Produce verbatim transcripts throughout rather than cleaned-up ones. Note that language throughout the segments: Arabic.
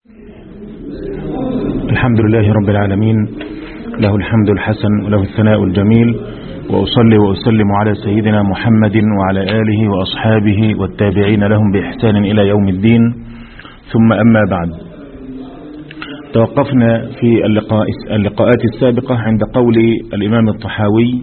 الحمد لله رب العالمين، له الحمد الحسن وله الثناء الجميل، وأصلي وأسلم على سيدنا محمد وعلى آله وأصحابه والتابعين لهم بإحسان إلى يوم الدين. ثم أما بعد، توقفنا في اللقاء اللقاءات السابقة عند قول الإمام الطحاوي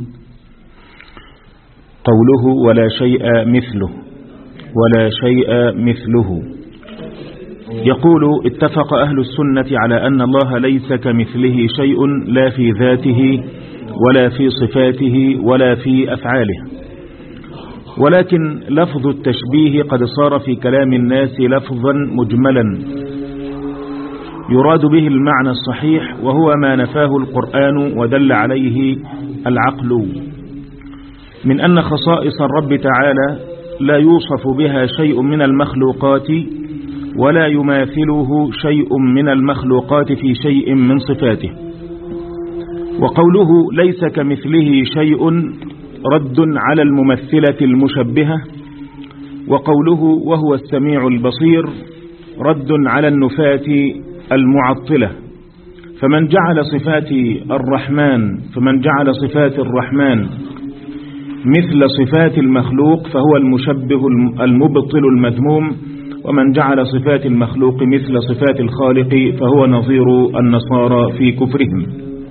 قوله ولا شيء مثله ولا شيء مثله. يقول اتفق أهل السنة على أن الله ليس كمثله شيء، لا في ذاته ولا في صفاته ولا في أفعاله، ولكن لفظ التشبيه قد صار في كلام الناس لفظا مجملا يراد به المعنى الصحيح، وهو ما نفاه القرآن ودل عليه العقل من أن خصائص الرب تعالى لا يوصف بها شيء من المخلوقات ولا يماثله شيء من المخلوقات في شيء من صفاته. وقوله ليس كمثله شيء رد على الممثلة المشبهة، وقوله وهو السميع البصير رد على النفاة المعطلة. فمن جعل صفات الرحمن فمن جعل صفات الرحمن مثل صفات المخلوق فهو المشبه المبطل المذموم، ومن جعل صفات المخلوق مثل صفات الخالق فهو نظير النصارى في كفرهم.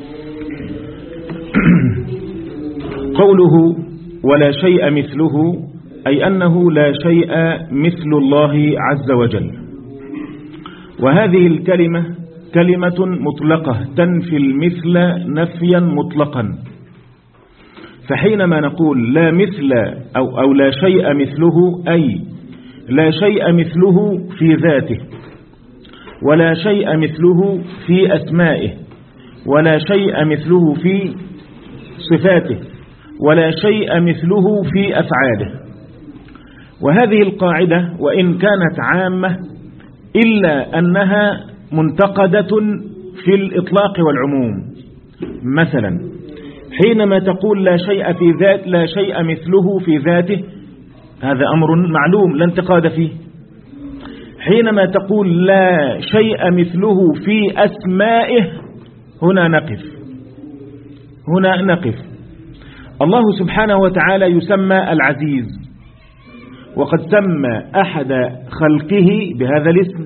قوله ولا شيء مثله أي أنه لا شيء مثل الله عز وجل. وهذه الكلمة كلمة مطلقة تنفي المثل نفيا مطلقا، فحينما نقول لا مثل أو, أو لا شيء مثله أي لا شيء مثله في ذاته، ولا شيء مثله في أسمائه، ولا شيء مثله في صفاته، ولا شيء مثله في أفعاله. وهذه القاعدة وإن كانت عامة إلا أنها منتقدة في الإطلاق والعموم. مثلا حينما تقول لا شيء في ذات لا شيء مثله في ذاته، هذا أمر معلوم لا انتقاد فيه. حينما تقول لا شيء مثله في أسمائه، هنا نقف هنا نقف الله سبحانه وتعالى يسمى العزيز، وقد سمى أحد خلقه بهذا الاسم،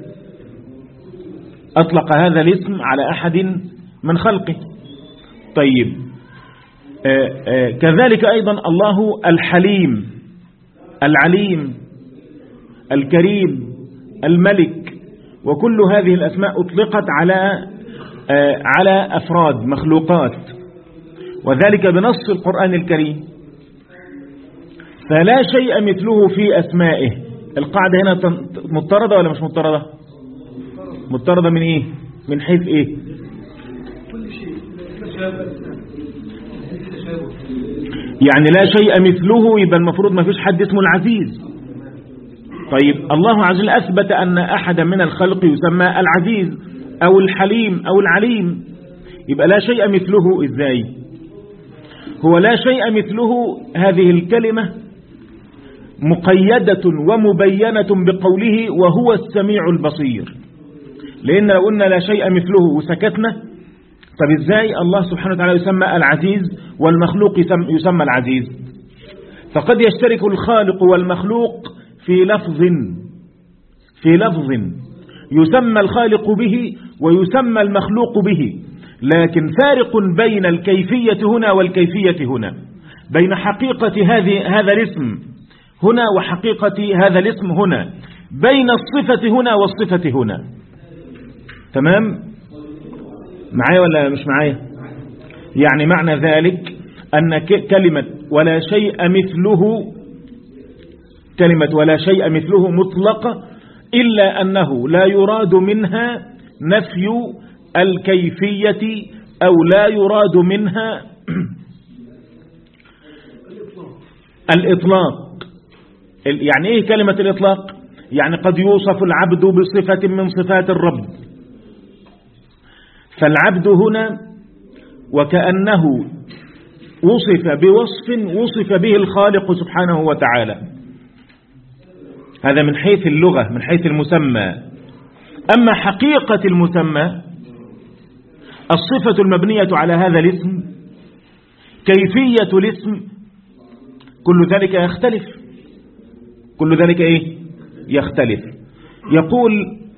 أطلق هذا الاسم على أحد من خلقه. طيب آآ آآ كذلك أيضا الله الحليم العليم الكريم الملك، وكل هذه الأسماء أطلقت على على أفراد مخلوقات، وذلك بنص القرآن الكريم. فلا شيء مثله في أسمائه. القاعدة هنا مضطردة ولا مش مضطردة؟ مضطردة من إيه؟ من حيث إيه؟ يعني لا شيء مثله، يبقى المفروض ما فيش حد اسمه العزيز. طيب الله عز وجل أثبت أن أحد من الخلق يسمى العزيز أو الحليم أو العليم، يبقى لا شيء مثله إزاي؟ هو لا شيء مثله هذه الكلمة مقيدة ومبينة بقوله وهو السميع البصير، لأن لو قلنا لا شيء مثله وسكتنا، طب إزاي الله سبحانه وتعالى يسمى العزيز والمخلوق يسمى العزيز؟ فقد يشترك الخالق والمخلوق في لفظ في لفظ يسمى الخالق به ويسمى المخلوق به، لكن فارق بين الكيفية هنا والكيفية هنا، بين حقيقة هذه هذا الاسم هنا وحقيقة هذا الاسم هنا، بين الصفة هنا والصفة هنا. تمام؟ معايا ولا مش معايا؟ يعني معنى ذلك أن كلمة ولا شيء مثله كلمة ولا شيء مثله مطلقة، إلا أنه لا يراد منها نفي الكيفية أو لا يراد منها الإطلاق. يعني إيه كلمة الإطلاق؟ يعني قد يوصف العبد بصفة من صفات الرب، فالعبد هنا وكأنه وصف بوصف وصف به الخالق سبحانه وتعالى. هذا من حيث اللغة، من حيث المسمى. أما حقيقة المسمى الصفة المبنية على هذا الاسم كيفية الاسم كل ذلك يختلف كل ذلك إيه؟ يختلف. يقول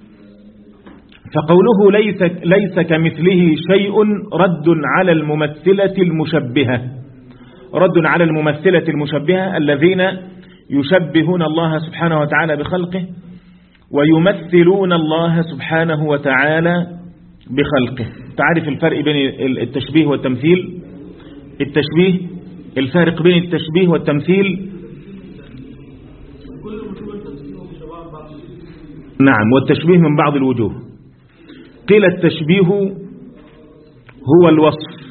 فقوله ليس, ليس كمثله شيء رد على الممثلة المشبهة رد على الممثلة المشبهة الذين يشبهون الله سبحانه وتعالى بخلقه ويمثلون الله سبحانه وتعالى بخلقه. تعرف الفرق بين التشبيه والتمثيل؟ التشبيه الفارق بين التشبيه والتمثيل نعم، والتشبيه من بعض الوجوه. قيل التشبيه هو الوصف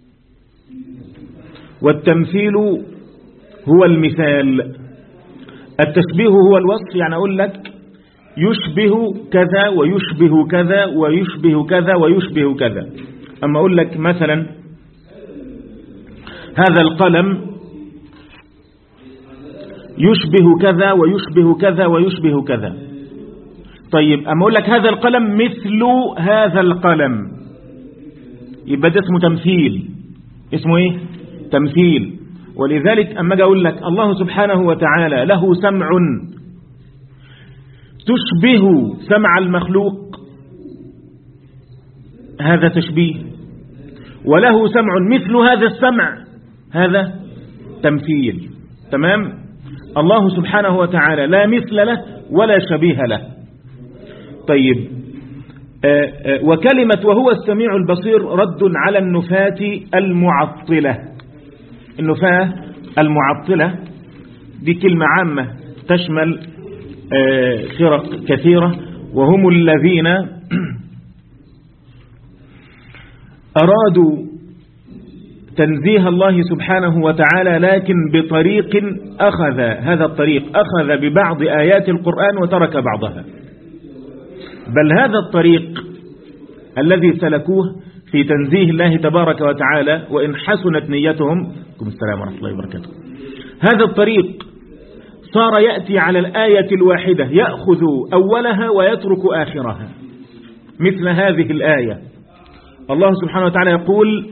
والتمثيل هو المثال. التشبيه هو الوصف، يعني أقول لك يشبه كذا ويشبه كذا ويشبه كذا ويشبه كذا. أما أقول لك مثلا هذا القلم يشبه كذا ويشبه كذا ويشبه كذا. طيب أما أقول لك هذا القلم مثل هذا القلم، يبقى ده اسمه تمثيل. اسمه ايه؟ تمثيل. ولذلك أما أجي أقول لك الله سبحانه وتعالى له سمع تشبه سمع المخلوق، هذا تشبيه. وله سمع مثل هذا السمع، هذا تمثيل. تمام؟ الله سبحانه وتعالى لا مثل له ولا شبيه له. طيب آآ آآ وكلمة وهو السميع البصير رد على النفاة المعطلة. النفاة المعطلة دي كلمة عامة تشمل فرق كثيرة، وهم الذين أرادوا تنزيه الله سبحانه وتعالى لكن بطريق أخذ هذا الطريق أخذ ببعض آيات القرآن وترك بعضها، بل هذا الطريق الذي سلكوه في تنزيه الله تبارك وتعالى وإن حسنت نيتهم، السلام ورحمة الله وبركاته، هذا الطريق صار يأتي على الآية الواحدة يأخذ أولها ويترك آخرها. مثل هذه الآية الله سبحانه وتعالى يقول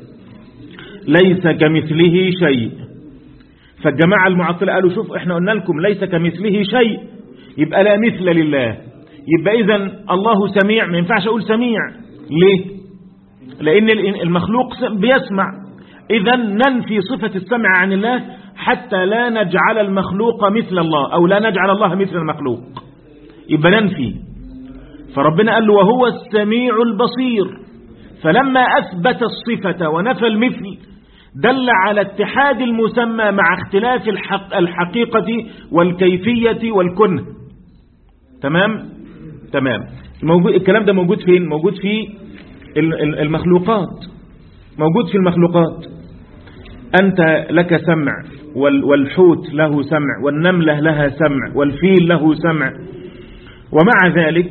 ليس كمثله شيء، فالجماعة المعطلة قالوا شوف احنا قلنا لكم ليس كمثله شيء، يبقى لا مثل لله، يبقى إذن الله سميع، ما ينفعش أقول سميع. ليه؟ لأن المخلوق بيسمع، إذن ننفي صفة السمع عن الله حتى لا نجعل المخلوق مثل الله أو لا نجعل الله مثل المخلوق، يبقى ننفي. فربنا قال له وهو السميع البصير، فلما أثبت الصفة ونفى المثل دل على اتحاد المسمى مع اختلاف الحق الحقيقة والكيفية والكنه. تمام؟ تمام. الكلام ده موجود فين؟ موجود في المخلوقات، موجود في المخلوقات. أنت لك سمع، والحوت له سمع، والنملة لها سمع، والفيل له سمع، ومع ذلك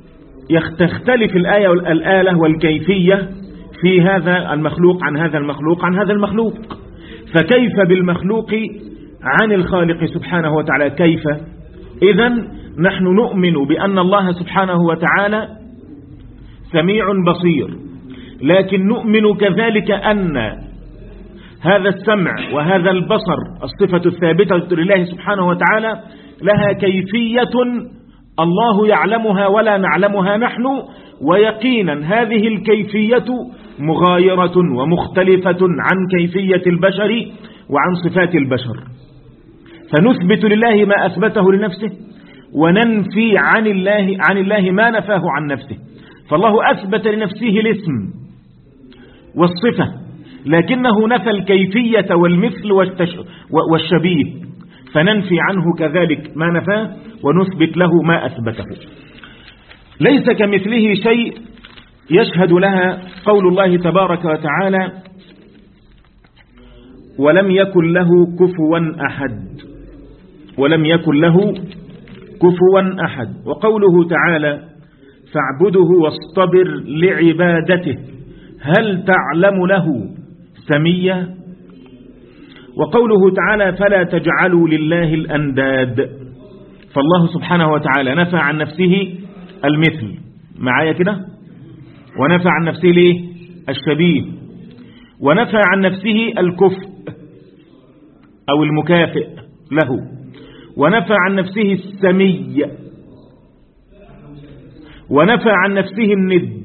تختلف الآية والآلة والكيفية في هذا المخلوق عن هذا المخلوق عن هذا المخلوق. فكيف بالمخلوق عن الخالق سبحانه وتعالى؟ كيف؟ إذن نحن نؤمن بأن الله سبحانه وتعالى سميع بصير، لكن نؤمن كذلك أن هذا السمع وهذا البصر الصفة الثابتة لله سبحانه وتعالى لها كيفية الله يعلمها ولا نعلمها نحن، ويقينا هذه الكيفية مغايرة ومختلفة عن كيفية البشر وعن صفات البشر. فنثبت لله ما أثبته لنفسه وننفي عن الله عن الله ما نفاه عن نفسه. فالله أثبت لنفسه الاسم والصفة، لكنه نفى الكيفية والمثل والشبيه، فننفي عنه كذلك ما نفاه ونثبت له ما أثبته. ليس كمثله شيء يشهد لها قول الله تبارك وتعالى ولم يكن له كفوا أحد، ولم يكن له كفوا أحد. وقوله تعالى فاعبده واصطبر لعبادته هل تعلم له سميا. وقوله تعالى فلا تجعلوا لله الأنداد، فالله سبحانه وتعالى نفى عن نفسه المثل معايا كده، ونفى عن نفسه ليه الشبيه، ونفى عن نفسه الكفء أو المكافئ له، ونفى عن نفسه السمي، ونفى عن نفسه الند.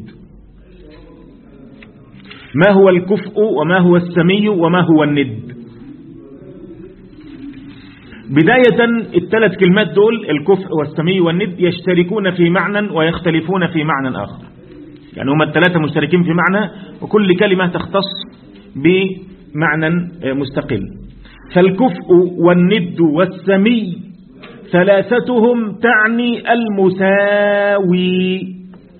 ما هو الكفء وما هو السمي وما هو الند؟ بداية الثلاث كلمات دول الكفء والسمي والند يشتركون في معنى ويختلفون في معنى آخر، يعني هما الثلاثة مشتركين في معنى وكل كلمة تختص بمعنى مستقل. فالكفء والند والسمي ثلاثتهم تعني المساوي،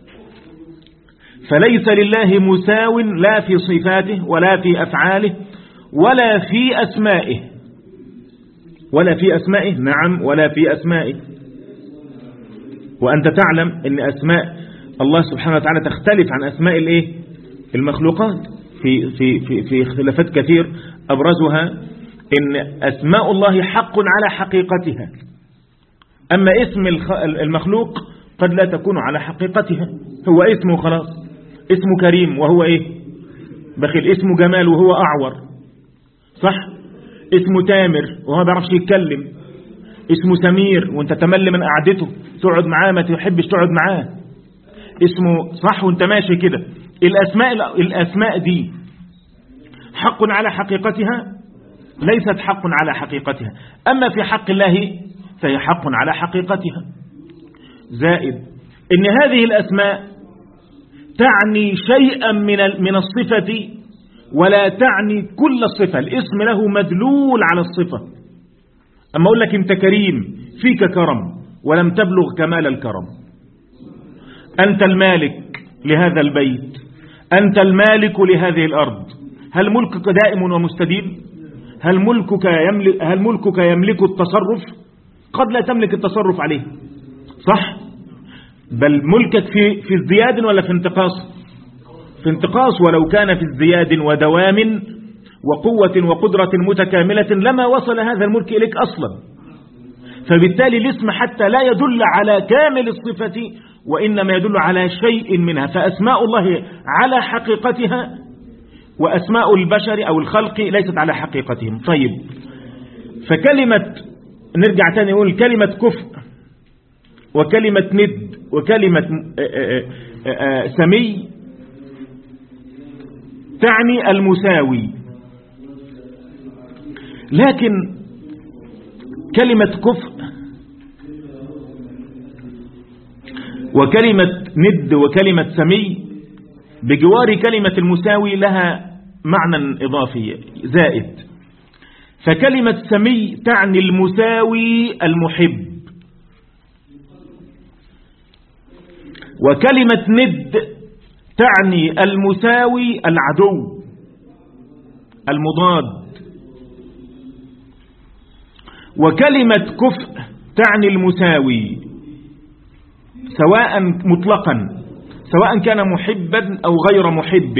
فليس لله مساو لا في صفاته ولا في أفعاله ولا في أسمائه، ولا في أسمائه نعم ولا في أسمائه. وأنت تعلم أن أسماء الله سبحانه وتعالى تختلف عن أسماء الإيه؟ المخلوقات في, في, في, في اختلافات كثير، أبرزها أن أسماء الله حق على حقيقتها، أما اسم المخلوق قد لا تكون على حقيقتها، هو اسمه خلاص، اسمه كريم وهو إيه؟ بخيل، اسمه جمال وهو أعور، صح؟ اسمه تامر وهو ما بيعرفش يتكلم، اسمه سمير وانت تمل من قعدته تقعد معاه ما تحبش تقعد معاه، اسمه صح وانت ماشي كده. الأسماء الأسماء دي حق على حقيقتها؟ ليست حق على حقيقتها، أما في حق الله فهي حق على حقيقتها. زائد إن هذه الأسماء تعني شيئا من من الصفة ولا تعني كل الصفة، الاسم له مدلول على الصفة. أما أقول لك أنت كريم، فيك كرم ولم تبلغ كمال الكرم، أنت المالك لهذا البيت، أنت المالك لهذه الأرض، هل ملكك دائم ومستديم؟ هل ملكك يملك, هل ملكك يملك التصرف؟ قد لا تملك التصرف عليه، صح؟ بل ملكك في في ازدياد ولا في انتقاص؟ في انتقاص، ولو كان في ازدياد ودوام وقوة وقدرة متكاملة لما وصل هذا الملك إليك أصلا. فبالتالي الاسم حتى لا يدل على كامل الصفة وإنما يدل على شيء منها، فأسماء الله على حقيقتها وأسماء البشر أو الخلق ليست على حقيقتهم. طيب، فكلمة نرجع تاني نقول كلمة كفء وكلمة ند وكلمة سمي تعني المساوي، لكن كلمة كفء وكلمة ند وكلمة سمي بجوار كلمة المساوي لها معنى إضافي زائد، فكلمة سمي تعني المساوي المحب، وكلمة ند تعني المساوي العدو المضاد، وكلمة كفء تعني المساوي سواء مطلقا، سواء كان محبا أو غير محب،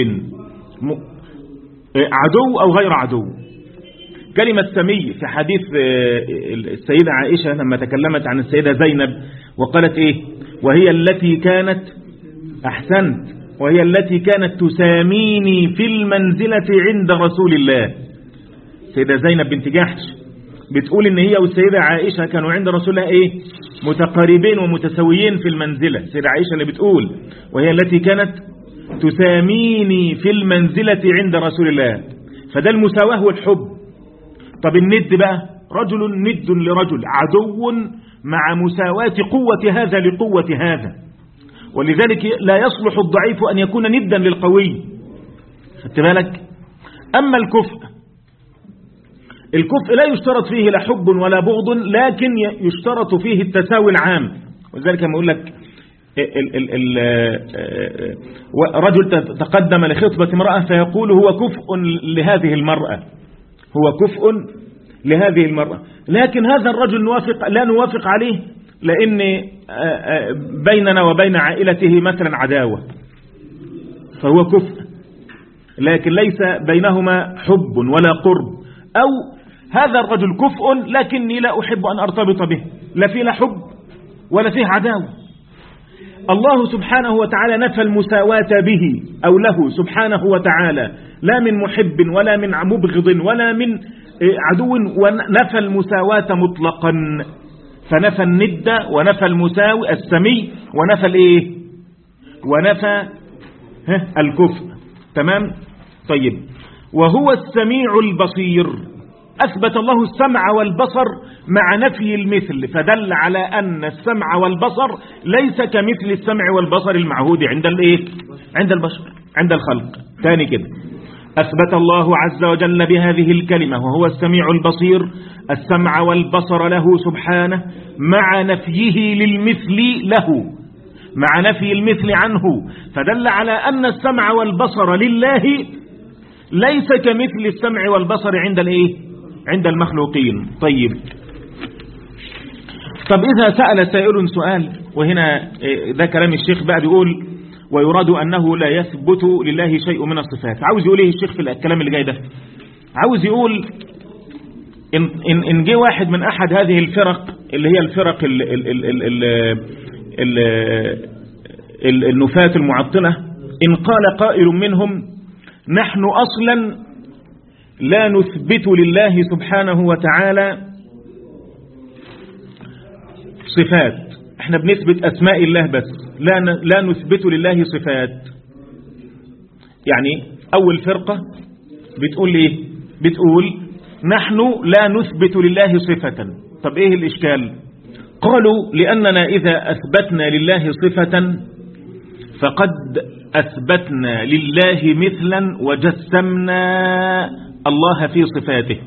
عدو أو غير عدو. كلمة سمي في حديث السيدة عائشة لما تكلمت عن السيدة زينب وقالت إيه؟ وهي التي كانت أحسنت وهي التي كانت تساميني في المنزلة عند رسول الله. السيدة زينب بنت جحش بتقول إن هي والسيدة عائشة كانوا عند رسول الله إيه؟ متقاربين ومتساويين في المنزلة. السيدة عائشة اللي بتقول وهي التي كانت تساميني في المنزلة عند رسول الله، فده المساواة والحب. طب الند بقى، رجل ند لرجل، عدو مع مساواة قوة هذا لقوة هذا، ولذلك لا يصلح الضعيف أن يكون ندا للقوي. خدت بالك؟ أما الكفء، الكفء لا يشترط فيه لا حب ولا بغض، لكن يشترط فيه التساوي العام. ولذلك لما يقول لك ال ال ال رجل تقدم لخطبة امرأة فيقول هو كفء لهذه المرأة، هو كفء لهذه المرأة، لكن هذا الرجل نوافق لا نوافق عليه لأن بيننا وبين عائلته مثلا عداوة، فهو كفء، لكن ليس بينهما حب ولا قرب. أو هذا الرجل كفء لكني لا أحب أن أرتبط به، لا فيه لا حب ولا فيه عداوة. الله سبحانه وتعالى نفى المساواة به أو له سبحانه وتعالى، لا من محب ولا من مبغض ولا من عدو، ونفى المساواة مطلقا، فنفى الند ونفى المساوي السمي ونفى الايه ونفى الكفء. تمام. طيب، وهو السميع البصير، أثبت الله السمع والبصر مع نفي المثل، فدل على أن السمع والبصر ليس كمثل السمع والبصر المعهود عند الايه عند البشر عند الخلق. ثاني كده، أثبت الله عز وجل بهذه الكلمة وهو السميع البصير السمع والبصر له سبحانه مع نفيه للمثل له، مع نفي المثل عنه، فدل على أن السمع والبصر لله ليس كمثل السمع والبصر عند الايه عند المخلوقين. طيب، طب إذا سأل سائل سؤال، وهنا ده كلام الشيخ بقى بيقول ويراد أنه لا يثبت لله شيء من الصفات، عاوز يقول ايه الشيخ في الكلام اللي جاي ده؟ عاوز يقول إن, إن, إن جه واحد من أحد هذه الفرق اللي هي الفرق ال ال ال ال ال ال ال النفاة المعطلة، إن قال قائل منهم نحن أصلا لا نثبت لله سبحانه وتعالى صفات، احنا بنثبت أسماء الله بس، لا لا نثبت لله صفات. يعني أول فرقة بتقول ايه؟ بتقول نحن لا نثبت لله صفة. طب ايه الإشكال؟ قالوا لأننا إذا أثبتنا لله صفة فقد أثبتنا لله مثلا وجسمنا الله في صفاته،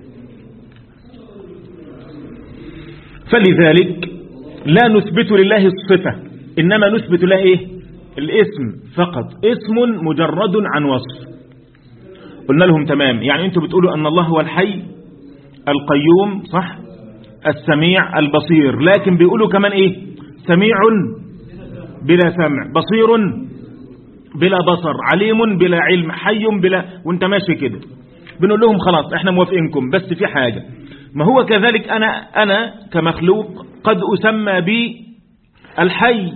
فلذلك لا نثبت لله الصفة، إنما نثبت له إيه؟ الاسم فقط، اسم مجرد عن وصف. قلنا لهم تمام، يعني أنتم بتقولوا أن الله هو الحي القيوم، صح؟ السميع البصير، لكن بيقولوا كمان إيه؟ سميع بلا سمع، بصير بلا بصر، عليم بلا علم، حي بلا، وانت ماشي كده. بنقول لهم خلاص احنا موافقينكم، بس في حاجة، ما هو كذلك أنا أنا كمخلوق قد أسمى بي الحي،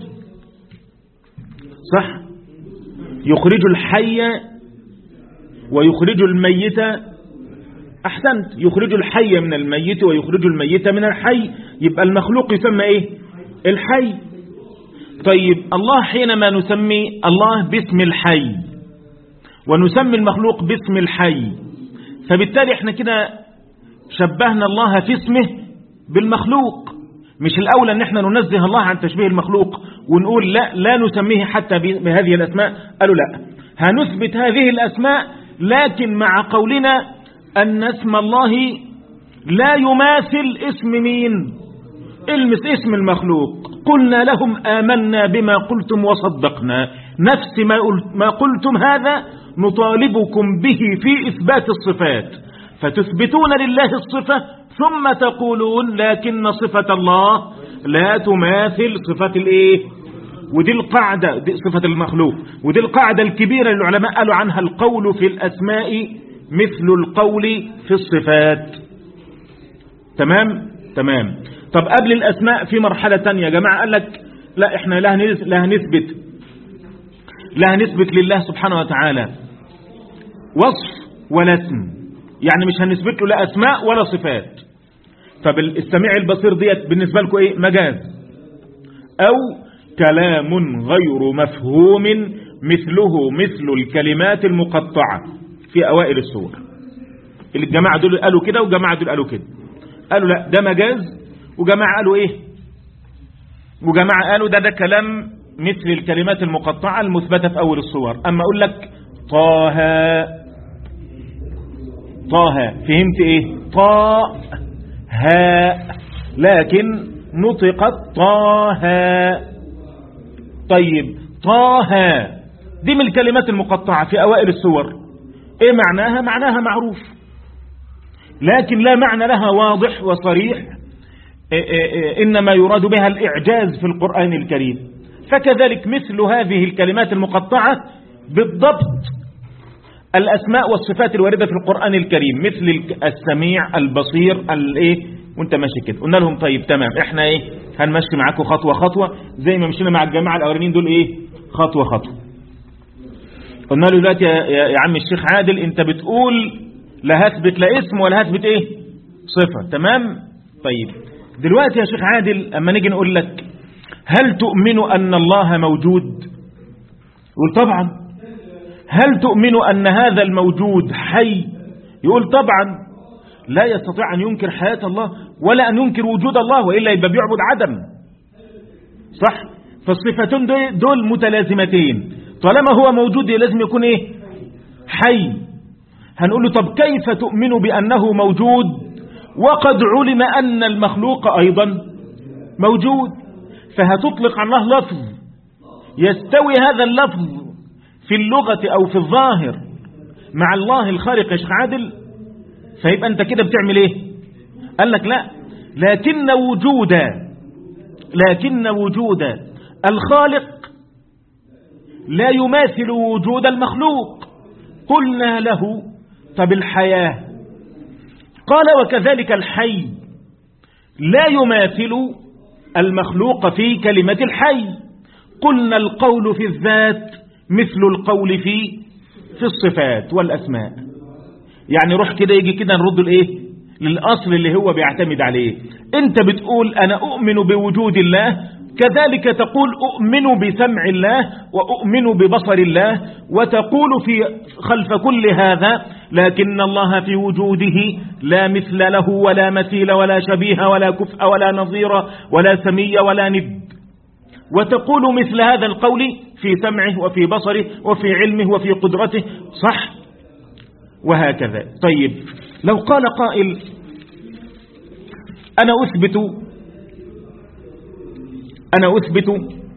صح؟ يخرج الحي ويخرج الميت، أحسنت، يخرج الحي من الميت ويخرج الميت من الحي، يبقى المخلوق يسمى إيه؟ الحي. طيب، الله حينما نسمي الله باسم الحي ونسمي المخلوق باسم الحي، فبالتالي احنا كده شبهنا الله في اسمه بالمخلوق. مش الأولى ان احنا ننزه الله عن تشبيه المخلوق ونقول لا لا نسميه حتى بهذه الأسماء؟ قالوا لا، هنثبت هذه الأسماء لكن مع قولنا أن اسم الله لا يماثل اسم مين؟ المس اسم المخلوق. قلنا لهم آمنا بما قلتم وصدقنا، نفس ما قلتم هذا نطالبكم به في إثبات الصفات، فتثبتون لله الصفة ثم تقولون لكن صفة الله لا تماثل صفة الايه؟ ودي القاعدة، دي صفة المخلوق، ودي القاعدة الكبيرة اللي العلماء قالوا عنها القول في الأسماء مثل القول في الصفات. تمام تمام. طب قبل الأسماء في مرحلة تانية يا جماعة، قال لك لا احنا لا هنثبت لا هنثبت لله سبحانه وتعالى وصف ولا اسم، يعني مش هنثبت له لا أسماء ولا صفات. طب السميع البصير ديت بالنسبة لكم ايه؟ مجاز أو كلام غير مفهوم مثله مثل الكلمات المقطعة في أوائل السور. الجماعة دول قالوا كده وجماعة دول قالوا كده، قالوا لا ده مجاز، وجماعة قالوا ايه؟ وجماعة قالوا ده ده كلام مثل الكلمات المقطعة المثبتة في أول الصور. أما أقول لك طه طه، فهمت ايه؟ طا هاء، لكن نطقت طه. طيب طه دي من الكلمات المقطعة في أوائل السور، ايه معناها؟ معناها معروف، لكن لا معنى لها واضح وصريح، إنما يراد بها الإعجاز في القرآن الكريم. فكذلك مثل هذه الكلمات المقطعة بالضبط الأسماء والصفات الواردة في القرآن الكريم، مثل السميع البصير الايه، وانت ماشي كده. قلنا لهم طيب تمام، احنا ايه هنمشي معاكم خطوة خطوة زي ما مشينا مع الجماعة الأولانيين دول إيه خطوة خطوة. قلنا له دلوقتي يا, يا عم الشيخ عادل أنت بتقول لا هثبت لا اسم ولا هثبت إيه صفة، تمام؟ طيب دلوقتي يا شيخ عادل أما نيجي نقول لك هل تؤمن أن الله موجود؟ يقول طبعا. هل تؤمن أن هذا الموجود حي؟ يقول طبعا. لا يستطيع أن ينكر حياة الله ولا أن ينكر وجود الله، وإلا يبقى بيعبد عدم، صح؟ فالصفتين دول متلازمتين، طالما هو موجود لازم يكون إيه حي. هنقول له طب كيف تؤمن بأنه موجود وقد علم أن المخلوق أيضا موجود؟ فهتطلق عن الله لفظ يستوي هذا اللفظ في اللغة أو في الظاهر مع الله الخالق يا شيخ عادل؟ فيبقى أنت كده بتعمل إيه؟ قال لك لا، لكن وجود لكن وجود الخالق لا يماثل وجود المخلوق. قلنا له طب الحياة؟ قال وكذلك الحي لا يماثل المخلوق في كلمة الحي. قلنا القول في الذات مثل القول في في الصفات والأسماء. يعني روح كده يجي كده نرد الايه للأصل اللي هو بيعتمد عليه. انت بتقول انا اؤمن بوجود الله، كذلك تقول اؤمن بسمع الله واؤمن ببصر الله، وتقول في خلف كل هذا لكن الله في وجوده لا مثل له ولا مثيل ولا شبيه ولا كفء ولا نظير ولا سمي ولا ند. وتقول مثل هذا القول في سمعه وفي بصره وفي علمه وفي قدرته، صح؟ وهكذا. طيب لو قال قائل أنا أثبت أنا أثبت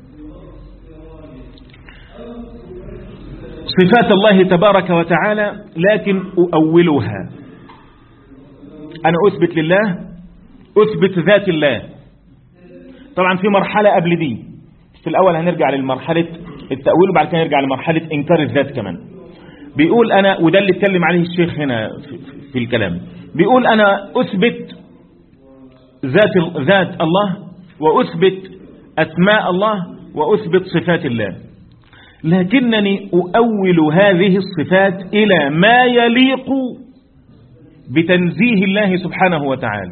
صفات الله تبارك وتعالى لكن أؤولها. أنا أثبت لله أثبت ذات الله. طبعا في مرحلة قبل دي، في الأول هنرجع للمرحلة التأويل وبعد كده نرجع لمرحلة إنكار الذات كمان. بيقول أنا، وده اللي اتكلم عليه الشيخ هنا في الكلام، بيقول أنا أثبت ذات ذات الله وأثبت أسماء الله وأثبت صفات الله، لكنني أؤول هذه الصفات إلى ما يليق بتنزيه الله سبحانه وتعالى.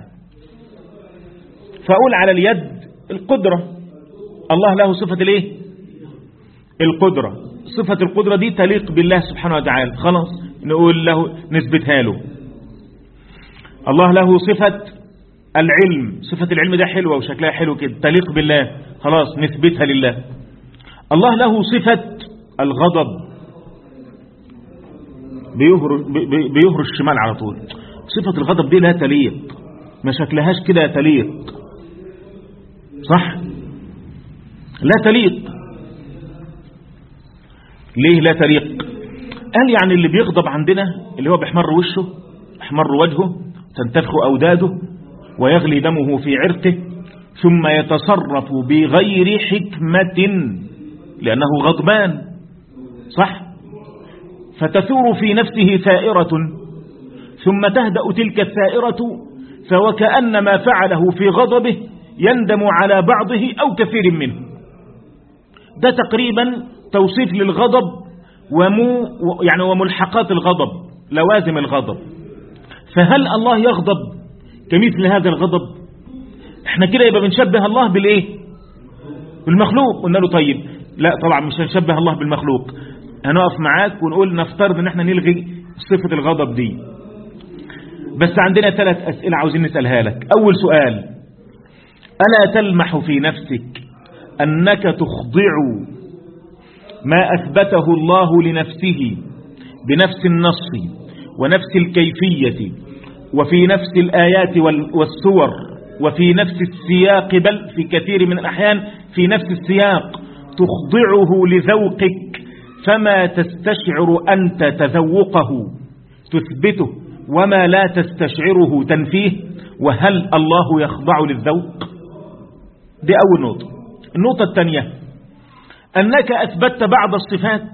فأقول على اليد القدرة، الله له صفة الايه القدرة، صفة القدرة دي تليق بالله سبحانه وتعالى، خلاص نقول له نثبتها له. الله له صفة العلم، صفة العلم ده حلوة وشكلها حلو كده تليق بالله، خلاص نثبتها لله. الله له صفة الغضب، بيهر الشمال على طول، صفة الغضب دي لا تليق، ما شكلهاش كده تليق، صح؟ لا تليق. ليه لا تليق؟ قال يعني اللي بيغضب عندنا اللي هو بيحمر وشه، يحمر وجهه، تنتفخ أوداده ويغلي دمه في عرقه، ثم يتصرف بغير حكمة لأنه غضبان، صح؟ فتثور في نفسه ثائرة ثم تهدأ تلك الثائرة، فوكأن ما فعله في غضبه يندم على بعضه أو كثير منه. ده تقريبا توصيف للغضب ومو يعني وملحقات الغضب، لوازم الغضب. فهل الله يغضب كمثل هذا الغضب؟ احنا كده يبقى بنشبه الله بالايه؟ بالمخلوق. قلنا له طيب لا طبعا مش هنشبه الله بالمخلوق، هنقف معاك ونقول نفترض ان احنا نلغي صفة الغضب دي. بس عندنا ثلاث أسئلة عاوزين نسألها لك. أول سؤال، ألا تلمح في نفسك أنك تخضع ما أثبته الله لنفسه بنفس النص ونفس الكيفية وفي نفس الآيات والسور وفي نفس السياق، بل في كثير من الأحيان في نفس السياق، تخضعه لذوقك فما تستشعر أنت تذوقه تثبته وما لا تستشعره تنفيه؟ وهل الله يخضع للذوق؟ دي أول نقطة. النقطة الثانية، أنك أثبتت بعض الصفات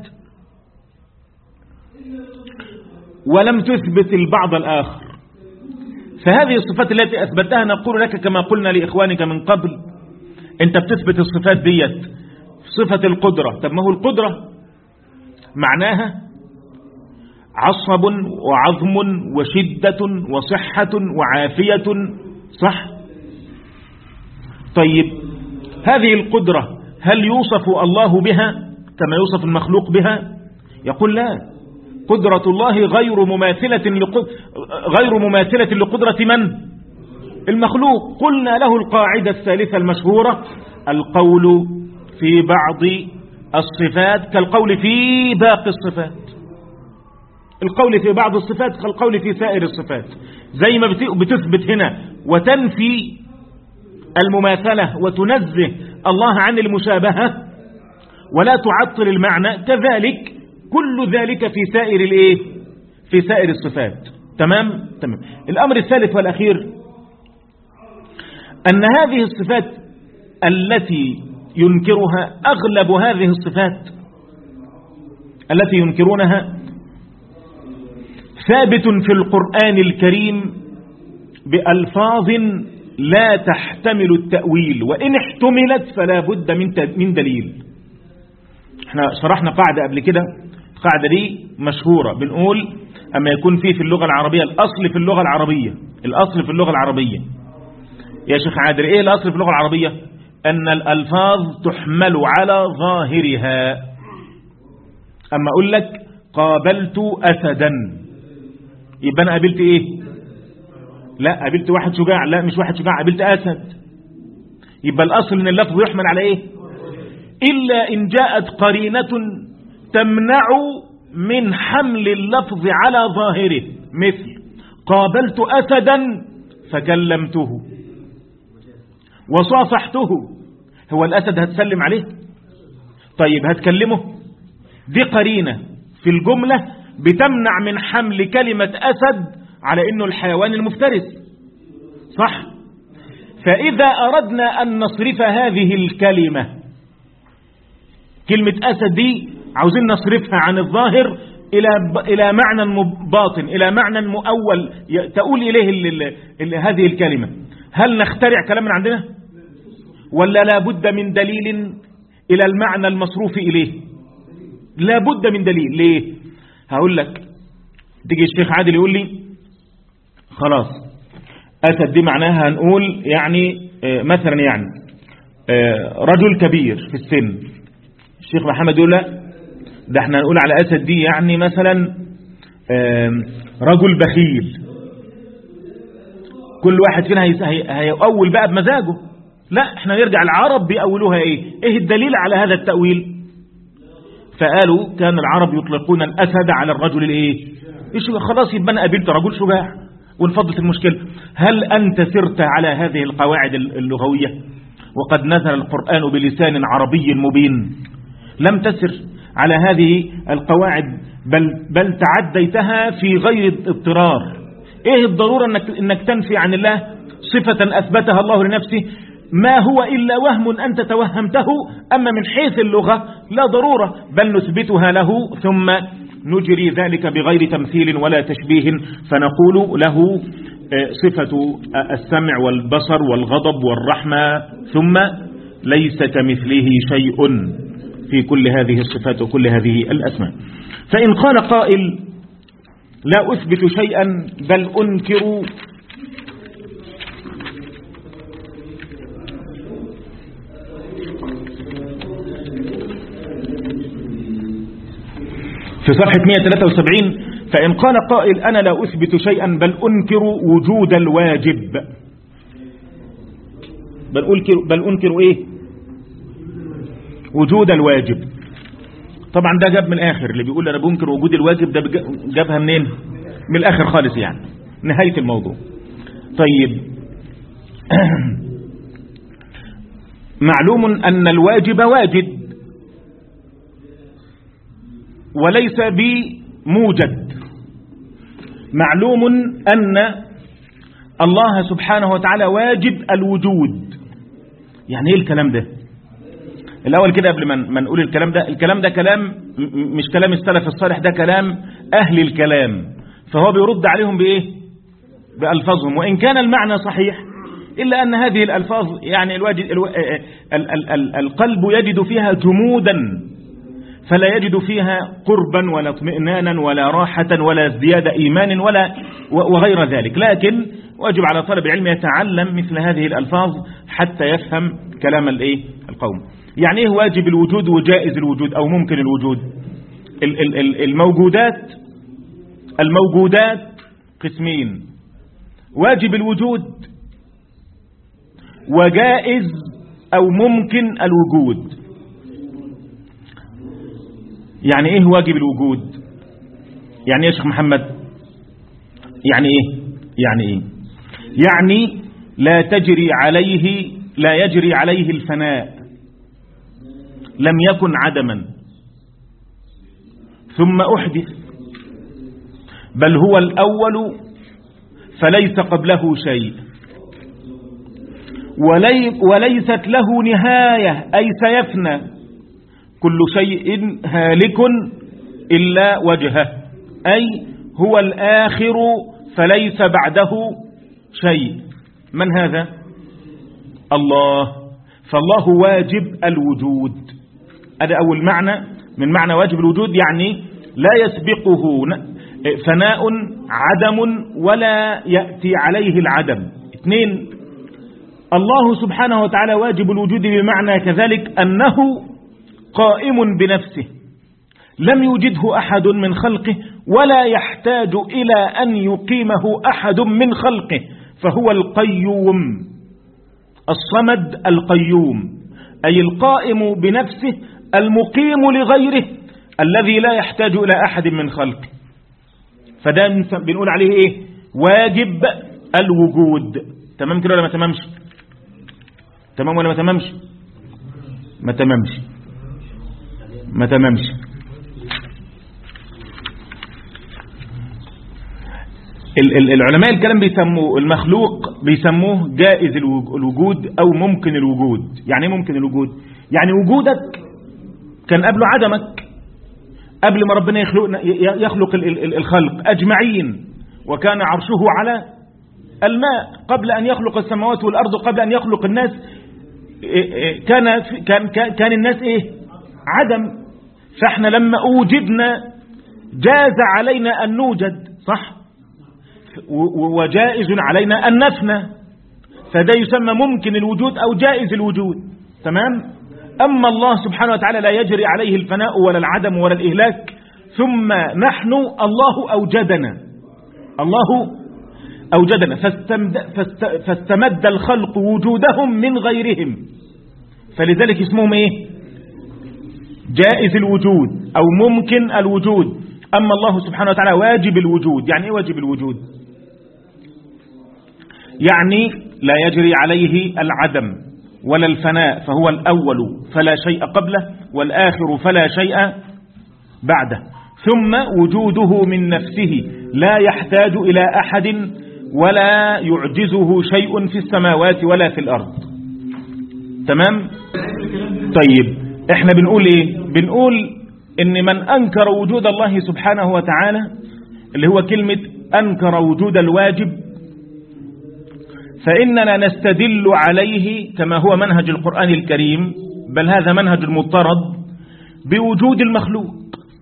ولم تثبت البعض الآخر، فهذه الصفات التي أثبتها نقول لك كما قلنا لإخوانك من قبل انت بتثبت الصفات ديت صفة القدرة. طب ما هو القدرة معناها عصب وعظم وشدة وصحة وعافية، صح؟ طيب هذه القدرة هل يوصف الله بها كما يوصف المخلوق بها؟ يقول لا، قدرة الله غير مماثلة لقد... غير مماثلة لقدرة من؟ المخلوق. قلنا له القاعدة الثالثة المشهورة: القول في بعض الصفات كالقول في باقي الصفات. القول في بعض الصفات كالقول في سائر الصفات. زي ما بتثبت هنا وتنفي المماثلة وتنزه الله عن المشابهة ولا تعطل المعنى، كذلك كل ذلك في سائر الايه؟ في سائر الصفات. تمام؟ تمام. الأمر الثالث والأخير أن هذه الصفات التي ينكرها، أغلب هذه الصفات التي ينكرونها ثابت في القرآن الكريم بألفاظ لا تحتمل التأويل، وإن احتملت فلا بد من دليل. احنا شرحنا قاعدة قبل كده، القاعدة دي مشهورة، بنقول أما يكون فيه في اللغة العربية الأصل في اللغة العربية الأصل في اللغة العربية يا شيخ عادل، إيه الأصل في اللغة العربية؟ أن الألفاظ تحمل على ظاهرها. أما أقول لك قابلت أسدا، يبقى أنا قابلت إيه؟ لا قابلت واحد شجاع، لا مش واحد شجاع، قابلت أسد. يبقى الأصل أن اللفظ يحمل على إيه؟ إلا إن جاءت قرينة تمنع من حمل اللفظ على ظاهره، مثل قابلت أسدا فكلمته وصافحته. هو الأسد هتسلم عليه؟ طيب هتكلمه؟ دي قرينة في الجملة بتمنع من حمل كلمة أسد على إنه الحيوان المفترس، صح؟ فإذا أردنا أن نصرف هذه الكلمة، كلمة أسد دي عاوزين نصرفها عن الظاهر إلى إلى معنى باطن، إلى معنى مؤول تقول إليه ال ال هذه الكلمة، هل نخترع كلام من عندنا؟ ولا لا بد من دليل إلى المعنى المصروف إليه؟ لا بد من دليل. ليه؟ هقول لك. تيجي الشيخ عادل يقول لي خلاص أسد دي معناها هنقول يعني مثلا يعني رجل كبير في السن. الشيخ محمد يقول لا، ده احنا هنقول على أسد دي يعني مثلا رجل بخيل. كل واحد فينا هيأول بقى بمزاجه. لا، احنا نرجع العرب بيأولوها ايه؟ ايه الدليل على هذا التأويل؟ فقالوا كان العرب يطلقون الأسد على الرجل الايه؟ خلاص يبقى انا قابلت رجل شجاع وانفضت المشكلة. هل أنت سرت على هذه القواعد اللغوية وقد نزل القرآن بلسان عربي مبين؟ لم تسر على هذه القواعد، بل, بل تعديتها في غير اضطرار. ايه الضرورة انك, إنك تنفي عن الله صفة أثبتها الله لنفسه ما هو إلا وهم أنت توهمته؟ أما من حيث اللغة لا ضرورة، بل نثبتها له ثم نجري ذلك بغير تمثيل ولا تشبيه، فنقول له صفة السمع والبصر والغضب والرحمة، ثم ليس كمثله شيء في كل هذه الصفات وكل هذه الأسماء. فإن قال قائل لا أثبت شيئا بل أنكر في صفحة مئة وثلاثة وسبعين، فإن قال قائل أنا لا أثبت شيئا بل أنكر وجود الواجب، بل أنكر, بل أنكر إيه؟ وجود الواجب. طبعا ده جاب من الآخر، اللي بيقول أنا بنكر وجود الواجب ده جابها منين؟ من الآخر خالص، يعني نهاية الموضوع. طيب معلوم أن الواجب واجد وليس بموجد. معلوم أن الله سبحانه وتعالى واجب الوجود. يعني ايه الكلام ده؟ الأول كده قبل ما نقول الكلام ده، الكلام ده كلام مش كلام السلف الصالح، ده كلام أهل الكلام، فهو بيرد عليهم بإيه؟ بألفاظهم. وإن كان المعنى صحيح إلا أن هذه الألفاظ يعني الواجد الو... ال... ال... ال... القلب يجد فيها جمودا، فلا يجد فيها قربا ولا اطمئنانا ولا راحة ولا ازدياد إيمان ولا وغير ذلك. لكن واجب على طالب العلم يتعلم مثل هذه الألفاظ حتى يفهم كلام الايه القوم. يعني ايه واجب الوجود وجائز الوجود أو ممكن الوجود؟ الموجودات الموجودات قسمين: واجب الوجود وجائز أو ممكن الوجود. يعني ايه واجب الوجود؟ يعني ايه يا شيخ محمد؟ يعني ايه يعني ايه يعني لا تجري عليه لا يجري عليه الفناء، لم يكن عدما ثم أحدث، بل هو الأول فليس قبله شيء، ولي وليست له نهاية أي سيفنى، كل شيء هالك إلا وجهه، أي هو الآخر فليس بعده شيء. من هذا؟ الله. فالله واجب الوجود. هذا أول معنى من معنى واجب الوجود، يعني لا يسبقه فناء عدم ولا يأتي عليه العدم. اثنين، الله سبحانه وتعالى واجب الوجود بمعنى كذلك أنه قائم بنفسه، لم يوجده أحد من خلقه ولا يحتاج إلى أن يقيمه أحد من خلقه، فهو القيوم الصمد القيوم، أي القائم بنفسه المقيم لغيره الذي لا يحتاج إلى أحد من خلقه. فده بنقول عليه إيه؟ واجب الوجود. تمام كده ولا ما تمامش؟ تمام ولا ما تمامش؟ ما تمامش ما تمامش العلماء الكلام بيسموه المخلوق بيسموه جائز الوجود أو ممكن الوجود. يعني ممكن الوجود يعني وجودك كان قبل عدمك، قبل ما ربنا يخلق, يخلق الخلق أجمعين، وكان عرشه على الماء قبل أن يخلق السماوات والأرض، قبل أن يخلق الناس كان, كان, كان الناس إيه؟ عدم. فإحنا لما أوجدنا جاز علينا أن نوجد، صح؟ وجائز علينا أن نفنى، فده يسمى ممكن الوجود أو جائز الوجود. تمام؟ أما الله سبحانه وتعالى لا يجري عليه الفناء ولا العدم ولا الإهلاك، ثم نحن الله أوجدنا الله أوجدنا فاستمد, فاست فاستمد الخلق وجودهم من غيرهم، فلذلك اسمهم إيه؟ جائز الوجود أو ممكن الوجود. أما الله سبحانه وتعالى واجب الوجود. يعني إيه واجب الوجود؟ يعني لا يجري عليه العدم ولا الفناء، فهو الأول فلا شيء قبله والآخر فلا شيء بعده، ثم وجوده من نفسه لا يحتاج إلى أحد ولا يعجزه شيء في السماوات ولا في الأرض. تمام؟ طيب احنا بنقول ايه؟ بنقول ان من أنكر وجود الله سبحانه وتعالى، اللي هو كلمة أنكر وجود الواجب، فإننا نستدل عليه كما هو منهج القرآن الكريم، بل هذا منهج المضطرد، بوجود المخلوق.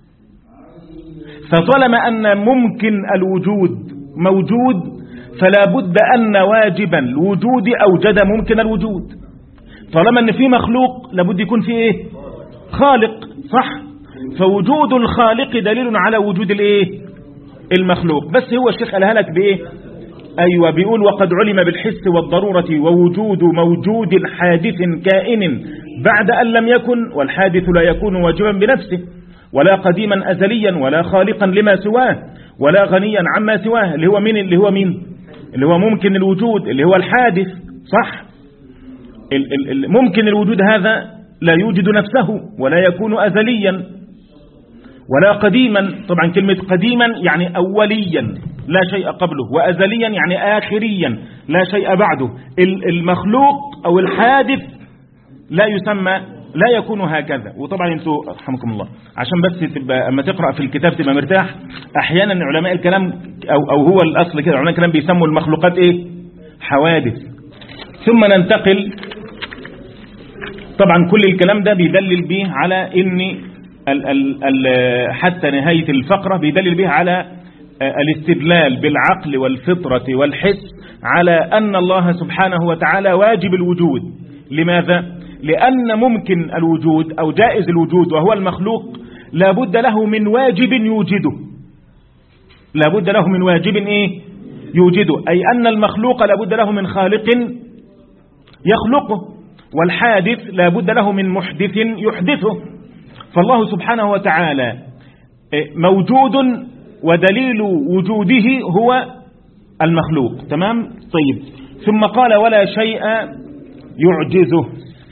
فطالما أن ممكن الوجود موجود، فلا بد أن واجبا الوجود أوجد ممكن الوجود. طالما أن في مخلوق لابد يكون في إيه؟ خالق، صح؟ فوجود الخالق دليل على وجود الإيه؟ المخلوق. بس هو الشيخ قالها لك بإيه؟ أيوة، بيقول وقد علم بالحس والضرورة ووجود موجود حادث كائن بعد أن لم يكن، والحادث لا يكون واجبا بنفسه ولا قديما أزليا ولا خالقا لما سواه ولا غنيا عما سواه، اللي هو مين؟ اللي هو مين؟ اللي هو ممكن الوجود، اللي هو الحادث، صح؟ ممكن الوجود هذا لا يوجد نفسه ولا يكون أزليا ولا قديما. طبعا كلمة قديما يعني أوليا لا شيء قبله، وأزليا يعني آخريا لا شيء بعده. المخلوق أو الحادث لا يسمى لا يكون هكذا. وطبعا انتوا رحمكم الله عشان بس تبقى اما تقرأ في الكتاب تبقى مرتاح، احيانا علماء الكلام او او هو الاصل كده علماء الكلام بيسموا المخلوقات ايه؟ حوادث. ثم ننتقل. طبعا كل الكلام ده بيدلل به على ان ال ال ال حتى نهاية الفقرة بيدلل به على الاستدلال بالعقل والفطرة والحس على أن الله سبحانه وتعالى واجب الوجود. لماذا؟ لأن ممكن الوجود أو جائز الوجود وهو المخلوق لابد له من واجب يوجده، لابد له من واجب إيه؟ يوجده، أي أن المخلوق لابد له من خالق يخلقه، والحادث لابد له من محدث يحدثه. فالله سبحانه وتعالى موجود ودليل وجوده هو المخلوق. تمام؟ طيب، ثم قال ولا شيء يعجزه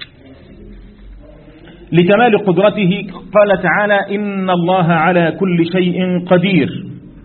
لكمال قدرته. قال تعالى إن الله على كل شيء قدير.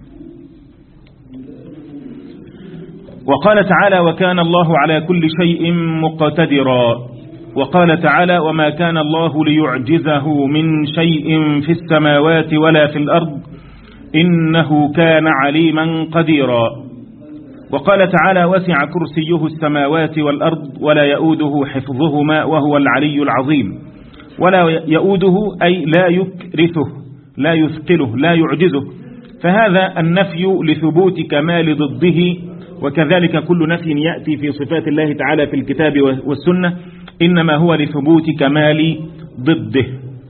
وقال تعالى وكان الله على كل شيء مقتدرا. وقال تعالى وما كان الله ليعجزه من شيء في السماوات ولا في الأرض إنه كان عليما قديرا. وقال تعالى وسع كرسيه السماوات والأرض ولا يؤوده حفظهما وهو العلي العظيم. ولا يؤوده أي لا يكرثه، لا يثقله، لا يعجزه. فهذا النفي لثبوت كمال ضده، وكذلك كل نفي يأتي في صفات الله تعالى في الكتاب والسنة إنما هو لثبوت كمال ضده.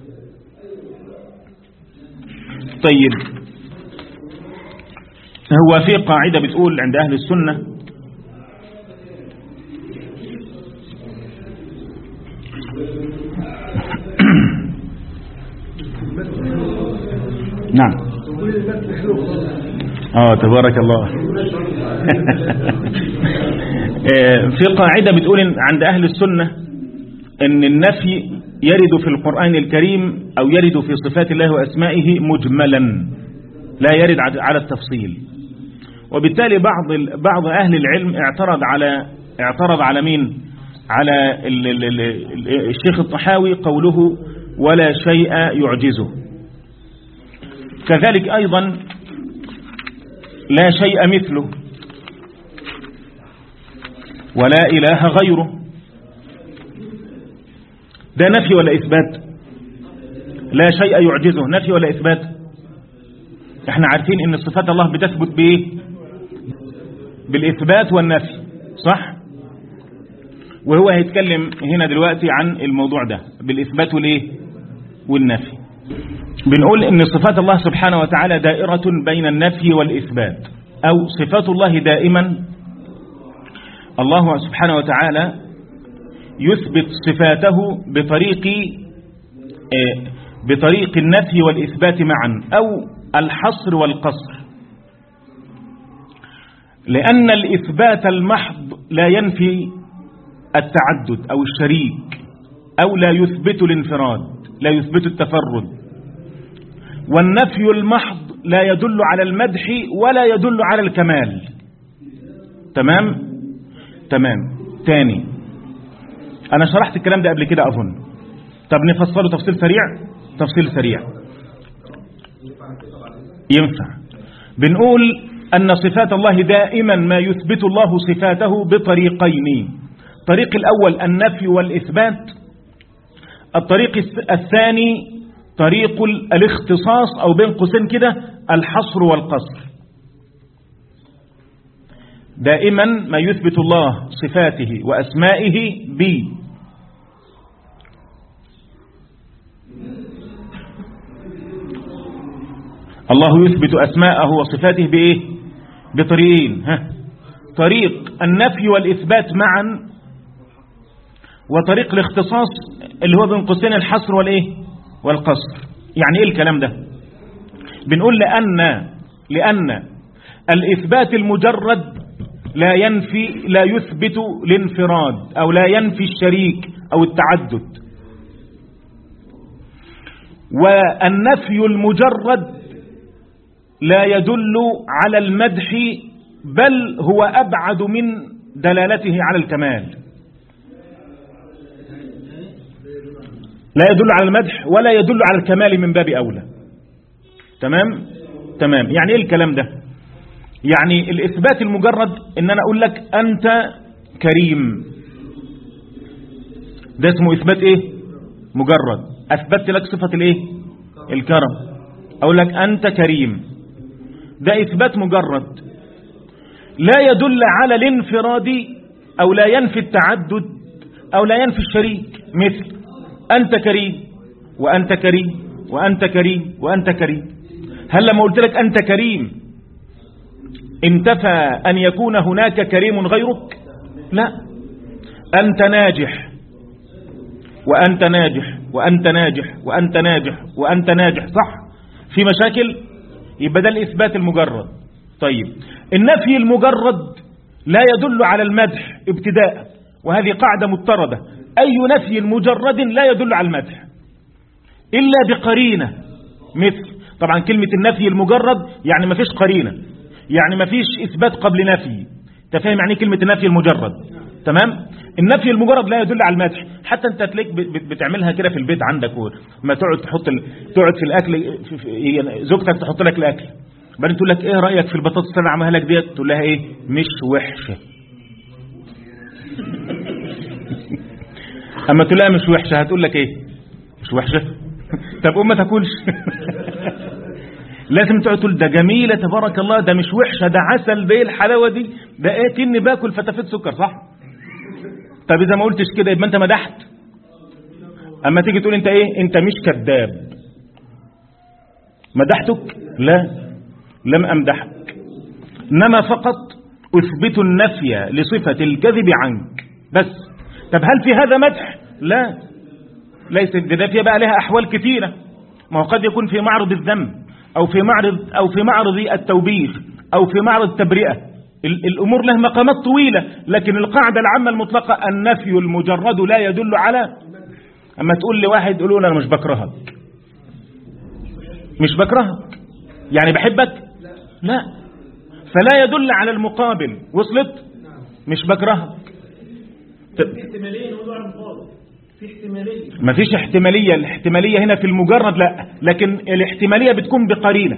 طيب، هو في قاعدة بتقول عند أهل السنة نعم اه تبارك الله في قاعدة بتقول عند أهل السنة أن النفي يرد في القرآن الكريم أو يرد في صفات الله وأسمائه مجملا لا يرد على التفصيل. وبالتالي بعض بعض أهل العلم اعترض على اعترض على مين؟ على الشيخ الطحاوي قوله ولا شيء يعجزه. كذلك أيضا لا شيء مثله ولا إله غيره. ده نفي ولا إثبات؟ لا شيء يعجزه نفي ولا إثبات؟ احنا عارفين ان صفات الله بتثبت بايه؟ بالإثبات والنفي، صح؟ وهو هيتكلم هنا دلوقتي عن الموضوع ده بالإثبات والايه؟ والنفي. بنقول ان صفات الله سبحانه وتعالى دائرة بين النفي والإثبات، أو صفات الله دائما الله سبحانه وتعالى يثبت صفاته بطريق بطريق النفي والإثبات معا، أو الحصر والقصر. لأن الإثبات المحض لا ينفي التعدد أو الشريك، أو لا يثبت الانفراد، لا يثبت التفرد. والنفي المحض لا يدل على المدح ولا يدل على الكمال. تمام؟ تمام. تاني، أنا شرحت الكلام ده قبل كده أظن. طب نفصله تفصيل سريع تفصيل سريع ينفع. بنقول أن صفات الله دائما ما يثبت الله صفاته بطريقين. الطريق الأول النفي والإثبات، الطريق الثاني طريق الاختصاص أو بين قوسين كده الحصر والقصر. دائما ما يثبت الله صفاته وأسمائه ب الله يثبت أسماءه وصفاته بإيه؟ بطريقين. ها؟ طريق النفي والإثبات معا، وطريق الاختصاص اللي هو بين قوسين الحصر والإيه؟ والقصر. يعني إيه الكلام ده؟ بنقول لأن لأن الإثبات المجرد لا ينفي لا يثبت الانفراد أو لا ينفي الشريك أو التعدد، والنفي المجرد لا يدل على المدح بل هو أبعد من دلالته على الكمال. لا يدل على المدح ولا يدل على الكمال من باب أولى. تمام؟ تمام. يعني إيه الكلام ده؟ يعني الإثبات المجرد إن أنا أقول لك أنت كريم، ده اسمه إثبات إيه؟ مجرد. أثبتت لك صفة الإيه؟ الكرم. أقول لك أنت كريم، ده إثبات مجرد لا يدل على الانفراد أو لا ينفي التعدد أو لا ينفي الشريك. مثل أنت كريم وأنت كريم وأنت كريم وأنت كريم، هل لما قلت لك أنت كريم انتفى أن يكون هناك كريم غيرك؟ لا. أنت ناجح وأنت ناجح وأنت ناجح وأنت ناجح وأنت ناجح، صح؟ في مشاكل؟ يبقى ده الإثبات المجرد. طيب النفي المجرد لا يدل على المدح ابتداء، وهذه قاعدة مضطردة. أي نفي مجرد لا يدل على المدح إلا بقرينة. مثل طبعا كلمة النفي المجرد يعني ما فيش قرينة، يعني ما فيش إثبات قبل نفي. تفهم يعني كلمة النفي المجرد؟ تمام. النفي المجرد لا يدل على المدح. حتى انت تلاقيك بتعملها كده في البيت عندك، وما تقعد تحط ال... تقعد في الاكل في... في... زوجتك تحط لك الاكل، بعدين تقول لك ايه رايك في البطاطس اللي انا عاملها لك ديت؟ تقول لها ايه؟ مش وحشه. اما تقول لها مش وحشه هتقول لك ايه؟ مش وحشه. طب قوم ما تاكلش. لازم تقعد تقول ده جميله تبارك الله، ده مش وحشه، ده عسل، ده ايه الحلاوه دي، ده ايه كني باكل فتافيت سكر، صح؟ طب اذا ما قلتش كده يبقى انت مدحت. اما تيجي تقول انت ايه؟ انت مش كذاب، مدحتك؟ لا، لم امدحك، انما فقط اثبت النفي لصفة الكذب عنك بس. طب هل في هذا مدح؟ لا، ليس. ده فيها بقى لها احوال كثيرة. ما هو قد يكون في معرض الذم او في معرض او في معرض التوبيخ او في معرض التبرئة. الأمور لها مقامات طويلة، لكن القاعدة العامة المطلقة النفي المجرد لا يدل على. أما تقول لي واحد يقول له أنا مش بكرهك، مش بكرهك يعني بحبك؟ لا، فلا يدل على المقابل. وصلت؟ مش بكرهك. في احتمالية، ما فيش احتمالية. الاحتمالية هنا في المجرد لا، لكن الاحتمالية بتكون بقرينة.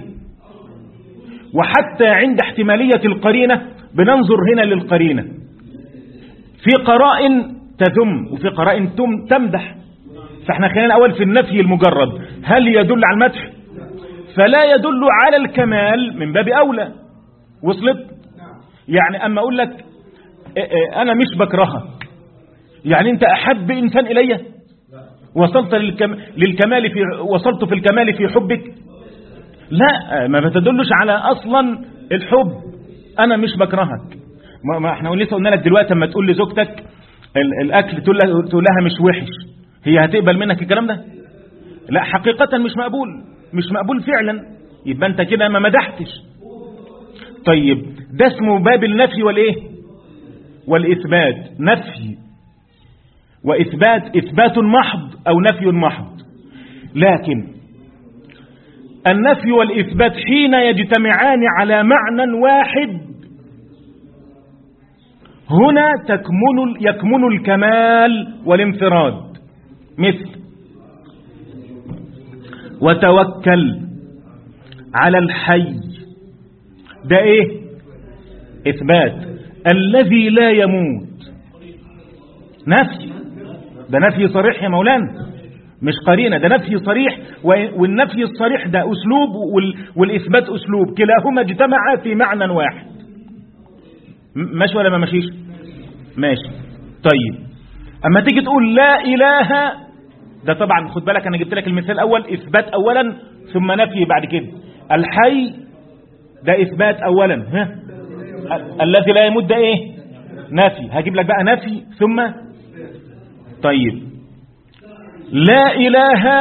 وحتى عند احتمالية القرينة بننظر هنا للقرينة. في قرائن تذم وفي قرائن تمدح. فاحنا خلينا الأول في النفي المجرد، هل يدل على المدح؟ فلا يدل على الكمال من باب أولى. وصلت؟ يعني أما أقول لك أنا مش بكرهك، يعني أنت أحب إنسان إلي؟ وصلت للكمال في وصلت في الكمال في حبك؟ لا، ما بتدلش على أصلا الحب. أنا مش بكرهك. ما احنا لسه قلنا لك دلوقتي لما تقول لزوجتك الأكل تقول لها مش وحش، هي هتقبل منك الكلام ده؟ لا، حقيقة مش مقبول، مش مقبول فعلا. يبقى أنت كده ما مدحتش. طيب ده اسمه باب النفي والإيه؟ والإثبات. نفي وإثبات، إثبات محض أو نفي محض. لكن النفي والإثبات حين يجتمعان على معنى واحد هنا تكمن يكمن الكمال والانفراد. مثل وتوكل على الحي، ده ايه؟ إثبات. الذي لا يموت نفي، ده نفي صريح يا مولانا، مش قرينة، ده نفي صريح. والنفي الصريح ده أسلوب والإثبات أسلوب، كلاهما اجتمعا في معنى واحد. ماشي ولا ما ماشيش؟ ماشي. طيب أما تيجي تقول لا إله، ده طبعا خد بالك أنا جبت لك المثال الأول إثبات أولا ثم نفي بعد كده. الحي ده إثبات أولا، ها؟ الذي لا يموت ده إيه؟ نفي. هجيب لك بقى نفي ثم. طيب لا إله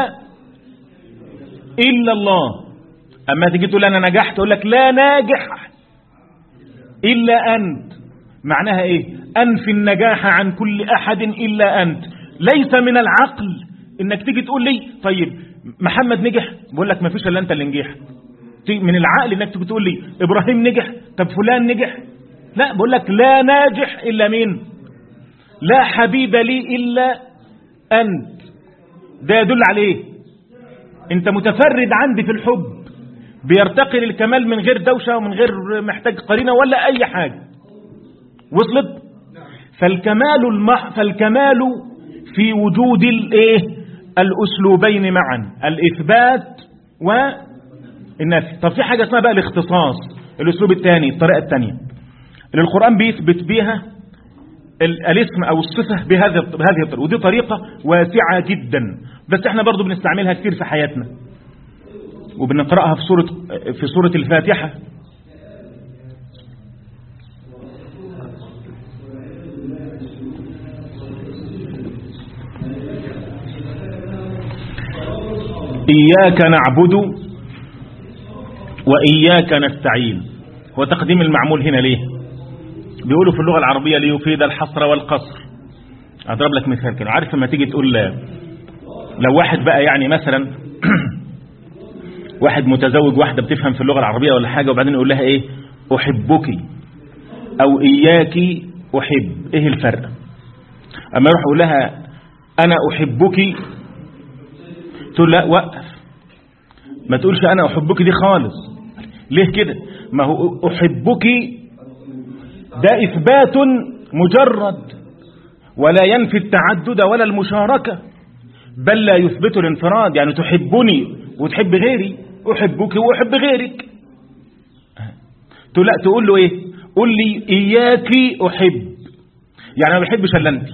إلا الله، أما تيجي تقول أنا نجحت أقول لك لا ناجح إلا أنت. معناها إيه؟ أنفي النجاح عن كل أحد إلا أنت. ليس من العقل إنك تيجي تقول لي طيب محمد نجح، بقول لك ما فيش إلا أنت اللي نجحت. من العقل إنك تيجي تقول لي إبراهيم نجح، طب فلان نجح. لا، بقول لك لا ناجح إلا مين؟ لا حبيب لي إلا أنت. ده يدل عليه انت متفرد عندي في الحب، بيرتقي للكمال من غير دوشة ومن غير محتاج قرينة ولا اي حاجة. وصلت؟ فالكمال المح فالكمال في وجود الايه الأسلوبين معا، الإثبات والنفي. طب في حاجة اسمها بقى الاختصاص، الأسلوب الثاني، الطريقة الثانية اللي القرآن بيثبت بيها الاسم أو الصفة بهذه بهذه الطريقة، ودي طريقة واسعة جدا، بس احنا برضو بنستعملها كتير في حياتنا وبنقرأها في سورة في سورة الفاتحة. إياك نعبد وإياك نستعين. هو تقديم المعمول هنا ليه؟ بيقولوا في اللغة العربية ليفيد الحصر والقصر. أضرب لك مثال كده، عارف لما تيجي تقول لو واحد بقى يعني مثلا واحد متزوج واحدة بتفهم في اللغة العربية ولا حاجة، وبعدين يقول لها ايه أحبك أو إياك أحب، ايه الفرق؟ أما يروح يقول لها أنا أحبك تقول لا وقف، ما تقولش أنا أحبك دي خالص. ليه كده؟ ما هو أحبك ده إثبات مجرد ولا ينفي التعدد ولا المشاركة، بل لا يثبت الانفراد. يعني تحبني وتحب غيري، أحبك وأحب غيرك. تقول لا، تقول له إيه؟ قول لي إياك أحب، يعني ما بحبش إلا أنت.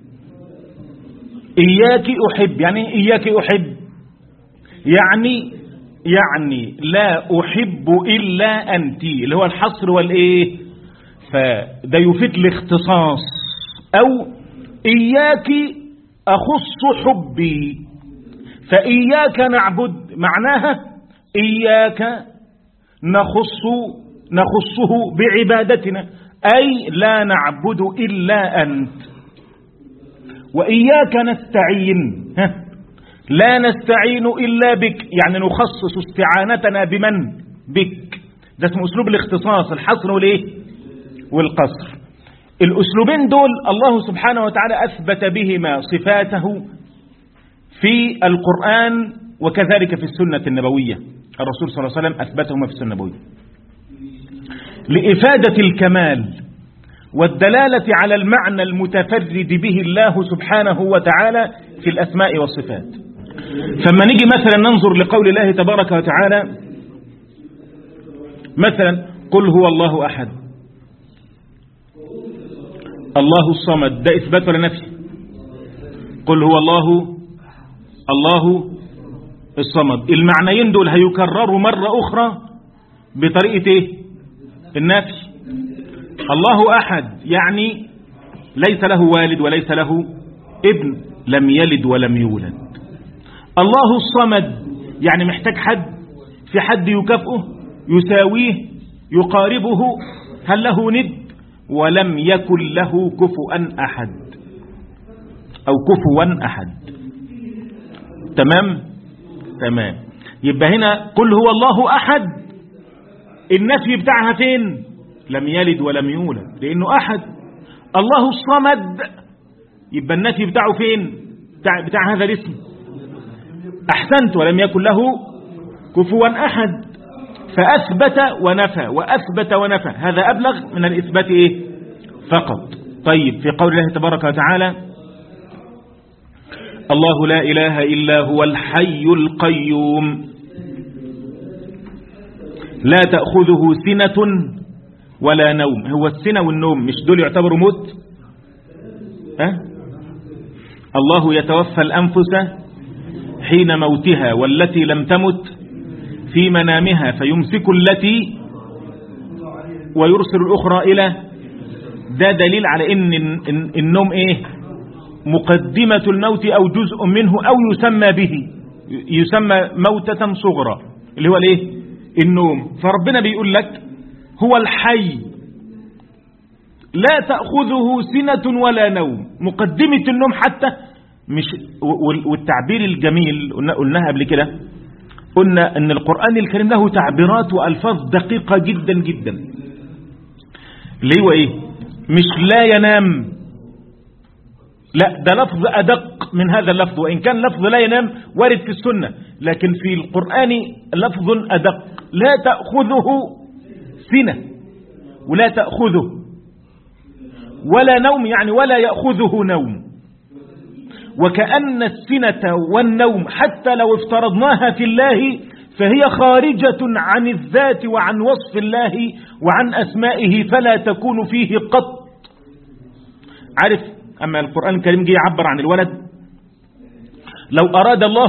إياك أحب يعني إياك أحب، يعني يعني لا أحب إلا أنت، اللي هو الحصر والإيه. فده يفيد الاختصاص. أو إياك أخص حبي، فإياك نعبد معناها إياك نخص نخصه بعبادتنا، أي لا نعبد إلا أنت. وإياك نستعين، لا نستعين إلا بك، يعني نخصص استعانتنا بمن؟ بك. ده اسمه أسلوب الاختصاص، الحصر والإيه والقصر. الأسلوبين دول الله سبحانه وتعالى أثبت بهما صفاته في القرآن وكذلك في السنة النبوية. الرسول صلى الله عليه وسلم أثبتهما في السنة النبوية لإفادة الكمال والدلالة على المعنى المتفرد به الله سبحانه وتعالى في الأسماء والصفات. فما نيجي مثلا ننظر لقول الله تبارك وتعالى مثلا قل هو الله أحد، الله الصمد، ده إثبات ولا نفي؟ قل هو الله الله الصمد، المعنيين دول هيكرروا مرة أخرى بطريقة إيه؟ النفي. الله أحد يعني ليس له والد وليس له ابن، لم يلد ولم يولد. الله الصمد يعني محتاج حد، في حد يكافئه يساويه يقاربه، هل له ند؟ ولم يكن له كفوا أحد أو كفوا أحد. تمام تمام. يبقى هنا قل هو الله أحد، النفي بتاعها فين؟ لم يلد ولم يولد لأنه أحد. الله الصمد يبقى النفي بتاعه فين؟ بتاع, بتاع هذا الاسم. أحسنت، ولم يكن له كفوا أحد، فأثبت ونفى وأثبت ونفى، هذا أبلغ من الإثبات إيه؟ فقط. طيب في قول الله تبارك وتعالى الله لا إله إلا هو الحي القيوم لا تأخذه سنة ولا نوم. هو السنة والنوم مش دول يعتبروا موت؟ أه؟ الله يتوفى الأنفس حين موتها والتي لم تمت في منامها فيمسك التي ويرسل الأخرى إلى. ده دليل على إن النوم إيه؟ مقدمة الموت أو جزء منه أو يسمى به، يسمى موتة صغرى اللي هو الإيه؟ النوم. فربنا بيقول لك هو الحي لا تأخذه سنة ولا نوم، مقدمة النوم حتى مش. والتعبير الجميل قلناها قبل كده، قلنا ان القرآن الكريم له تعبيرات وألفاظ دقيقة جدا جدا. اللي هو ايه؟ مش لا ينام، لا ده لفظ أدق من هذا اللفظ، وإن كان لفظ لا ينام وارد في السنة، لكن في القرآن لفظ أدق. لا تأخذه سنة ولا تأخذه ولا نوم، يعني ولا يأخذه نوم. وكأن السنة والنوم حتى لو افترضناها في الله فهي خارجة عن الذات وعن وصف الله وعن أسمائه، فلا تكون فيه قط. عارف أما القرآن الكريم جه يعبر عن الولد، لو أراد الله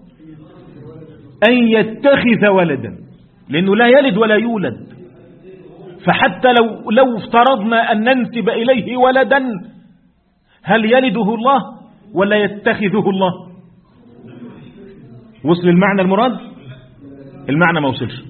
أن يتخذ ولدا، لأنه لا يلد ولا يولد، فحتى لو, لو افترضنا أن ننسب إليه ولدا، هل يلده الله ولا يتخذه الله؟ وصل المعنى المراد؟ المعنى ما وصلش.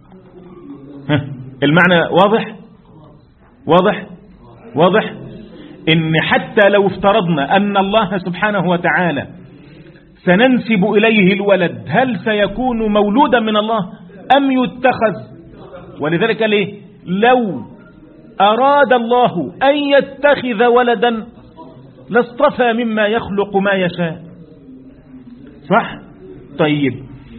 المعنى واضح واضح واضح إن حتى لو افترضنا أن الله سبحانه وتعالى سننسب إليه الولد، هل سيكون مولودا من الله أم يتخذ؟ ولذلك ليه لو أراد الله أن يتخذ ولدا لاصطفى مما يخلق ما يشاء. صح؟ طيب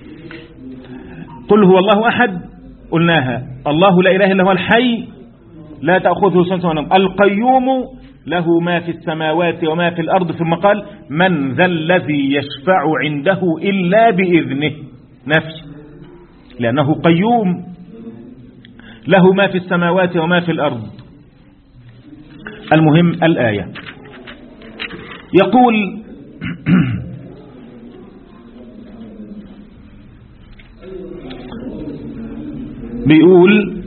قل هو الله أحد، قلناها. الله لا إله إلا هو الحي لا تأخذه سنة ولا نوم، القيوم له ما في السماوات وما في الأرض، ثم قال من ذا الذي يشفع عنده إلا بإذنه، نفي، لأنه قيوم له ما في السماوات وما في الأرض. المهم الآية يقول بيقول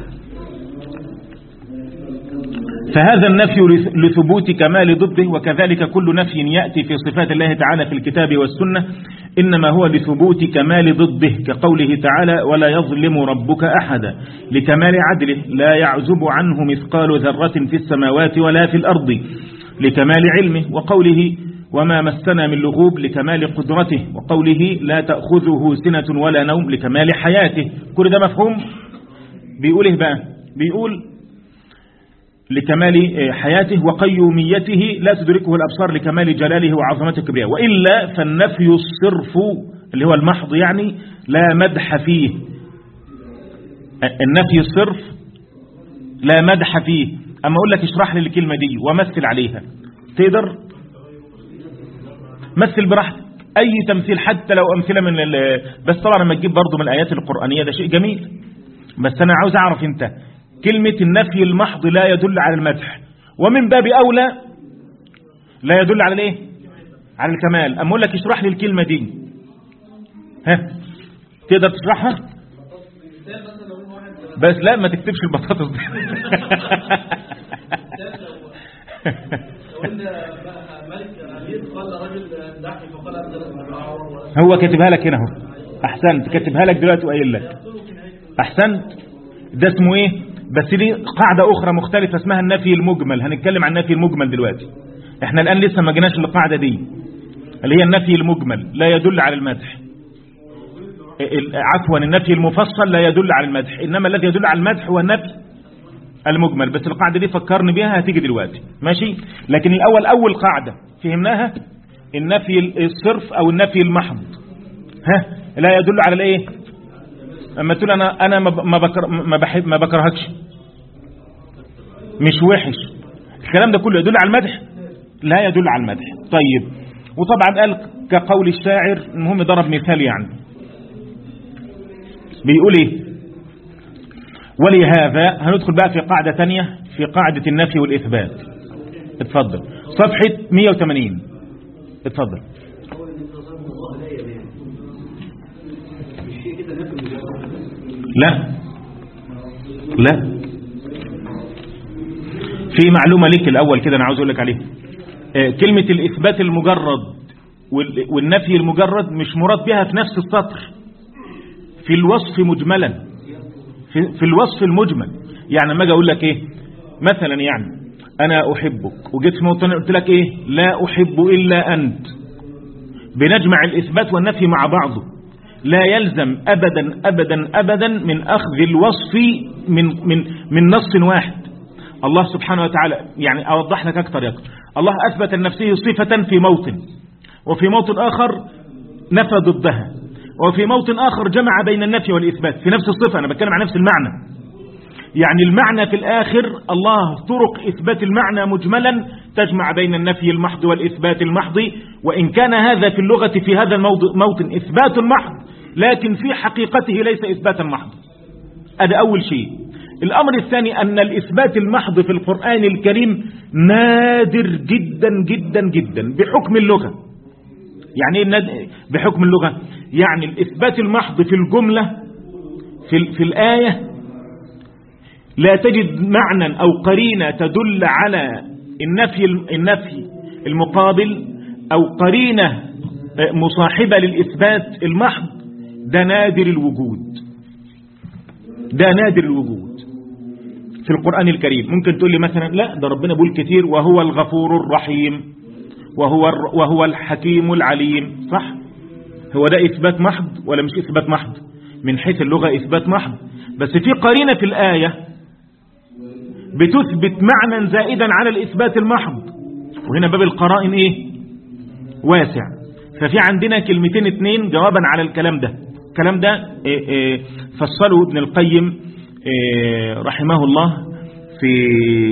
فهذا النفي لثبوت كمال ضده، وكذلك كل نفي يأتي في صفات الله تعالى في الكتاب والسنة إنما هو لثبوت كمال ضده، كقوله تعالى ولا يظلم ربك أحدا، لكمال عدله لا يعزب عنه مثقال ذرة في السماوات ولا في الأرض، لكمال علمه، وقوله وما مسنا من لغوب لكمال قدرته، وقوله لا تأخذه سنة ولا نوم لكمال حياته. كل ده مفهوم. بيقوله بقى بيقول لكمال حياته وقيوميته لا تدركه الأبصار لكمال جلاله وعظمته كبرياء، وإلا فالنفي الصرف اللي هو المحض يعني لا مدح فيه. النفي الصرف لا مدح فيه. أما أقول لك اشرح لي الكلمة دي ومثل عليها، تقدر مثل براحتك أي تمثيل، حتى لو أمثلة من ال... بس طبعا لما تجيب برضو من الآيات القرآنية ده شيء جميل، بس أنا عاوز أعرف أنت كلمة النفي المحض لا يدل على المدح، ومن باب أولى لا يدل على الايه؟ على الكمال. أما أقول لك اشرح لي الكلمة دي، ها تقدر تشرحها؟ بس لا ما تكتبش البطاطس دي. هو كاتبها لك هنا اهو. احسنت، كاتبها لك دلوقتي وقايل لك. احسنت. ده اسمه ايه؟ بس دي قاعدة اخرى مختلفة اسمها النفي المجمل. هنتكلم عن النفي المجمل دلوقتي. احنا الان لسه ما جيناش للقاعدة دي اللي هي النفي المجمل لا يدل على المدح. عفوا النفي المفصل لا يدل على المدح، انما الذي يدل على المدح هو النفي المجمل. بس القاعدة دي فكرني بيها هتيجي دلوقتي ماشي. لكن الاول اول قاعدة فهمناها النفي الصرف او النفي المحض ها لا يدل على الايه؟ اما تقول انا انا ما بكر ما بحب ما بكرهكش مش وحش، الكلام ده كله يدل على المدح؟ لا يدل على المدح. طيب وطبعا قال كقول الشاعر، المهم ضرب مثال يعني بيقول ايه؟ ولهذا هندخل بقى في قاعدة تانية في قاعدة النفي والإثبات. اتفضل صفحة مية وثمانين. اتفضل. لا لا في معلومة لك الأول كده أنا عاوز أقول لك عليها. كلمة الإثبات المجرد والنفي المجرد مش مراد بها في نفس السطر، في الوصف مجملا، في, في الوصف المجمل. يعني لما اجي اقول لك ايه مثلا، يعني انا احبك، وجيت في موطن قلت لك ايه لا احب الا انت، بنجمع الاثبات والنفي مع بعضه. لا يلزم ابدا ابدا ابدا من اخذ الوصف من من من نص واحد. الله سبحانه وتعالى يعني اوضح لك اكتر يكتر. الله اثبت لنفسه صفة في موطن، وفي موطن اخر نفى ضدها، وفي موطن آخر جمع بين النفي والإثبات في نفس الصفة. أنا بتكلم عن نفس المعنى. يعني المعنى في الآخر الله طرق إثبات المعنى مجملا تجمع بين النفي المحض والإثبات المحض، وإن كان هذا في اللغة في هذا الموطن إثبات محض، لكن في حقيقته ليس إثباتا محض. هذا أول شيء. الأمر الثاني أن الإثبات المحض في القرآن الكريم نادر جدا جدا جدا بحكم اللغة. يعني بحكم اللغة يعني الإثبات المحض في الجملة في, في الآية لا تجد معنى أو قرينة تدل على النفي النفي المقابل أو قرينة مصاحبة للإثبات المحض. ده نادر الوجود، ده نادر الوجود في القرآن الكريم. ممكن تقول لي مثلا لا ده ربنا بيقول كتير وهو الغفور الرحيم وهو وهو الحكيم العليم، صح؟ هو ده إثبات محض ولا مش إثبات محض؟ من حيث اللغة إثبات محض، بس في قرينة في الآية بتثبت معنى زائدا على الإثبات المحض، وهنا باب القرائن إيه؟ واسع. ففي عندنا كلمتين اتنين جوابا على الكلام ده. الكلام ده إيه إيه فصله ابن القيم إيه رحمه الله في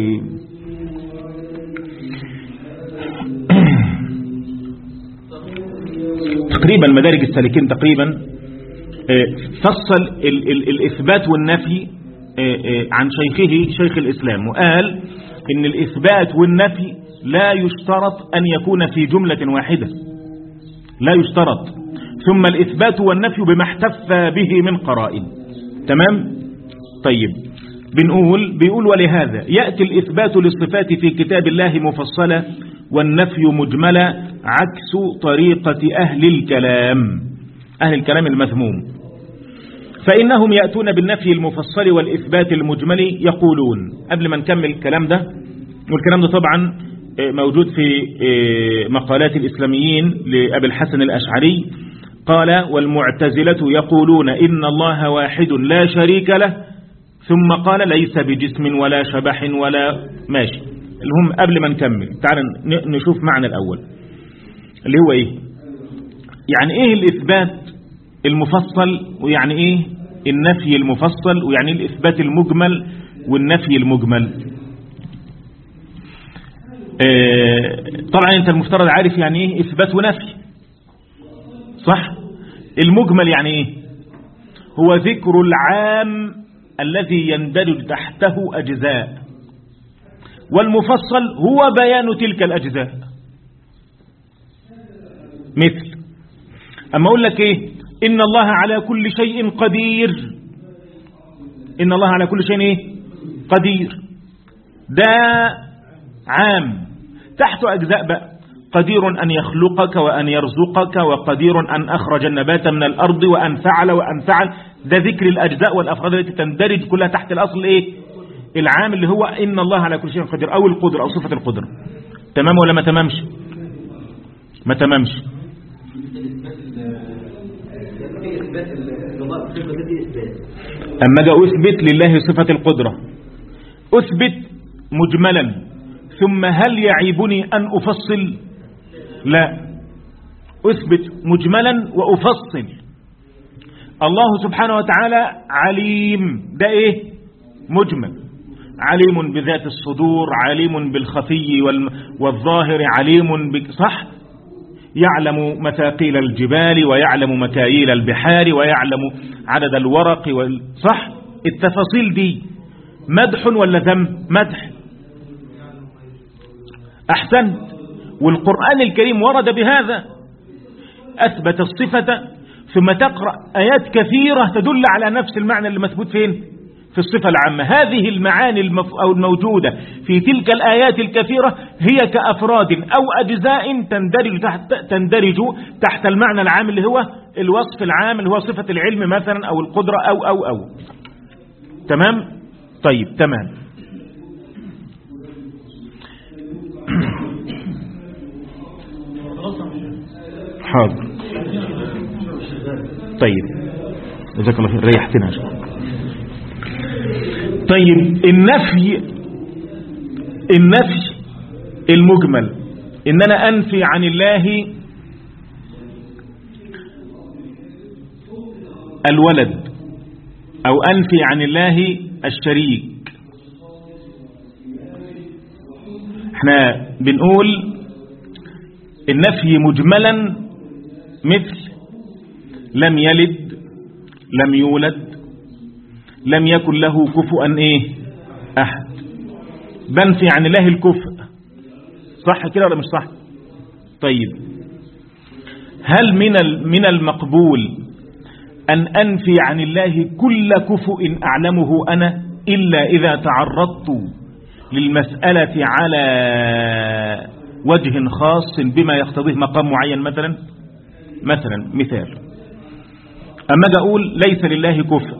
تقريبا مدارج السالكين تقريبا. فصل ال ال الإثبات والنفي عن شيخه شيخ الإسلام، وقال إن الإثبات والنفي لا يشترط أن يكون في جملة واحدة، لا يشترط. ثم الإثبات والنفي بما احتفى به من قرائن. تمام؟ طيب بنقول بيقول ولهذا يأتي الإثبات للصفات في كتاب الله مفصلة والنفي مجملة عكس طريقة أهل الكلام، أهل الكلام المذموم. فإنهم يأتون بالنفي المفصل والإثبات المجمل يقولون. قبل ما نكمل الكلام ده، والكلام ده طبعا موجود في مقالات الإسلاميين لأبي الحسن الأشعري، قال والمعتزلة يقولون إن الله واحد لا شريك له، ثم قال ليس بجسم ولا شبح ولا ماشي. الهم قبل ما نكمل تعال نشوف معنى الأول اللي هو إيه، يعني إيه الإثبات المفصل، ويعني إيه النفي المفصل، ويعني إيه الإثبات المجمل والنفي المجمل. آه طبعا أنت المفترض عارف يعني إيه إثبات ونفي، صح؟ المجمل يعني إيه؟ هو ذكر العام الذي يندرج تحته أجزاء، والمفصل هو بيان تلك الأجزاء. مثل أما أقول لك إيه إن الله على كل شيء قدير، إن الله على كل شيء إيه؟ قدير، ده عام تحته أجزاء بقى. قدير أن يخلقك وأن يرزقك، وقدير أن أخرج النبات من الأرض، وأن فعل وأن فعل. ده ذكر الأجزاء والأفراد التي تندرج كلها تحت الأصل إيه؟ العام اللي هو إن الله على كل شيء قدير، أو القدر أو صفة القدر. تمام ولا ما تمامش؟ ما تمامش. أما جاء أثبت لله صفة القدرة، أثبت مجملا، ثم هل يعيبني أن أفصل؟ لا، أثبت مجملا وأفصل. الله سبحانه وتعالى عليم، ده إيه؟ مجمل. عليم بذات الصدور، عليم بالخفي والظاهر، عليم صح، يعلم مثاقيل الجبال ويعلم مكاييل البحار ويعلم عدد الورق صح. التفاصيل دي مدح ولا ذم؟ مدح. أحسنت. والقرآن الكريم ورد بهذا، أثبت الصفة، ثم تقرأ آيات كثيرة تدل على نفس المعنى اللي مثبوت فين؟ في الصفة العامة. هذه المعاني المف... أو الموجودة في تلك الآيات الكثيرة هي كأفراد أو أجزاء تندرج تحت, تندرج تحت المعنى العام اللي هو الوصف العام اللي هو صفة العلم مثلا أو القدرة أو أو أو تمام؟ طيب تمام. حاضر. طيب جزاك الله خير، ريحتنا شوية. طيب النفي، النفي المجمل ان انا انفي عن الله الولد او انفي عن الله الشريك. احنا بنقول النفي مجملا مثل لم يلد لم يولد لم يكن له كفؤا ايه احد. بنفي عن الله الكفء، صح كده ولا مش صح؟ طيب هل من من المقبول أن أنفي عن الله كل كفء أعلمه أنا إلا إذا تعرضت للمسألة على وجه خاص بما يقتضيه مقام معين؟ مثلا مثلا مثال، أما أجي أقول ليس لله كفء،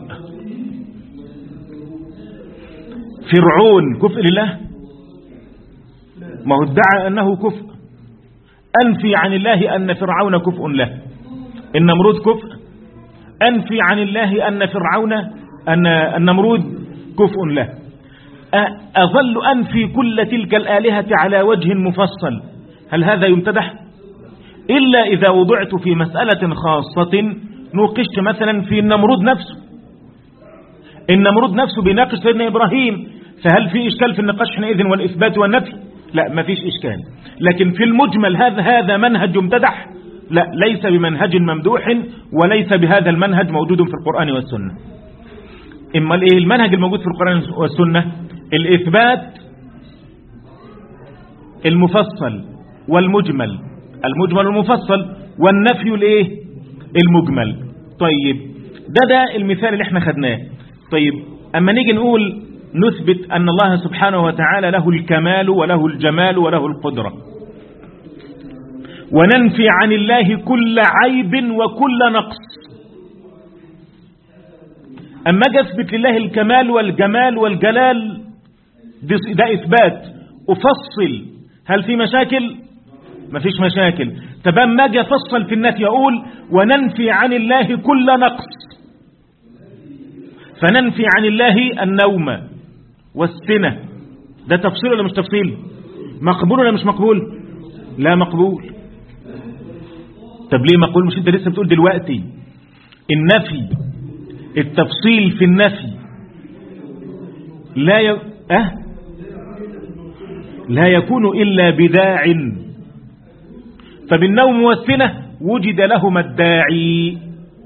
فرعون كفء لله؟ ما هو ادعى أنه كفء. أنفي عن الله أن فرعون كفء له. النمرود كفء، أنفي عن الله أن فرعون أن النمرود كفء له. أظل أنفي كل تلك الآلهة على وجه مفصل، هل هذا يمتدح؟ إلا إذا وضعت في مسألة خاصة نوقشت مثلا في النمرود نفسه. النمرود نفسه بيناقش سيدنا إبراهيم، فهل في إشكال في النقاش حينئذ والإثبات والنفي؟ لا، ما فيش إشكال. لكن في المجمل هذا هذا منهج يمتدح؟ لا، ليس بمنهج ممدوح، وليس بهذا المنهج موجود في القرآن والسنة. إما إيه المنهج الموجود في القرآن والسنة؟ الإثبات المفصل والمجمل، المجمل والمفصل، والنفي الايه المجمل. طيب ده ده المثال اللي احنا خدناه. طيب اما نيجي نقول نثبت ان الله سبحانه وتعالى له الكمال وله الجمال وله القدرة، وننفي عن الله كل عيب وكل نقص. اما اجي اثبت لله الكمال والجمال والجلال، ده اثبات افصل، هل في مشاكل؟ ما فيش مشاكل. طب اما اجي افصل في النفي اقول وننفي عن الله كل نقص، فننفي عن الله النوم والسنة، ده تفصيل ولا مش تفصيل؟ مقبول ولا مش مقبول؟ لا مقبول. طب ليه مقبول؟ مش انت لسه بتقول دلوقتي النفي التفصيل في النفي لا ي... أه؟ لا يكون إلا بداع. فبالنوم والسنة وجد لهما الداعي،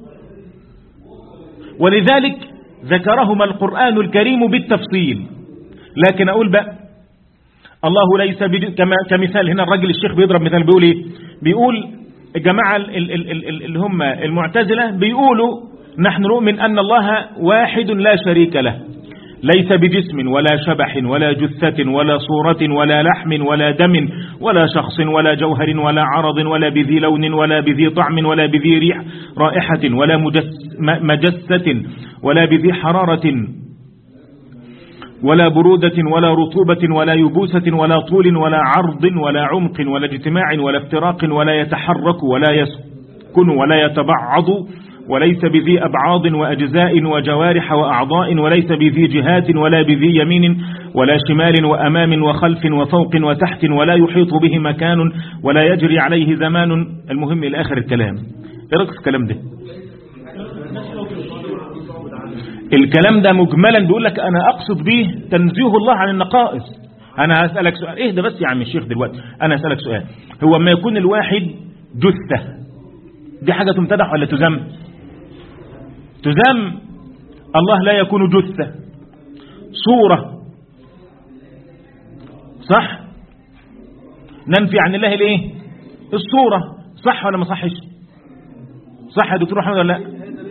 ولذلك ذكرهما القرآن الكريم بالتفصيل. لكن أقول بقى الله ليس بد... كما كمثال هنا الرجل الشيخ بيضرب مثال، بيقول ايه؟ بيقول الجماعة اللي هم المعتزلة بيقولوا نحن نؤمن أن الله واحد لا شريك له، ليس بجسم ولا شبح ولا جثة ولا صورة ولا لحم ولا دم ولا شخص ولا جوهر ولا عرض ولا بذي لون ولا بذي طعم ولا بذي ريح رائحة ولا مجسة ولا بذي حرارة ولا برودة ولا رطوبة ولا يبوسة ولا طول ولا عرض ولا عمق ولا اجتماع ولا افتراق ولا يتحرك ولا يسكن ولا يتبعض، وليس بذي أبعاض وأجزاء وجوارح وأعضاء، وليس بذي جهات ولا بذي يمين ولا شمال وأمام وخلف وفوق وتحت، ولا يحيط به مكان ولا يجري عليه زمان. المهم إلى آخر الكلام. إيه رأيك في الكلام ده؟ الكلام ده مجملا بيقول لك أنا أقصد به تنزيه الله عن النقائص. أنا هسألك سؤال، إيه ده بس يا عم الشيخ دلوقتي، أنا هسألك سؤال، هو ما يكون الواحد جثة دي حاجة تمتدح ولا تذم؟ تذم. الله لا يكون جثة، صورة، صح؟ ننفي عن الله الايه؟ الصورة، صح ولا ما صحش؟ صح يا دكتور محمد ولا لا؟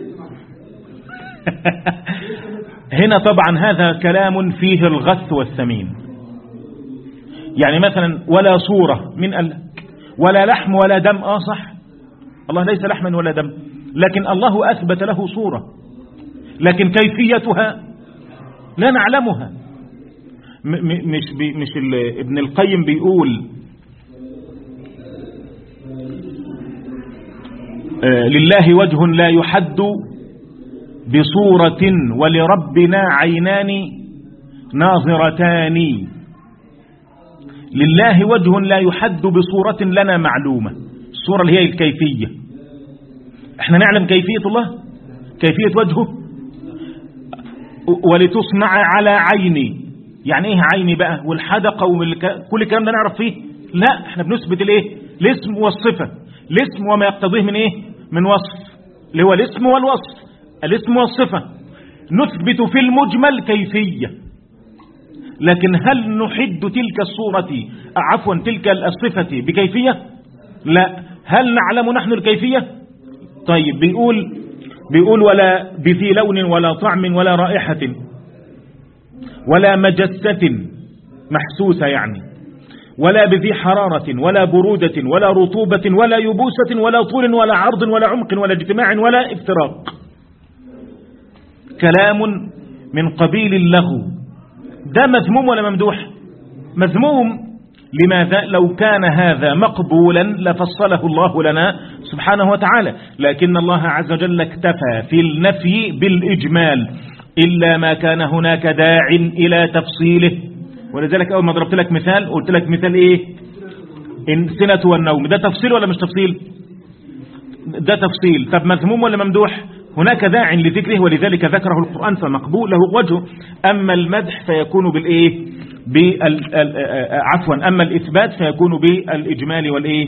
هنا طبعا هذا كلام فيه الغث والثمين. يعني مثلا ولا صورة من قال ولا لحم ولا دم، اه صح، الله ليس لحما ولا دم، لكن الله أثبت له صورة، لكن كيفيتها لا نعلمها. مش بي مش ابن القيم بيقول آه لله وجه لا يحد بصورة ولربنا عينان ناظرتان. لله وجه لا يحد بصورة لنا معلومة، الصورة اللي هي الكيفية، احنا نعلم كيفية الله، كيفية وجهه، ولتصنع على عيني يعني ايه عيني بقى والحدقة وكل الكلام ده نعرف فيه؟ لا، احنا بنثبت الايه؟ الاسم والصفة. الاسم وما يقتضيه من ايه؟ من وصف، اللي هو الاسم والوصف، الاسم والصفة. نثبت في المجمل كيفية، لكن هل نحد تلك الصورة عفوا تلك الصفة بكيفية؟ لا. هل نعلم نحن الكيفية؟ طيب بيقول بيقول ولا بذي لون ولا طعم ولا رائحة ولا مجسة محسوسة يعني، ولا بذي حرارة ولا برودة ولا رطوبة ولا يبوسة ولا طول ولا عرض ولا عمق ولا اجتماع ولا افتراق. كلام من قبيل اللغو. ده مذموم ولا ممدوح؟ مذموم. لماذا؟ لو كان هذا مقبولا لفصله الله لنا سبحانه وتعالى، لكن الله عز وجل اكتفى في النفي بالإجمال إلا ما كان هناك داع إلى تفصيله. ولذلك أول ما ضربت لك مثال قلت لك مثال إيه؟ السنة والنوم. ده تفصيل ولا مش تفصيل؟ ده تفصيل. طب مذموم ولا ممدوح؟ هناك داع لذكره ولذلك ذكره القرآن فمقبول له وجهه. أما المدح فيكون بالإيه؟ بال عفوا أما الإثبات فيكون بالإجمال والإيه؟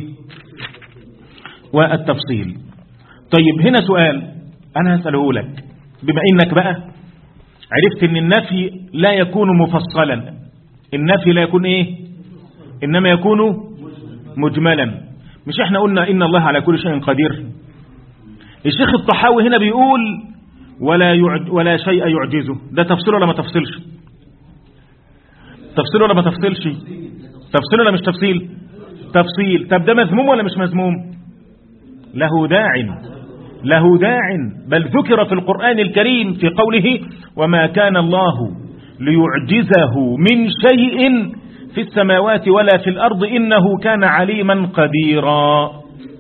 والتفصيل. طيب هنا سؤال أنا هسأله لك، بما إنك بقى عرفت إن النفي لا يكون مفصلا، النفي لا يكون إيه؟ إنما يكون مجملا. مش إحنا قلنا إن الله على كل شيء قدير؟ الشيخ الطحاوي هنا بيقول ولا يعج ولا شيء يعجزه. ده تفصيل ولا ما تفصيلش؟ تفصيل ولا ما تفصيلش؟ تفصيل ولا مش تفصيل؟ تفصيل. طب ده مذموم ولا مش مذموم؟ له داع، له داع، بل ذكر في القرآن الكريم في قوله وما كان الله ليعجزه من شيء في السماوات ولا في الأرض إنه كان عليما قديرا.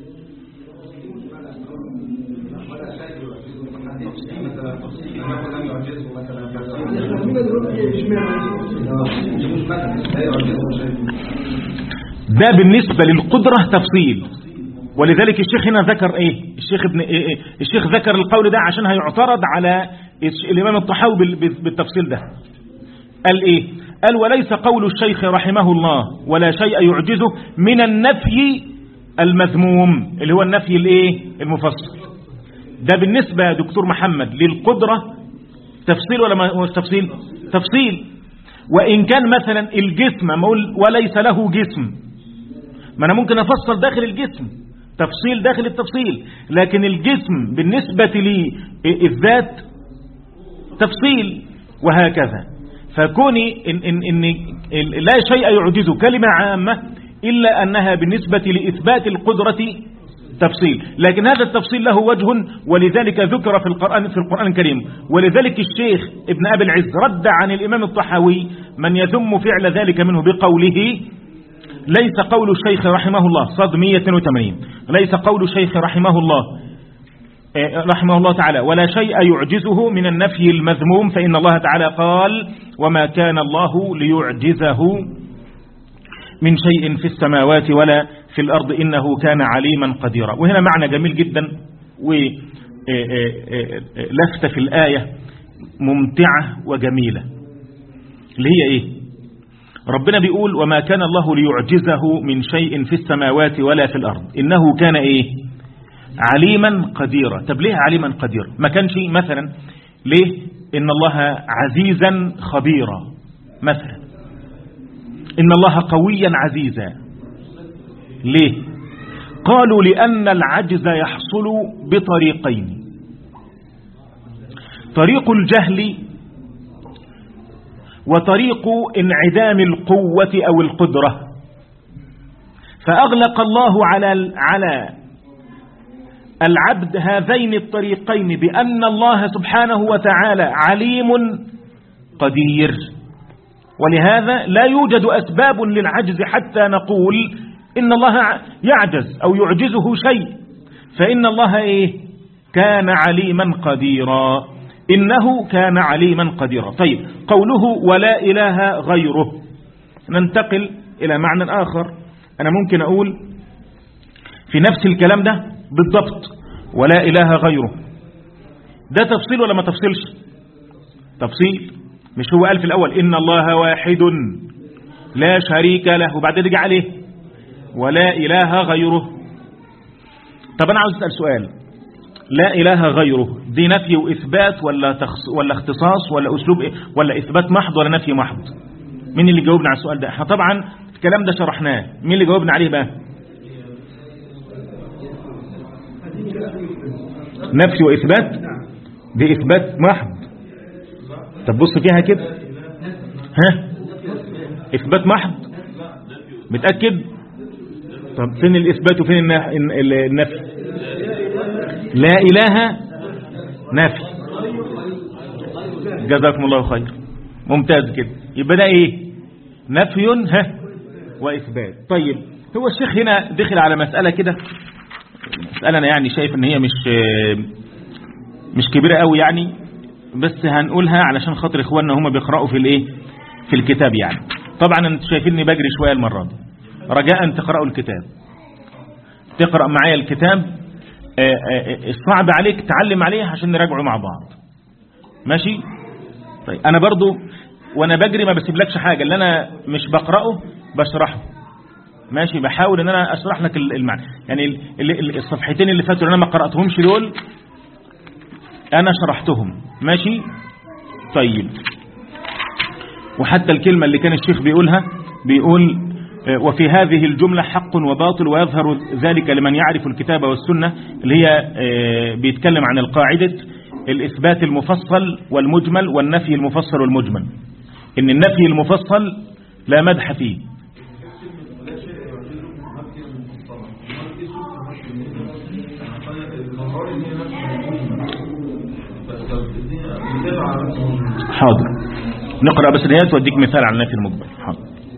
ده بالنسبة للقدرة تفصيل. ولذلك الشيخ هنا ذكر ايه؟ الشيخ ابن إيه إيه؟ الشيخ ذكر القول ده عشان هيعترض على الإمام الطحاوي بالتفصيل ده. قال ايه؟ قال وليس قول الشيخ رحمه الله ولا شيء يعجزه من النفي المذموم اللي هو النفي الايه؟ المفصل. ده بالنسبة يا دكتور محمد للقدرة تفصيل ولا ما تفصيل؟ تفصيل. وإن كان مثلا الجسم ما اقول وليس له جسم، ما أنا ممكن أفصل داخل الجسم، تفصيل داخل التفصيل. لكن الجسم بالنسبة للذات تفصيل، وهكذا. فكوني إن, إن, إن لا شيء يعجزه كلمة عامة إلا أنها بالنسبة لإثبات القدرة تفصيل، لكن هذا التفصيل له وجه ولذلك ذكر في القرآن في القرآن الكريم. ولذلك الشيخ ابن أبي العز رد عن الإمام الطحاوي من يذم فعل ذلك منه بقوله ليس قول الشيخ رحمه الله صد مئة واثنين وثمانين ليس قول الشيخ رحمه الله رحمه الله تعالى ولا شيء يعجزه من النفي المذموم، فإن الله تعالى قال وما كان الله ليعجزه من شيء في السماوات ولا في الأرض إنه كان عليما قديرا. وهنا معنى جميل جدا ولفتة في الآية ممتعة وجميلة اللي هي إيه؟ ربنا بيقول وما كان الله ليعجزه من شيء في السماوات ولا في الأرض إنه كان إيه؟ عليما قديرا. طب ليه عليما قديرا؟ ما كانش مثلا ليه إن الله عزيزا خبيرا مثلا، إن الله قويا عزيزا. ليه؟ قالوا لأن العجز يحصل بطريقين: طريق الجهل وطريق انعدام القوة أو القدرة. فأغلق الله على على العبد هذين الطريقين بأن الله سبحانه وتعالى عليم قدير، ولهذا لا يوجد أسباب للعجز حتى نقول إن الله يعجز أو يعجزه شيء، فإن الله إيه؟ كان عليما قديرا. إنه كان عليما قديرا. طيب قوله ولا إله غيره، ننتقل إلى معنى آخر. أنا ممكن أقول في نفس الكلام ده بالضبط ولا إله غيره، ده تفصيل ولا ما تفصيلش؟ تفصيل. مش هو قال في الأول إن الله واحد لا شريك له، وبعدين رجع عليه ولا إله غيره. طب أنا عاوز أسأل سؤال، لا إله غيره دي نفي وإثبات ولا تخص ولا اختصاص ولا أسلوب إيه؟ ولا إثبات محض ولا نفي محض؟ مين اللي جاوبنا على السؤال ده؟ احنا طبعا الكلام ده شرحناه، مين اللي جاوبنا عليه بقى؟ نفي وإثبات، دي إثبات محض. طب بص فيها كده، ها إثبات محض متأكد؟ طب فين الإثبات وفين النفي؟ لا إله نفي، جزاكم الله خير، ممتاز كده. يبقى ده إيه؟ نفي ها وإثبات. طيب هو الشيخ هنا دخل على مسألة كده، مسألة أنا يعني شايف إن هي مش مش كبيرة قوي يعني، بس هنقولها علشان خاطر إخواننا هم بيقرأوا في الإيه في الكتاب يعني. طبعا أنتوا شايفيني بجري شوية المرة دي، رجاء أن تقرأوا الكتاب، تقرأ معايا الكتاب، الصعب عليك تعلم عليه عشان نراجعه مع بعض، ماشي؟ طيب أنا برضو وأنا بجري ما بسيبلكش حاجة، اللي أنا مش بقرأه بشرحه، ماشي؟ بحاول ان انا اشرح لك المعنى يعني. الصفحتين اللي فاتوا اللي انا ما قرأتهمش دول انا شرحتهم، ماشي؟ طيب وحتى الكلمة اللي كان الشيخ بيقولها، بيقول وفي هذه الجملة حق وباطل ويظهر ذلك لمن يعرف الكتاب والسنة، اللي هي بيتكلم عن القاعدة الإثبات المفصل والمجمل والنفي المفصل والمجمل. إن النفي المفصل لا مدح فيه، حاضر نقرأ بس الآيات واديك مثال على النفي المجمل. حاضر.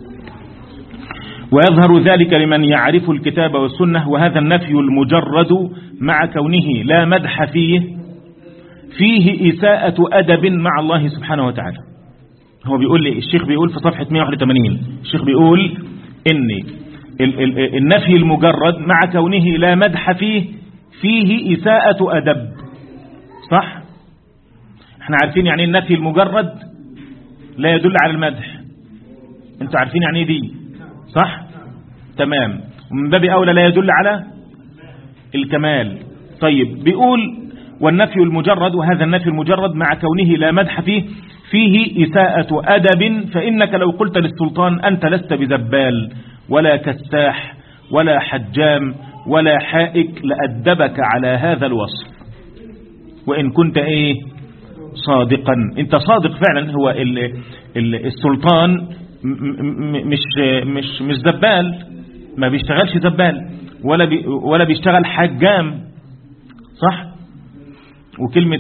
ويظهر ذلك لمن يعرف الكتاب والسنة، وهذا النفي المجرد مع كونه لا مدح فيه فيه إساءة أدب مع الله سبحانه وتعالى. هو بيقول لي الشيخ بيقول في صفحة مئة وواحد وثمانين، الشيخ بيقول إن النفي المجرد مع كونه لا مدح فيه فيه إساءة أدب، صح؟ احنا عارفين يعني النفي المجرد لا يدل على المدح، انتوا عارفين يعني ايه دي، صح؟ تمام. ومن باب أولى لا يدل على الكمال. طيب بيقول والنفي المجرد، وهذا النفي المجرد مع كونه لا مدح فيه فيه إساءة أدب، فإنك لو قلت للسلطان أنت لست بذبال ولا كساح ولا حجام ولا حائك لأدبك على هذا الوصف، وإن كنت إيه صادقا. انت صادق فعلا، هو ال ال السلطان مش مش مش زبال، ما بيشتغلش زبال ولا بي ولا بيشتغل حجام، صح؟ وكلمة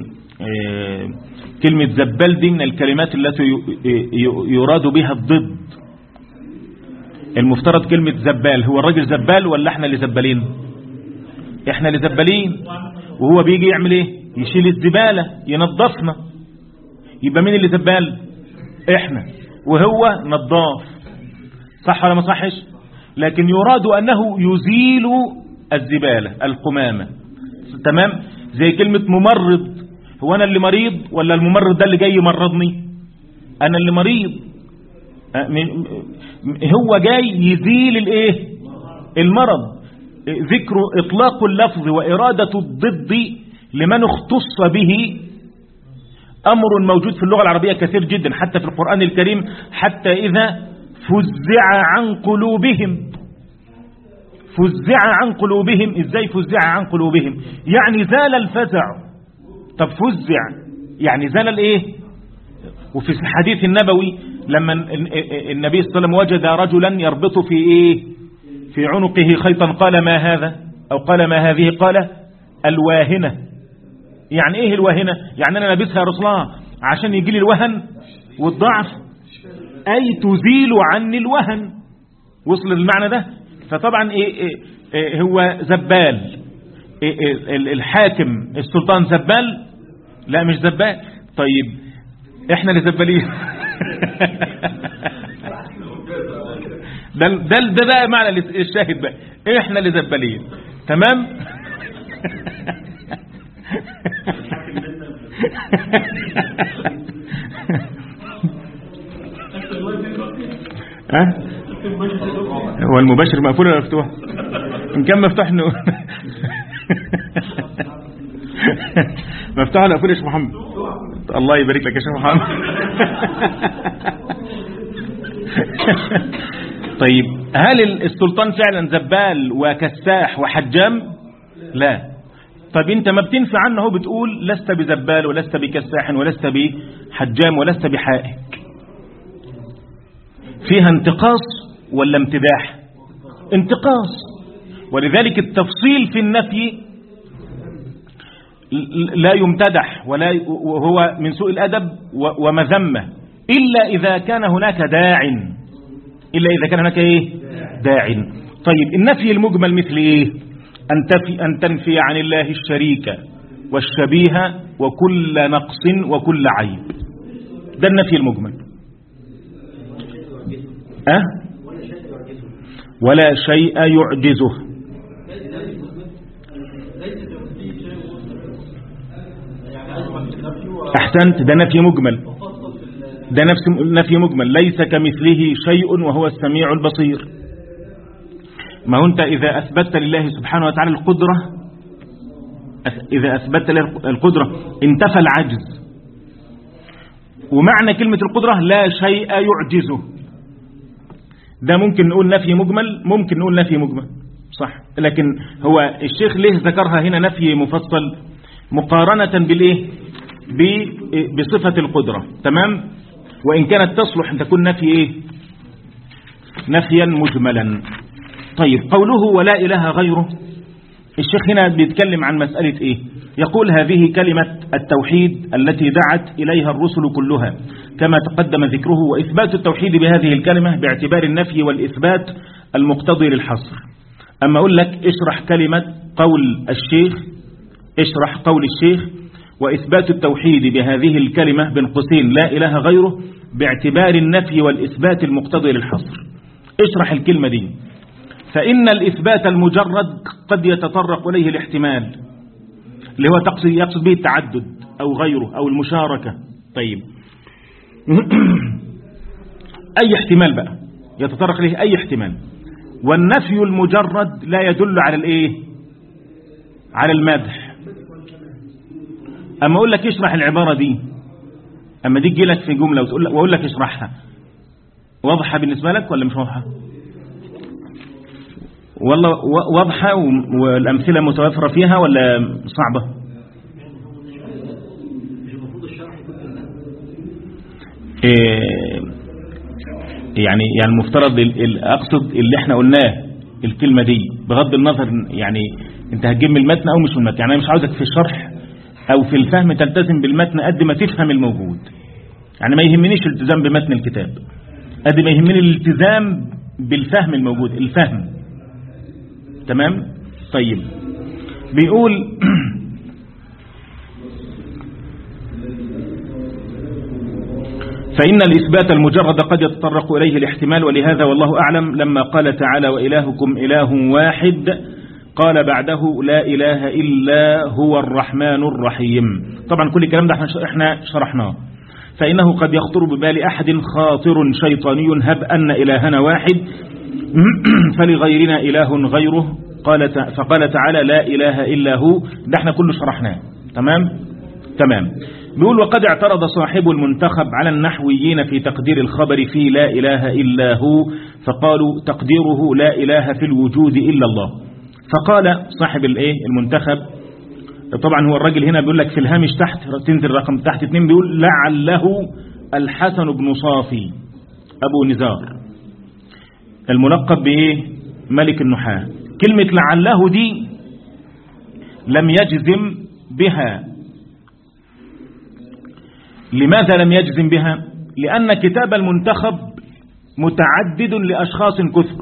كلمة زبال دي من الكلمات التي يراد بها الضد. المفترض كلمة زبال، هو الراجل زبال ولا احنا اللي زبالين؟ احنا اللي زبالين، وهو بيجي يعمل ايه؟ يشيل الزبالة ينظفنا، يبقى مين اللي زبال؟ احنا، وهو نظاف، صح ولا ما صحش؟ لكن يراد انه يزيل الزبالة القمامة، تمام؟ زي كلمة ممرض، هو انا اللي مريض ولا الممرض ده اللي جاي يمرضني؟ انا اللي مريض، هو جاي يزيل الايه؟ المرض. ذكر اطلاق اللفظ وارادة الضد لمن اختص به أمر موجود في اللغة العربية كثير جدا، حتى في القرآن الكريم، حتى إذا فزع عن قلوبهم. فزع عن قلوبهم، إزاي فزع عن قلوبهم؟ يعني زال الفزع. طب فزع يعني زال الإيه؟ وفي الحديث النبوي لما النبي صلى الله عليه وسلم وجد رجلا يربط في إيه؟ في عنقه خيطا، قال ما هذا؟ أو قال ما هذه؟ قال الواهنة. يعني ايه الواهنة؟ يعني انا لابسها يا رسول الله عشان يجي لي الوهن والضعف، اي تزيل عني الوهن. وصل المعنى ده؟ فطبعا إيه إيه إيه هو زبال، إيه إيه الحاكم السلطان زبال؟ لا مش زبال. طيب احنا اللي زبالين. ده ده ده بقى معنى الشاهد بقى، احنا اللي زبالين، تمام؟ ها هو المباشر مقفول ولا مفتوح؟ ان كان مفتوح انه مفتوح ولا مقفول يا شيخ محمد؟ الله يبارك لك يا شيخ محمد. طيب هل السلطان فعلا زبال وكساح وحجام؟ لا. طب انت ما بتنفع عنه، هو بتقول لست بزبال ولست بكساح ولست بحجام ولست بحائك. فيها انتقاص ولا امتداح؟ انتقاص. ولذلك التفصيل في النفي لا يمتدح ولا وهو من سوء الأدب ومذمة إلا إذا كان هناك داع، إلا إذا كان هناك إيه؟ داع. طيب النفي المجمل مثل إيه؟ أن تنفي, أن تنفي عن الله الشريك والشبيه وكل نقص وكل عيب. ده النفي المجمل. أه؟ ولا شيء يعجزه. أحسنت، ده نفي مجمل، ده نفس نفي مجمل. ليس كمثله شيء وهو السميع البصير. ما هو أنت إذا أثبتت لله سبحانه وتعالى القدرة، إذا أثبتت له القدرة انتفى العجز. ومعنى كلمة القدرة لا شيء يعجزه، ده ممكن نقول نفي مجمل، ممكن نقول نفي مجمل صح. لكن هو الشيخ ليه ذكرها هنا نفي مفصل؟ مقارنة بالإيه؟ بصفة القدرة. تمام. وإن كانت تصلح أن تكون نفي إيه؟ نفيا مجملا. طيب قوله ولا إله غيره، الشيخ هنا بيتكلم عن مسألة إيه؟ يقول هذه كلمة التوحيد التي دعت إليها الرسل كلها كما تقدم ذكره، وإثبات التوحيد بهذه الكلمة باعتبار النفي والإثبات المقتضي للحصر. أما أقول لك اشرح كلمة قول الشيخ، اشرح قول الشيخ وإثبات التوحيد بهذه الكلمة بين قوسين لا إله غيره باعتبار النفي والإثبات المقتضي للحصر. اشرح الكلمة دي. فإن الإثبات المجرد قد يتطرق إليه الاحتمال اللي هو تقصد يقصد به التعدد أو غيره أو المشاركة. طيب أي احتمال بقى يتطرق إليه أي احتمال. والنفي المجرد لا يدل على الإيه؟ على المدح. أما أقول لك اشرح العبارة دي، أما دي تجي لك في جملة وتقول وأقول لك اشرحها، واضحة بالنسبة لك ولا مش واضحة؟ والله واضحة والأمثلة متوفرة فيها ولا صعبة؟ إيه يعني يعني المفترض أقصد اللي احنا قلناه الكلمة دي بغض النظر يعني انت هتجيب من المتن أو مش من المتن. يعني أنا مش عاوزك في الشرح أو في الفهم تلتزم بالمتن قد ما تفهم الموجود. يعني ما يهمنيش الالتزام بمتن الكتاب قد ما يهمني الالتزام بالفهم الموجود، الفهم. تمام. طيب بيقول فإن الإثبات المجرد قد يتطرق إليه الاحتمال، ولهذا والله أعلم لما قال تعالى وإلهكم إله واحد قال بعده لا إله إلا هو الرحمن الرحيم. طبعا كل الكلام ده احنا شرحناه. فإنه قد يخطر ببال أحد خاطر شيطاني هب أن إلهنا واحد فلغيرنا إله غيره. قال فقال تعالى لا إله إلا هو. ده احنا كله شرحناه. تمام تمام. بيقول وقد اعترض صاحب المنتخب على النحويين في تقدير الخبر في لا إله إلا هو، فقالوا تقديره لا إله في الوجود إلا الله. فقال صاحب الايه المنتخب، طبعا هو الراجل هنا بيقول لك في الهامش تحت تنزل رقم تحت اتنين، بيقول لعله الحسن بن صافي أبو نزار الملقب بإيه ملك النحاة. كلمة لعله دي لم يجزم بها. لماذا لم يجزم بها؟ لأن كتاب المنتخب متعدد لأشخاص كثر،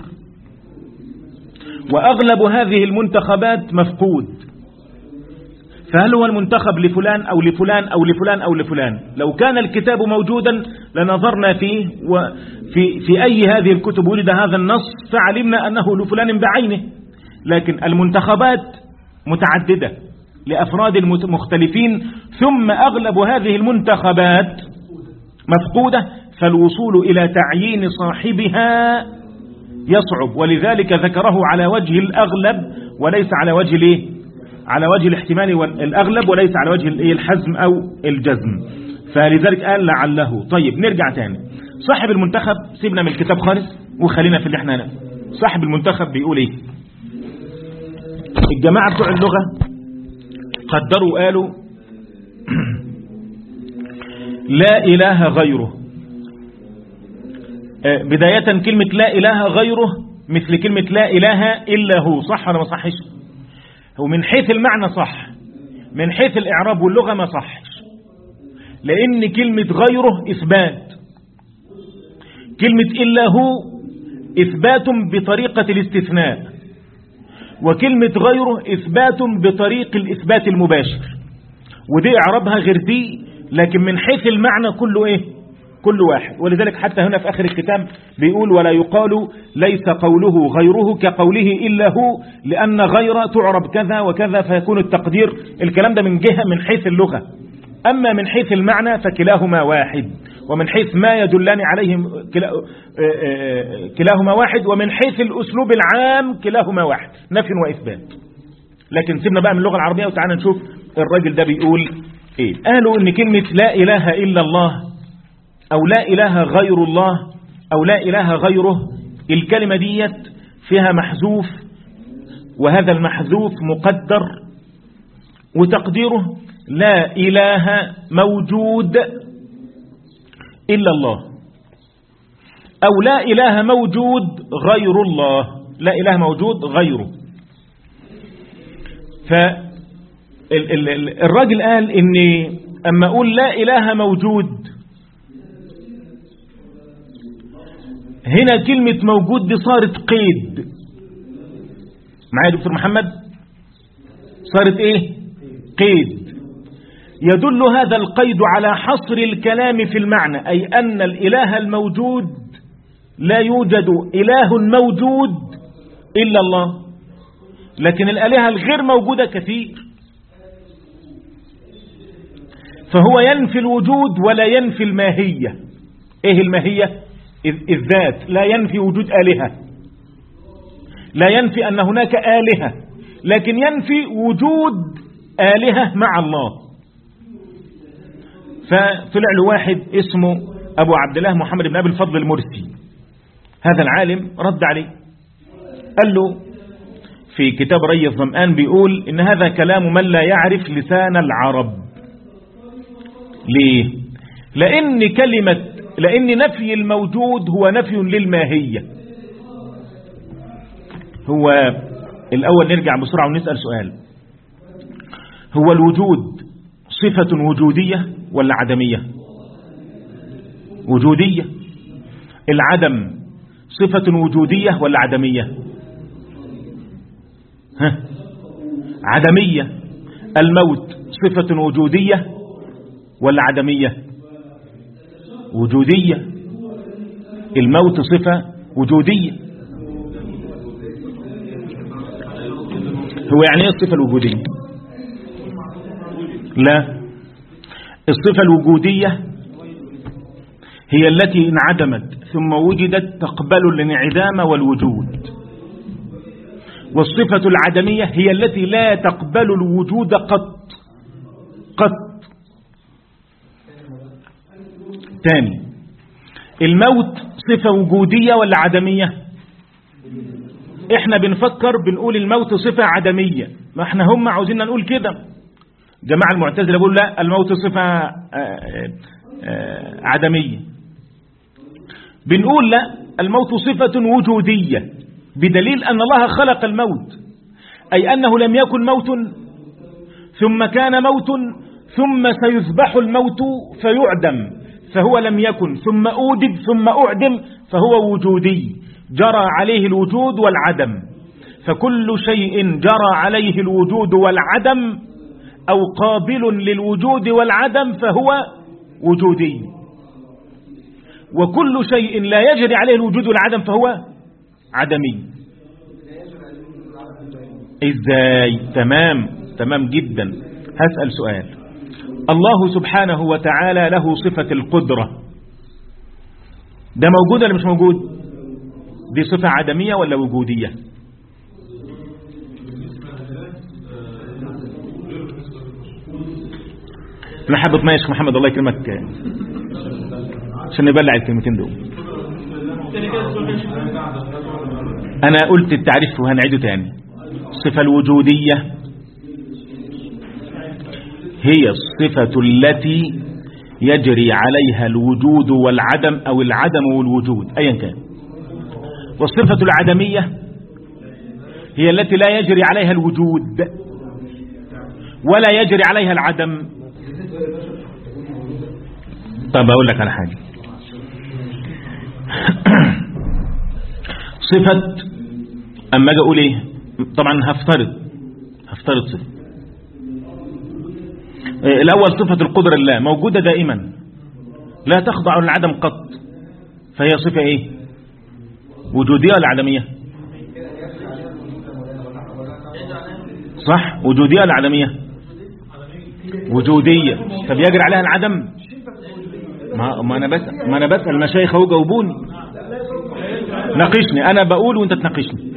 وأغلب هذه المنتخبات مفقود. فهل هو المنتخب لفلان أو لفلان أو لفلان أو لفلان؟ لو كان الكتاب موجودا لنظرنا فيه وفي في أي هذه الكتب ولد هذا النص فعلمنا أنه لفلان بعينه. لكن المنتخبات متعددة لأفراد المختلفين، ثم أغلب هذه المنتخبات مفقودة، فالوصول إلى تعيين صاحبها يصعب، ولذلك ذكره على وجه الأغلب وليس على وجه الايه؟ على وجه الاحتمال والأغلب وليس على وجه الحزم أو الجزم، فلذلك قال لعله. طيب نرجع تاني. صاحب المنتخب سيبنا من الكتاب خالص وخلينا في اللي احنا هنا. صاحب المنتخب بيقول ايه؟ الجماعة بتوع اللغة قدروا قالوا لا إله غيره. بداية كلمة لا إله غيره مثل كلمة لا إله إلا هو، صح ولا ما صحش؟ هو من حيث المعنى صح، من حيث الإعراب واللغة ما صحش، لأن كلمة غيره إثبات، كلمة إلا هو إثبات بطريقة الاستثناء، وكلمة غيره إثبات بطريق الإثبات المباشر، ودي إعرابها غير دي، لكن من حيث المعنى كله إيه؟ كل واحد. ولذلك حتى هنا في آخر الكتاب بيقول ولا يقال ليس قوله غيره كقوله إلا هو، لأن غير تعرب كذا وكذا فيكون التقدير. الكلام ده من جهة من حيث اللغة، أما من حيث المعنى فكلاهما واحد، ومن حيث ما يدلان عليه كلاهما واحد، ومن حيث الأسلوب العام كلاهما واحد، نفي وإثبات. لكن سيبنا بقى من اللغة العربية وتعالى نشوف الراجل ده بيقول إيه. قالوا إن كلمة لا إله إلا الله أو لا إله غير الله أو لا إله غيره، الكلمة ديت فيها محذوف، وهذا المحذوف مقدر، وتقديره لا إله موجود إلا الله، أو لا إله موجود غير الله، لا إله موجود غيره. فالراجل قال إن أما أقول لا إله موجود، هنا كلمة موجود دي صارت قيد. معايا دكتور محمد؟ صارت إيه؟ قيد. يدل هذا القيد على حصر الكلام في المعنى، أي أن الإله الموجود لا يوجد إله موجود إلا الله، لكن الآلهة الغير موجودة كثير، فهو ينفي الوجود ولا ينفي الماهية. إيه الماهية؟ الذات. لا ينفي وجود آلهة، لا ينفي أن هناك آلهة، لكن ينفي وجود آلهة مع الله. فطلع له واحد اسمه أبو عبد الله محمد بن أبي الفضل المرسي، هذا العالم رد عليه، قال له في كتاب ري الظمآن بيقول إن هذا كلام من لا يعرف لسان العرب. ليه؟ لأن كلمة لأن نفي الموجود هو نفي للماهية. هو الأول نرجع بسرعة ونسأل سؤال، هو الوجود صفة وجودية ولا عدمية؟ وجودية. العدم صفة وجودية ولا عدمية؟ ها؟ عدمية. الموت صفة وجودية ولا عدمية؟ وجودية. الموت صفة وجودية. هو يعني ايه الصفة الوجودية؟ لا، الصفة الوجودية هي التي انعدمت ثم وجدت تقبل الانعدام والوجود، والصفة العدمية هي التي لا تقبل الوجود قط قط. تاني، الموت صفة وجودية ولا عدمية؟ احنا بنفكر بنقول الموت صفة عدمية، ما احنا هم عاوزيننا نقول كده. جماعة المعتزلة بيقول لا، الموت صفة عدمية. بنقول لا، الموت صفة وجودية، بدليل أن الله خلق الموت، أي أنه لم يكن موت ثم كان موت ثم سيذبح الموت فيعدم، فهو لم يكن ثم أوجد ثم أعدم، فهو وجودي جرى عليه الوجود والعدم. فكل شيء جرى عليه الوجود والعدم أو قابل للوجود والعدم فهو وجودي، وكل شيء لا يجري عليه الوجود والعدم فهو عدمي. إزاي؟ تمام، تمام جدا. هسأل سؤال. الله سبحانه وتعالى له صفة القدرة، ده موجود ولا مش موجود؟ دي صفة عدمية ولا وجودية؟ انا حابب اطمئن محمد الله يكرمك عشان نبلع الكلمتين دول. انا قلت التعريف وهنعيده تاني. الصفة الوجودية هي الصفة التي يجري عليها الوجود والعدم او العدم والوجود ايا كان. والصفة العدمية هي التي لا يجري عليها الوجود ولا يجري عليها العدم. طب اقول لك على حاجة. صفة اما اجي اقول ايه، طبعا هفترض هفترض صفة الاول صفة القدرة لله موجودة دائما لا تخضع للعدم قط، فهي صفة ايه؟ وجودية ولا عدمية؟ صح، وجودية ولا عدمية؟ وجودية. طب يجري عليها العدم؟ ما, ما انا بسأل ما انا بسأل مشايخ اهو جاوبوني. ناقشني، انا بقول وانت تناقشني.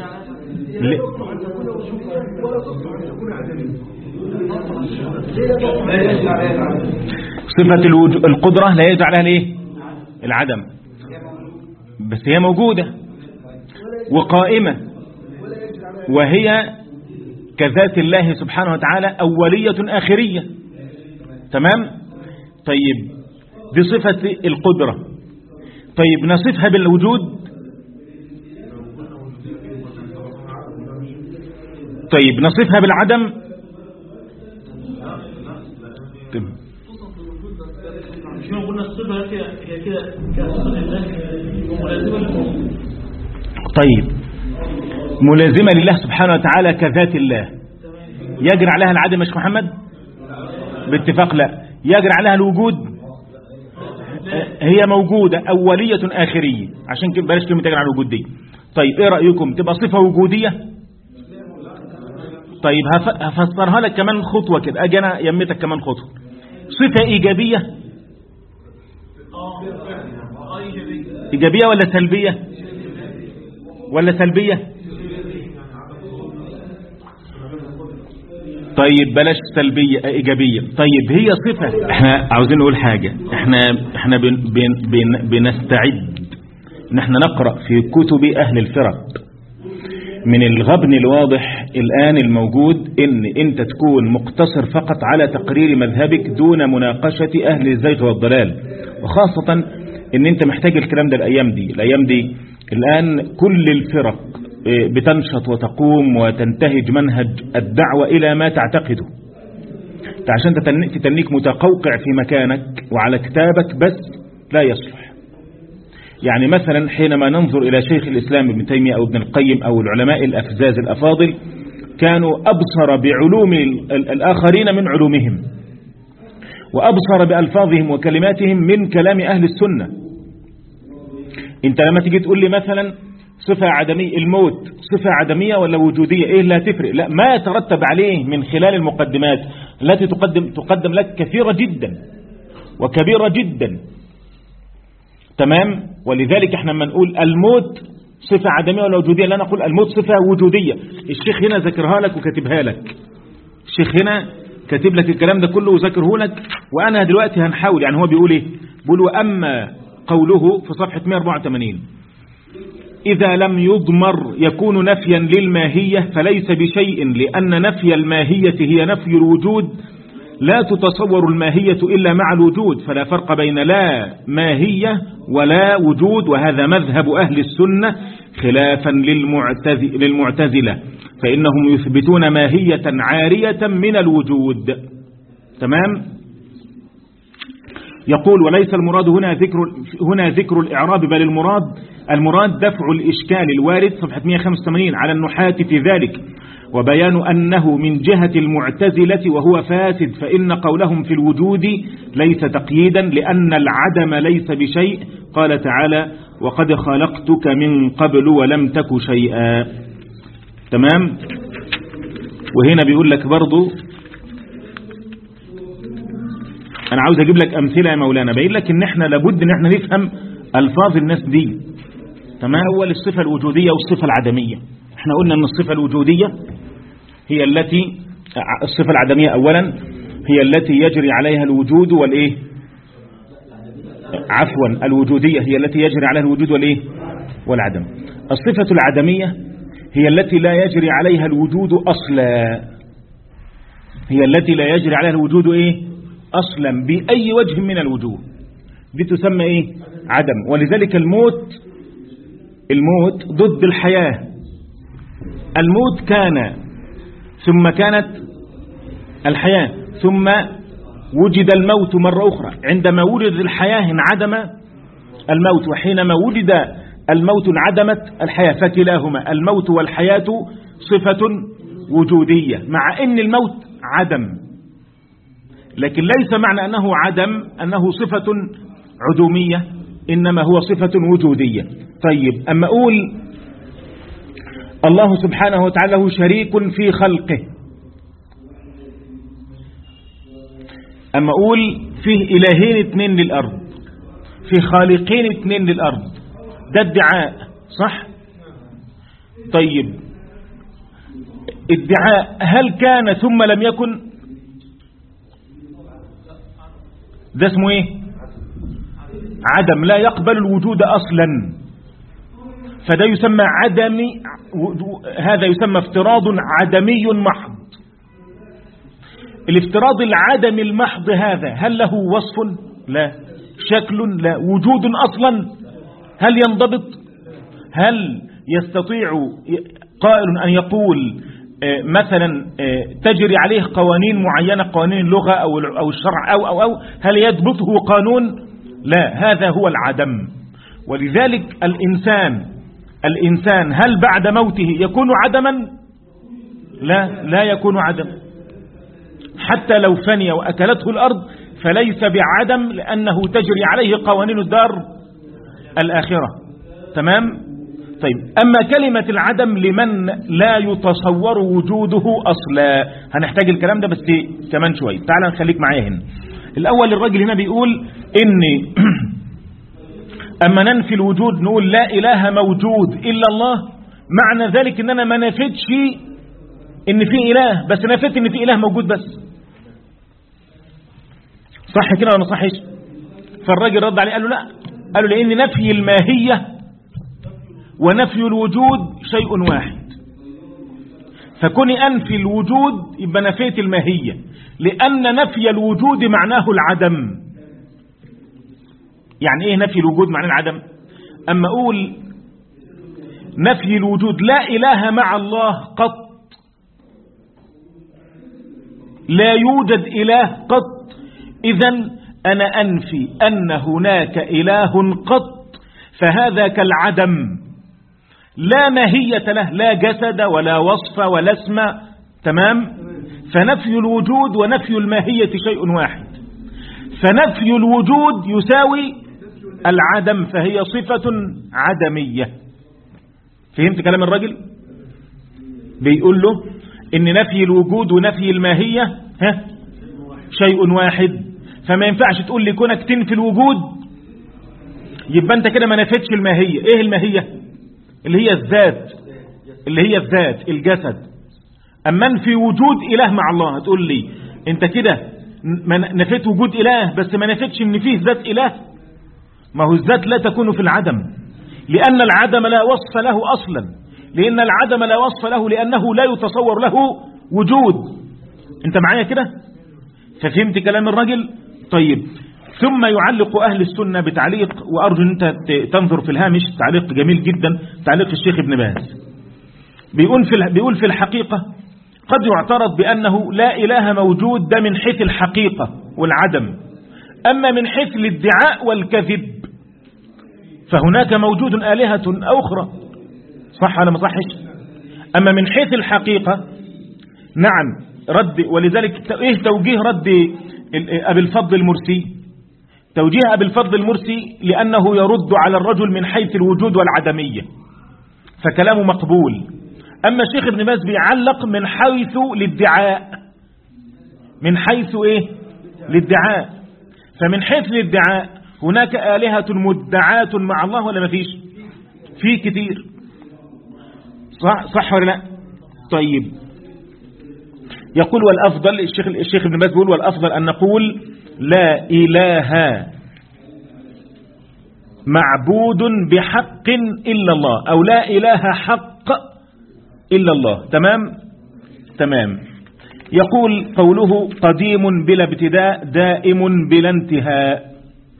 صفة القدرة لا يجري عليها الايه؟ العدم، بس هي موجودة وقائمة، وهي كذات الله سبحانه وتعالى أولية آخرية. تمام. طيب دي صفة القدرة. طيب نصفها بالوجود. طيب نصفها بالعدم. طيب ملازمة لله سبحانه وتعالى كذات الله، يجري عليها العدم مش محمد؟ باتفاق لا. يجري عليها الوجود، هي موجودة أولية آخرية، عشان كده بلاش كلمة تجري على الوجود دي. طيب ايه رأيكم تبقى صفة وجودية؟ طيب هفسرها لك كمان خطوة كده، اجي انا يمتك كمان خطوة. صفة إيجابية إيجابية ولا سلبية ولا سلبية؟ طيب بلاش سلبية إيجابية. طيب هي صفة. احنا عاوزين نقول حاجة، احنا احنا بن بن بن بنستعد ان احنا نقرأ في كتب أهل الفرق. من الغبن الواضح الآن الموجود ان انت تكون مقتصر فقط على تقرير مذهبك دون مناقشة أهل الزيغ والضلال، وخاصة ان انت محتاج الكلام ده الايام دي. الايام دي الان كل الفرق بتنشط وتقوم وتنتهج منهج الدعوة الى ما تعتقده، عشان تتنيك متقوقع في مكانك وعلى كتابك بس لا يصلح. يعني مثلا حينما ننظر الى شيخ الاسلام ابن تيمية او ابن القيم او العلماء الافزاز الافاضل، كانوا ابصر بعلوم الاخرين من علومهم، وأبصر بألفاظهم وكلماتهم من كلام أهل السنة. انت لما تيجي تقول لي مثلا صفة عدمية، الموت صفة عدمية ولا وجودية، ايه لا تفرق؟ لا، ما يترتب عليه من خلال المقدمات التي تقدم, تقدم لك كثيرة جدا وكبيرة جدا. تمام. ولذلك احنا لما نقول الموت صفة عدمية ولا وجودية، لا نقول الموت صفة وجودية. الشيخ هنا ذكرها لك وكاتبها لك، الشيخ هنا كاتب لك الكلام ده كله وذكره لك، وانا دلوقتي هنحاول. يعني هو بيقول ايه؟ بيقول واما قوله في صفحة مئة وأربعة وثمانين اذا لم يضمر يكون نفيا للماهية فليس بشيء، لان نفي الماهية هي نفي الوجود، لا تتصور الماهية الا مع الوجود، فلا فرق بين لا ماهية ولا وجود، وهذا مذهب اهل السنة خلافا للمعتزلة، فإنهم يثبتون ماهية عارية من الوجود. تمام. يقول وليس المراد هنا ذكر هنا ذكر الإعراب، بل المراد المراد دفع الإشكال الوارد صفحة مئة وخمسة وثمانين على النحاة في ذلك، وبيان أنه من جهة المعتزلة وهو فاسد، فإن قولهم في الوجود ليس تقييدا، لأن العدم ليس بشيء. قال تعالى وقد خلقتك من قبل ولم تك شيئا. تمام. وهنا بيقول لك برضو، انا عاوز اجيب لك امثله يا مولانا باين لك ان احنا لابد ان احنا نفهم الفاظ الناس دي. تمام. اول الصفه الوجوديه والصفه العدميه. احنا قلنا ان الصفه الوجوديه هي التي، الصفه العدميه اولا هي التي يجري عليها الوجود والايه، عفوا الوجوديه هي التي يجري عليها الوجود والايه والعدم. الصفه العدميه هي التي لا يجري عليها الوجود اصلا، هي التي لا يجري عليها الوجود ايه اصلا باي وجه من الوجوه، دي تسمى ايه عدم. ولذلك الموت، الموت ضد الحياة. الموت كان ثم كانت الحياة ثم وجد الموت مرة أخرى. عندما وجد الحياة انعدم الموت، وحينما وجد الموت انعدمت الحياة، فكلاهما الموت والحياة صفة وجودية، مع أن الموت عدم، لكن ليس معنى أنه عدم أنه صفة عدومية، إنما هو صفة وجودية. طيب أما أقول الله سبحانه وتعالى له شريك في خلقه، أما أقول فيه إلهين اثنين للأرض، فيه خالقين اثنين للأرض، ده ادعاء صح؟ طيب ادعاء هل كان ثم لم يكن؟ ده اسمه ايه؟ عدم، لا يقبل الوجود أصلا، فده يسمى عدمي، هذا يسمى افتراض عدمي محض. الافتراض العدمي المحض هذا هل له وصف؟ لا. شكل؟ لا. وجود أصلا؟ هل ينضبط؟ هل يستطيع قائل أن يقول مثلا تجري عليه قوانين معينة، قوانين اللغة أو أو الشرع أو أو أو هل يضبطه قانون؟ لا، هذا هو العدم. ولذلك الإنسان الإنسان هل بعد موته يكون عدما؟ لا، لا يكون عدم. حتى لو فني وأكلته الأرض فليس بعدم، لأنه تجري عليه قوانين الدار الآخرة. تمام؟ طيب أما كلمة العدم لمن لا يتصور وجوده أصلا، هنحتاج الكلام ده بس كمان شوي. تعال نخليك معايا هنا. الأول الراجل هنا بيقول إن أما ننفي الوجود نقول لا إله موجود إلا الله، معنى ذلك إن أنا ما نفيتش إن في إله، بس نفيت إن في إله موجود بس. صح كده ولا صحيش؟ فالراجل رد عليه قال له لا، قال له لأن نفي الماهية ونفي الوجود شيء واحد، فكوني أنفي الوجود يبقى نفيت الماهية، لأن نفي الوجود معناه العدم. يعني إيه نفي الوجود معناه العدم؟ أما أقول نفي الوجود لا إله مع الله قط، لا يوجد إله قط، إذن أنا أنفي أن هناك إله قط، فهذا كالعدم، لا ماهية له، لا جسد ولا وصف ولا اسم. تمام؟ فنفي الوجود ونفي الماهية شيء واحد، فنفي الوجود يساوي العدم، فهي صفة عدمية. فهمت كلام الرجل؟ بيقول له إن نفي الوجود ونفي الماهية ها شيء واحد، فما ينفعش تقول لي كونك تنفي الوجود يبقى أنت كده ما نفيتش الماهية. إيه الماهية؟ اللي هي الذات، اللي هي الذات الجسد. أما نفي وجود إله مع الله هتقول لي أنت كده نفيت وجود إله بس ما نفيتش إن فيه ذات إله. ما هو الذات لا تكون في العدم، لأن العدم لا وصف له أصلا، لأن العدم لا وصف له لأنه لا يتصور له وجود. أنت معايا كده؟ ففهمت كلام الرجل؟ طيب ثم يعلق أهل السنة بتعليق، وأرجو أن أنت تنظر في الهامش، تعليق جميل جدا، تعليق الشيخ ابن باز. بيقول في بيقول في الحقيقة قد يعترض بأنه لا إله موجود، ده من حيث الحقيقة والعدم، أما من حيث الادعاء والكذب فهناك موجود آلهة أخرى. صح ولا ما صحش؟ أما من حيث الحقيقة نعم رد. ولذلك إيه توجيه رد أبي الفضل المرسي؟ توجيه أبي الفضل المرسي لأنه يرد على الرجل من حيث الوجود والعدمية، فكلامه مقبول. أما الشيخ ابن باز بيعلق من حيث الادعاء، من حيث إيه الادعاء. فمن حيث الادعاء هناك آلهة مدعاة مع الله ولا ما فيش؟ في كتير، صح, صح ولا لا؟ طيب يقول والأفضل، الشيخ, الشيخ ابن باز بيقول والأفضل أن نقول لا إله معبود بحق إلا الله، أو لا إله حق إلا الله. تمام تمام. يقول قوله قديم بلا ابتداء دائم بلا انتهاء.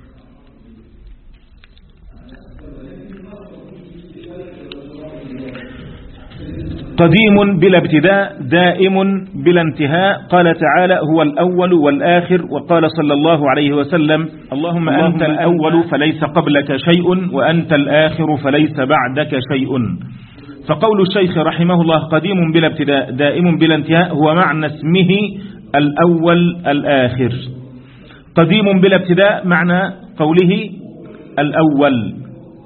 قديم بلا ابتداء دائم بلا انتهاء. قال تعالى هو الأول والآخر، وقال صلى الله عليه وسلم اللهم أنت الأول فليس قبلك شيء، وأنت الآخر فليس بعدك شيء. فقول الشيخ رحمه الله قديم بلا ابتداء دائم بلا انتهاء هو معنى اسمه الأول الآخر. قديم بلا ابتداء معنى قوله الأول،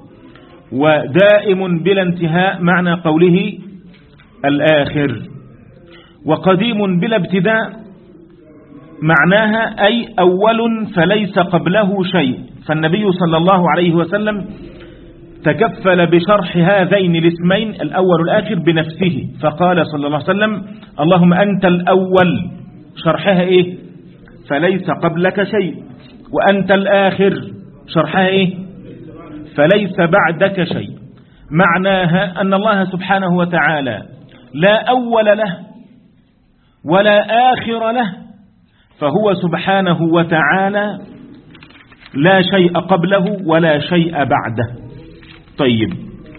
ودائم بلا انتهاء معنى قوله الآخر. وقديم بلا ابتداء معناها أي أول فليس قبله شيء. فالنبي صلى الله عليه وسلم تكفل بشرح هذين الاسمين الأول والآخر بنفسه، فقال صلى الله عليه وسلم اللهم أنت الأول، شرحها إيه؟ فليس قبلك شيء. وأنت الآخر، شرحها إيه؟ فليس بعدك شيء. معناها أن الله سبحانه وتعالى لا أول له ولا آخر له، فهو سبحانه وتعالى لا شيء قبله ولا شيء بعده. طيب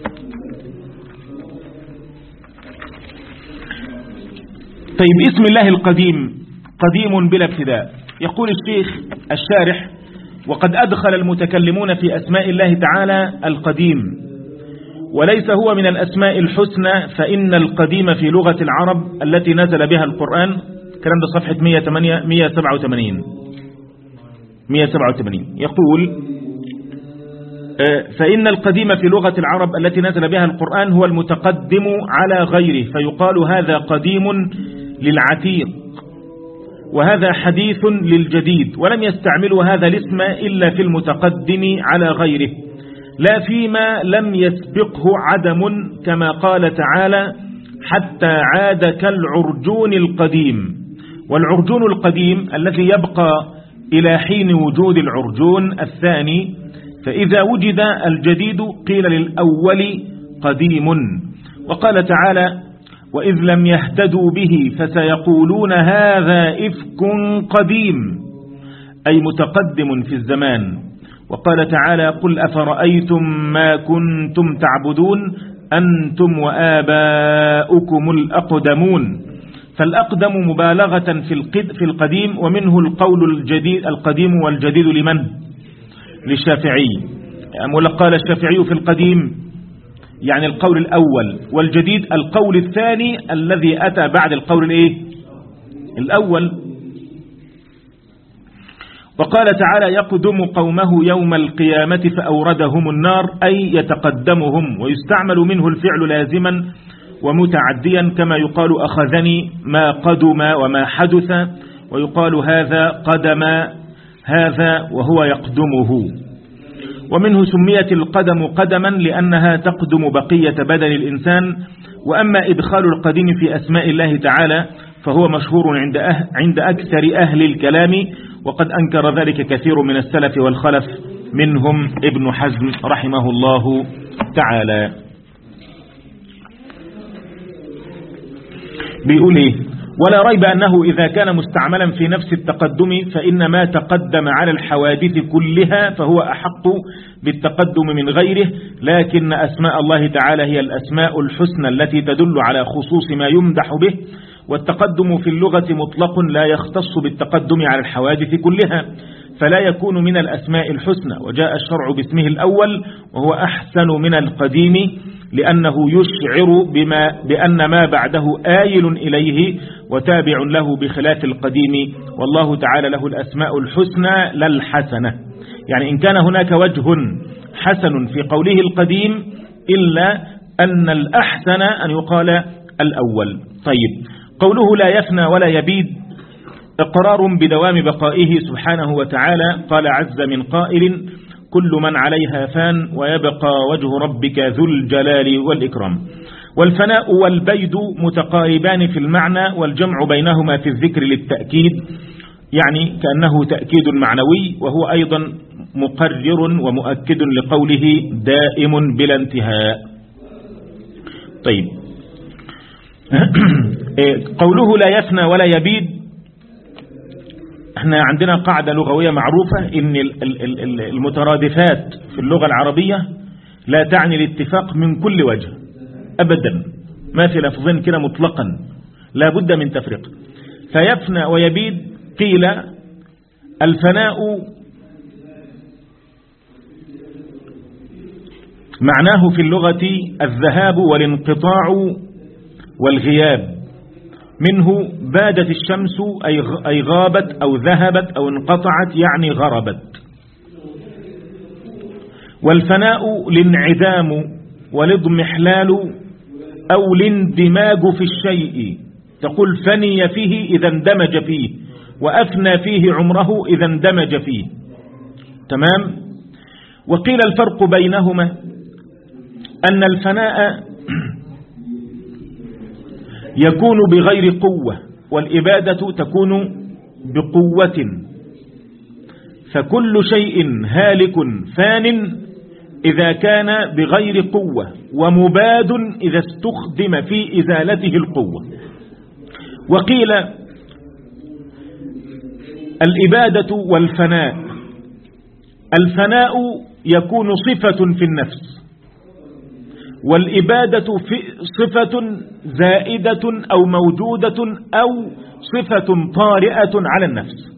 طيب اسم الله القديم قديم بلا ابتداء. يقول الشيخ الشارح وقد أدخل المتكلمون في أسماء الله تعالى القديم، وليس هو من الأسماء الحسنى، فإن القديم في لغة العرب التي نزل بها القرآن، الكلام ده صفحة مئة وسبعة وثمانين مئة وسبعة وثمانين يقول فإن القديم في لغة العرب التي نزل بها القرآن هو المتقدم على غيره، فيقال هذا قديم للعتيق، وهذا حديث للجديد، ولم يستعملوا هذا الاسم إلا في المتقدم على غيره، لا فيما لم يسبقه عدم، كما قال تعالى حتى عاد كالعرجون القديم. والعرجون القديم الذي يبقى إلى حين وجود العرجون الثاني، فإذا وجد الجديد قيل للأول قديم. وقال تعالى وإذ لم يهتدوا به فسيقولون هذا إفك قديم، أي متقدم في الزمان. وقال تعالى قل أفرأيتم ما كنتم تعبدون أنتم وآباؤكم الأقدمون. فالأقدم مبالغة في القديم، ومنه القول الجديد القديم والجديد لمن؟ للشافعي. يعني قال الشافعي في القديم يعني القول الأول، والجديد القول الثاني الذي أتى بعد القول الإيه؟ الأول. وقال تعالى يقدم قومه يوم القيامة فأوردهم النار، أي يتقدمهم، ويستعمل منه الفعل لازما ومتعديا، كما يقال أخذني ما قدم وما حدث، ويقال هذا قدم هذا وهو يقدمه. ومنه سميت القدم قدما لأنها تقدم بقية بدن الإنسان. وأما إدخال القديم في أسماء الله تعالى فهو مشهور عند, أه عند أكثر أهل الكلام، وقد أنكر ذلك كثير من السلف والخلف، منهم ابن حزم رحمه الله تعالى. بيقول إيه؟ ولا ريب أنه إذا كان مستعملا في نفس التقدم فإن ما تقدم على الحوادث كلها فهو أحق بالتقدم من غيره، لكن أسماء الله تعالى هي الأسماء الحسنى التي تدل على خصوص ما يمدح به، والتقدم في اللغة مطلق لا يختص بالتقدم على الحوادث كلها، فلا يكون من الأسماء الحسنى. وجاء الشرع باسمه الأول وهو أحسن من القديم، لأنه يشعر بما بأن ما بعده آيل إليه وتابع له بخلاف القديم، والله تعالى له الأسماء الحسنى لا الحسنة. يعني إن كان هناك وجه حسن في قوله القديم، إلا أن الأحسن أن يقال الأول. طيب، قوله لا يفنى ولا يبيد إقرار بدوام بقائه سبحانه وتعالى. قال عز من قائل كل من عليها فان ويبقى وجه ربك ذو الجلال والإكرام. والفناء والبيد متقاربان في المعنى، والجمع بينهما في الذكر للتأكيد، يعني كأنه تأكيد معنوي، وهو أيضا مقرر ومؤكد لقوله دائم بلا انتهاء. طيب، قوله لا يفنى ولا يبيد، احنا عندنا قاعدة لغوية معروفة ان المترادفات في اللغة العربية لا تعني الاتفاق من كل وجه أبدا، ما في لفظين كده مطلقا، لا بد من تفريق. فيفنى ويبيد، قيل الفناء معناه في اللغة الذهاب والانقطاع والغياب، منه بادت الشمس أي غابت أو ذهبت أو انقطعت، يعني غربت. والفناء الانعدام والاضمحلال أو الاندماج في الشيء، تقول فني فيه إذا اندمج فيه، وأفنى فيه عمره إذا اندمج فيه. تمام. وقيل الفرق بينهما أن الفناء يكون بغير قوة، والإبادة تكون بقوة، فكل شيء هالك فان إذا كان بغير قوة، ومباد إذا استخدم في إزالته القوة. وقيل الإبادة والفناء، الفناء يكون صفة في النفس، والإبادة صفة زائدة أو موجودة أو صفة طارئة على النفس.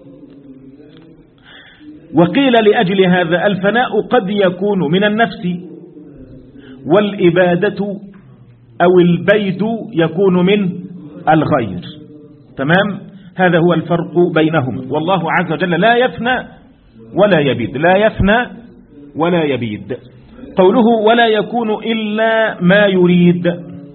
وقيل لأجل هذا الفناء قد يكون من النفس، والإبادة أو البيد يكون من الغير. تمام. هذا هو الفرق بينهما، والله عز وجل لا يفنى ولا يبيد، لا يفنى ولا يبيد. قوله ولا يكون إلا ما يريد،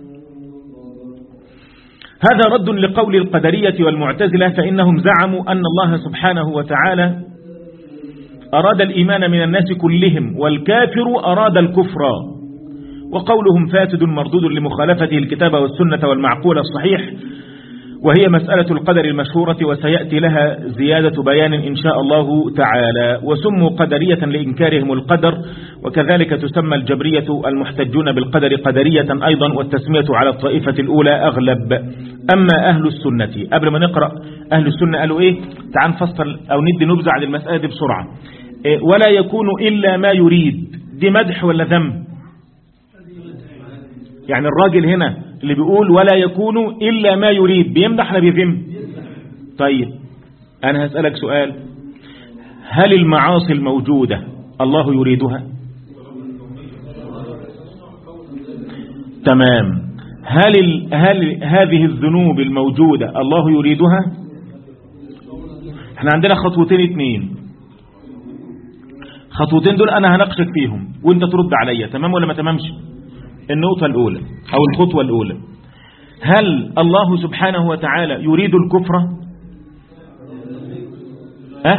هذا رد لقول القدرية والمعتزلة، فإنهم زعموا أن الله سبحانه وتعالى أراد الإيمان من الناس كلهم، والكافر أراد الكفر، وقولهم فاسد مردود لمخالفته الكتاب والسنة والمعقول الصحيح، وهي مسألة القدر المشهورة، وسيأتي لها زيادة بيان إن شاء الله تعالى. وسموا قدرية لإنكارهم القدر، وكذلك تسمى الجبرية المحتجون بالقدر قدرية أيضا، والتسمية على الطائفة الأولى أغلب. أما أهل السنة، قبل ما نقرأ أهل السنة قالوا إيه، تعال نفصل أو ندي نبذة عن المسألة دي بسرعة. إيه ولا يكون إلا ما يريد، دي مدح ولا ذم؟ يعني الراجل هنا اللي بيقول ولا يكون إلا ما يريد بيمدح ولا بيذم؟ طيب أنا هسألك سؤال، هل المعاصي الموجودة الله يريدها؟ تمام. هل, ال... هل هذه الذنوب الموجودة الله يريدها؟ احنا عندنا خطوتين اتنين، خطوتين دول أنا هناقشك فيهم وانت ترد عليا، تمام ولا ما تمامش؟ النقطة الأولى أو الخطوة الأولى، هل الله سبحانه وتعالى يريد الكفر؟ أه؟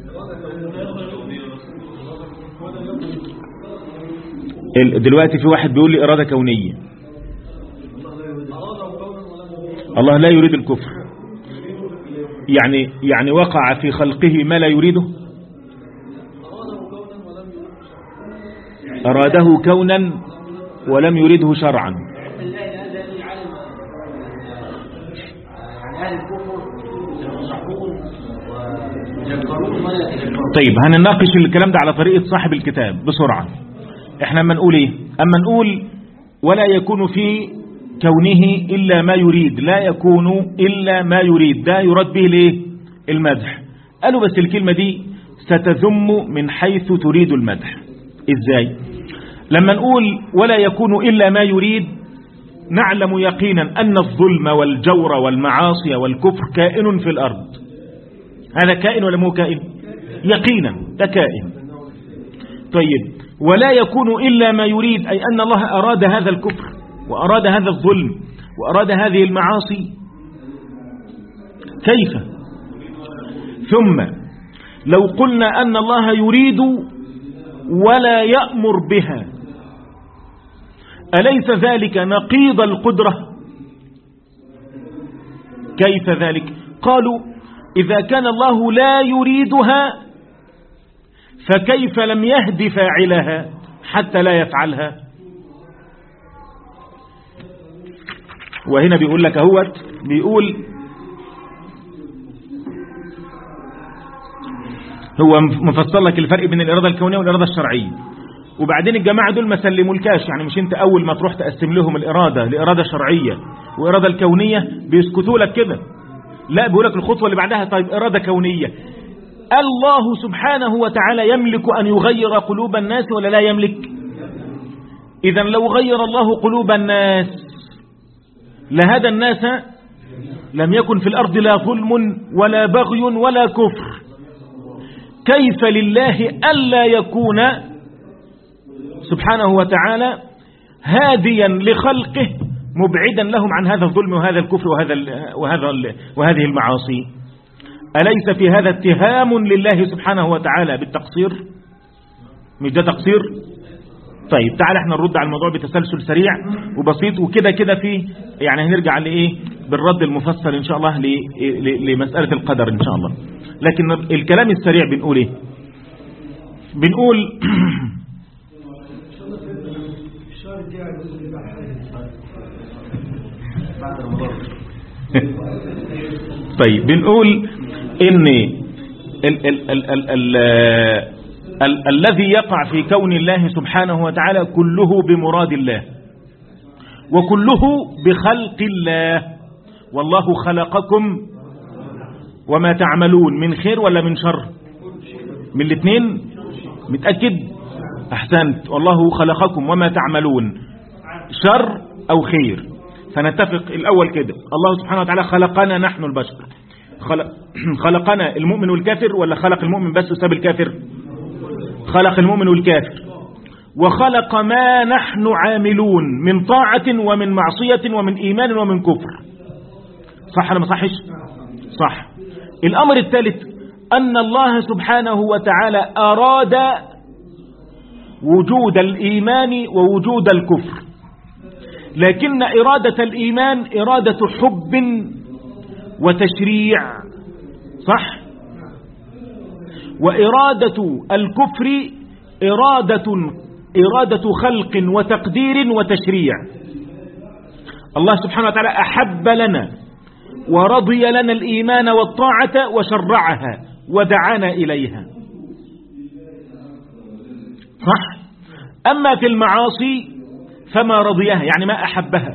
دلوقتي في واحد بيقول لي إرادة كونية، الله لا يريد الكفر، يعني يعني وقع في خلقه ما لا يريده، أراده كونا ولم يريده شرعا. طيب هنناقش الكلام ده على طريقة صاحب الكتاب بسرعة. احنا اما نقول ايه، اما نقول ولا يكون في كونه إلا ما يريد، لا يكون إلا ما يريد، ده يراد به الايه؟ المدح. قالوا بس الكلمة دي ستذم من حيث تريد المدح. ازاي؟ لما نقول ولا يكون إلا ما يريد، نعلم يقينا أن الظلم والجور والمعاصي والكفر كائن في الأرض. هذا كائن ولا مو كائن؟ يقينا ده كائن. طيب ولا يكون إلا ما يريد، أي أن الله أراد هذا الكفر وأراد هذا الظلم وأراد هذه المعاصي كيف؟ ثم لو قلنا أن الله يريد ولا يأمر بها أليس ذلك نقيض القدرة؟ كيف ذلك؟ قالوا إذا كان الله لا يريدها فكيف لم يهد فاعلها حتى لا يفعلها؟ وهنا بيقول لك اهوت، بيقول هو مفصل لك الفرق بين الإرادة الكونية والإرادة الشرعية، وبعدين الجماعة دول ما سلموا الكاش، يعني مش انت أول ما تروح تقسم لهم الإرادة لإرادة شرعية وإرادة الكونية بيسكتوا لك كده، لا بيقول لك الخطوة اللي بعدها طيب إرادة كونية. الله سبحانه وتعالى يملك أن يغير قلوب الناس ولا لا يملك؟ إذن لو غير الله قلوب الناس لهدى الناس، لم يكن في الأرض لا ظلم ولا بغي ولا كفر. كيف لله ألا يكون سبحانه وتعالى هاديا لخلقه مبعدا لهم عن هذا الظلم وهذا الكفر وهذا وهذا وهذه المعاصي؟ أليس في هذا اتهام لله سبحانه وتعالى بالتقصير؟ مش ده تقصير؟ طيب تعال احنا نرد على الموضوع بتسلسل سريع وبسيط وكده كده فيه، يعني هنرجع لإيه بالرد المفصل إن شاء الله لمسألة القدر إن شاء الله. لكن الكلام السريع بنقول إيه؟ بنقول طيب بنقول إن ال ال ال ال ال ال الذي يقع في كون الله سبحانه وتعالى كله بمراد الله وكله بخلق الله. والله خلقكم وما تعملون من خير ولا من شر؟ من الاثنين؟ متأكد؟ أحسنت. والله خلقكم وما تعملون شر أو خير. فنتفق الأول كده، الله سبحانه وتعالى خلقنا نحن البشر، خلق خلقنا المؤمن والكافر ولا خلق المؤمن بس وساب الكافر؟ خلق المؤمن والكافر، وخلق ما نحن عاملون من طاعة ومن معصية ومن إيمان ومن كفر. صح ولا ما صحش؟ صح. الأمر الثالث أن الله سبحانه وتعالى أراد وجود الإيمان ووجود الكفر، لكن إرادة الإيمان إرادة حب وتشريع، صح؟ وإرادة الكفر إرادة إرادة خلق وتقدير وتشريع. الله سبحانه وتعالى أحب لنا ورضي لنا الإيمان والطاعة وشرعها ودعانا إليها، صح؟ أما في المعاصي فما رضيها، يعني ما أحبها،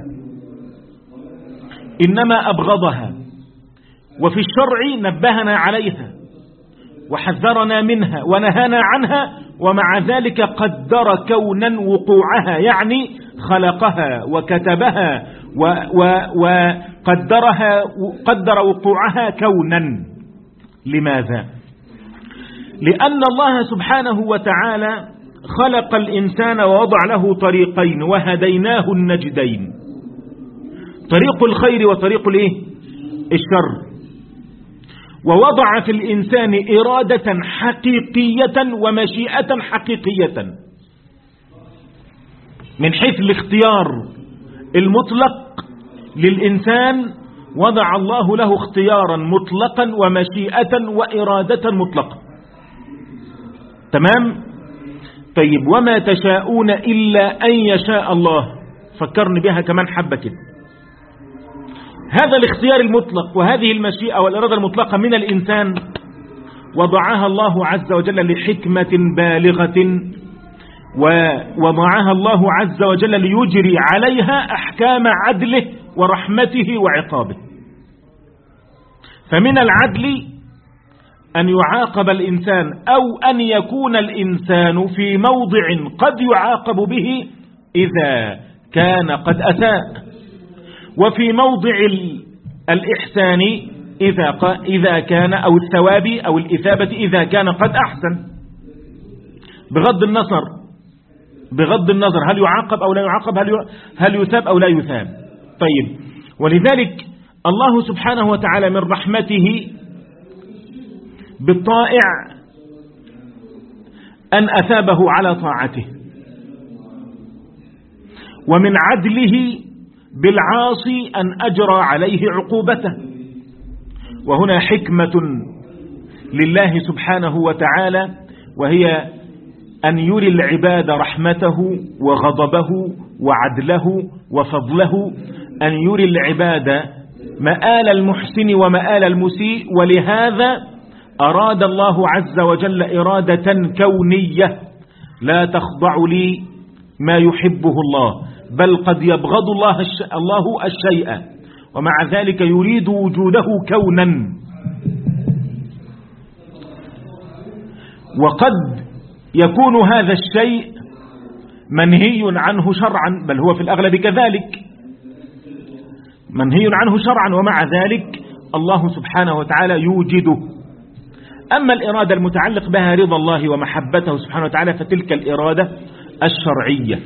إنما أبغضها. وفي الشرع نبهنا عليها وحذرنا منها ونهانا عنها، ومع ذلك قدر كونا وقوعها، يعني خلقها وكتبها وقدرها قدر وقوعها كونا. لماذا؟ لأن الله سبحانه وتعالى خلق الإنسان ووضع له طريقين وهديناه النجدين، طريق الخير وطريق الايه؟ الشر. ووضع في الإنسان إرادة حقيقية ومشيئة حقيقية. من حيث الاختيار المطلق للإنسان وضع الله له اختيارا مطلقا ومشيئة وإرادة مطلقة، تمام؟ طيب وما تشاءون إلا أن يشاء الله، فكرني بها كمان حبة كده. هذا الاختيار المطلق وهذه المشيئة والإرادة المطلقة من الإنسان وضعها الله عز وجل لحكمة بالغة، ووضعها الله عز وجل ليجري عليها أحكام عدله ورحمته وعقابه. فمن العدل أن يعاقب الإنسان أو أن يكون الإنسان في موضع قد يعاقب به إذا كان قد أساء، وفي موضع الإحسان إذا إذا كان أو الثواب أو الإثابة إذا كان قد أحسن، بغض النظر بغض النظر هل يعاقب أو لا يعاقب، هل هل يثاب أو لا يثاب. طيب ولذلك الله سبحانه وتعالى من رحمته بالطائع أن أثابه على طاعته، ومن عدله بالعاصي أن أجرى عليه عقوبته. وهنا حكمة لله سبحانه وتعالى، وهي أن يري العباد رحمته وغضبه وعدله وفضله، أن يري العباد مآل المحسن ومآل المسيء. ولهذا أراد الله عز وجل إرادة كونية لا تخضع لي ما يحبه الله، بل قد يبغض الله الله الشيء ومع ذلك يريد وجوده كونا. وقد يكون هذا الشيء منهي عنه شرعا، بل هو في الأغلب كذلك منهي عنه شرعا، ومع ذلك الله سبحانه وتعالى يوجده. أما الإرادة المتعلق بها رضا الله ومحبته سبحانه وتعالى فتلك الإرادة الشرعية.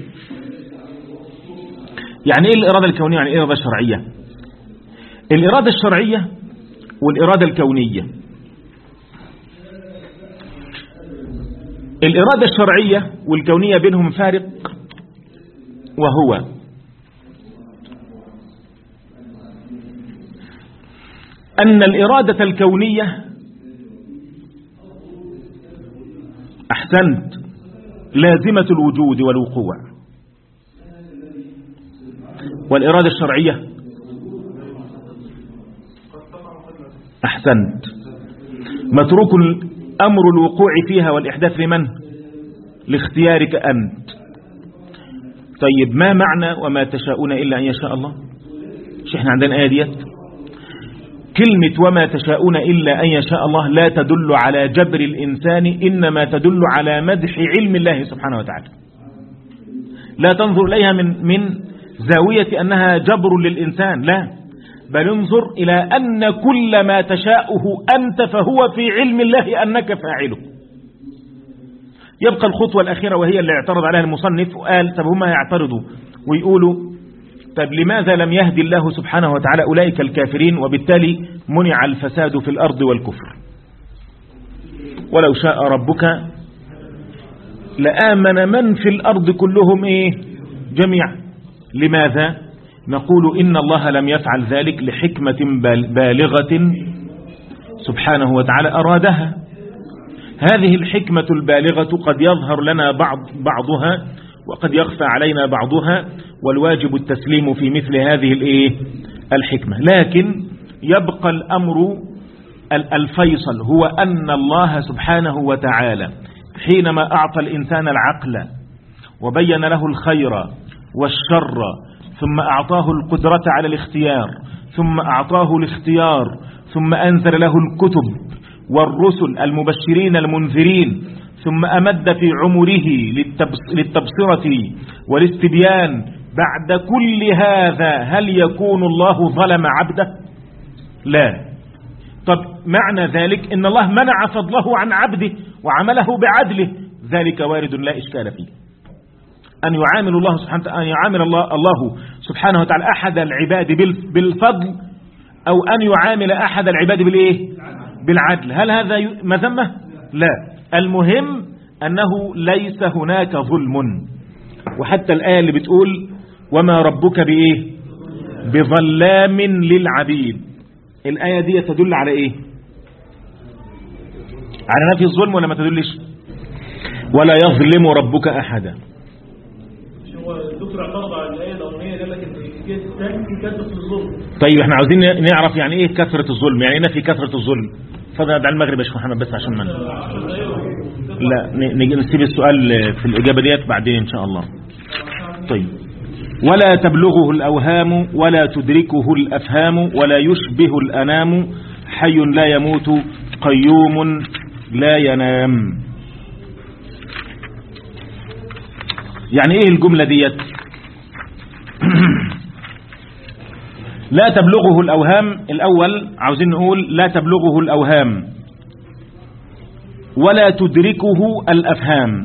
يعني إيه الإرادة الكونية؟ يعني إيه الإرادة الشرعية؟ الإرادة الشرعية والإرادة الكونية. الإرادة الشرعية والكونية بينهم فارق، وهو أن الإرادة الكونية أحسنت لازمة الوجود والوقوع، والإرادة الشرعية أحسنت متروك أمر الوقوع فيها والإحداث لمن؟ لاختيارك أنت. طيب ما معنى وما تشاءون إلا أن يشاء الله؟ مش احنا عندنا آية ديت؟ كلمة وما تشاءون إلا أن يشاء الله لا تدل على جبر الإنسان، إنما تدل على مدح علم الله سبحانه وتعالى. لا تنظر إليها من من زاوية أنها جبر للإنسان، لا، بل انظر إلى أن كل ما تشاءه أنت فهو في علم الله أنك فاعله. يبقى الخطوة الأخيرة وهي اللي اعترض عليها المصنف وقال طب هما يعترضوا ويقولوا طب لماذا لم يهدي الله سبحانه وتعالى أولئك الكافرين وبالتالي منع الفساد في الأرض والكفر؟ ولو شاء ربك لآمن من في الأرض كلهم إيه جميعا. لماذا؟ نقول إن الله لم يفعل ذلك لحكمة بالغة سبحانه وتعالى أرادها. هذه الحكمة البالغة قد يظهر لنا بعض بعضها وقد يخفى علينا بعضها، والواجب التسليم في مثل هذه الايه الحكمة. لكن يبقى الأمر الفيصل هو أن الله سبحانه وتعالى حينما أعطى الإنسان العقل وبين له الخير والشر ثم أعطاه القدرة على الاختيار ثم أعطاه الاختيار ثم أنزل له الكتب والرسل المبشرين المنذرين ثم أمد في عمره للتبصرة والاستبيان، بعد كل هذا هل يكون الله ظلم عبده؟ لا. طب معنى ذلك إن الله منع فضله عن عبده وعمله بعدله، ذلك وارد لا إشكال فيه. أن يعامل الله سبحانه أن يعامل الله الله سبحانه وتعالى أحد العباد بالفضل أو أن يعامل أحد العباد بالإيه؟ بالعدل. هل هذا مذمة؟ لا. المهم أنه ليس هناك ظلم. وحتى الآية اللي بتقول وما ربك بإيه؟ بظلام للعبيد، الآية دي تدل على إيه؟ على نفي الظلم ولا ما تدلش؟ ولا يظلم ربك أحدا. هو الدكتور اعترض على الآية الأولانية قال لك إن في كثرة الظلم. طيب احنا عاوزين نعرف يعني إيه كثرة الظلم، يعني إيه نفي كثرة الظلم؟ فضل على المغرب يا شيخ محمد بس عشان من لا نيجي نسيب السؤال في الإجابة ديت بعدين إن شاء الله. طيب ولا تبلغه الأوهام ولا تدركه الأفهام ولا يشبه الأنام حي لا يموت قيوم لا ينام. يعني ايه الجملة ديت؟ لا تبلغه الأوهام، الأول عاوزين نقول لا تبلغه الأوهام ولا تدركه الأفهام.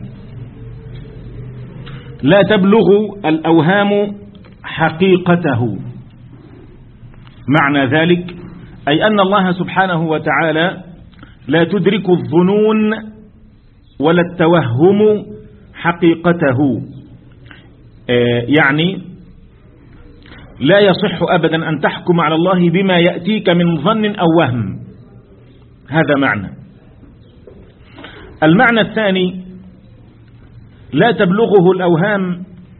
لا تبلغ الأوهام حقيقته معنى ذلك أي أن الله سبحانه وتعالى لا تدرك الظنون ولا التوهم حقيقته، يعني لا يصح أبدا أن تحكم على الله بما يأتيك من ظن أو وهم. هذا معنى. المعنى الثاني لا تبلغه الأوهام.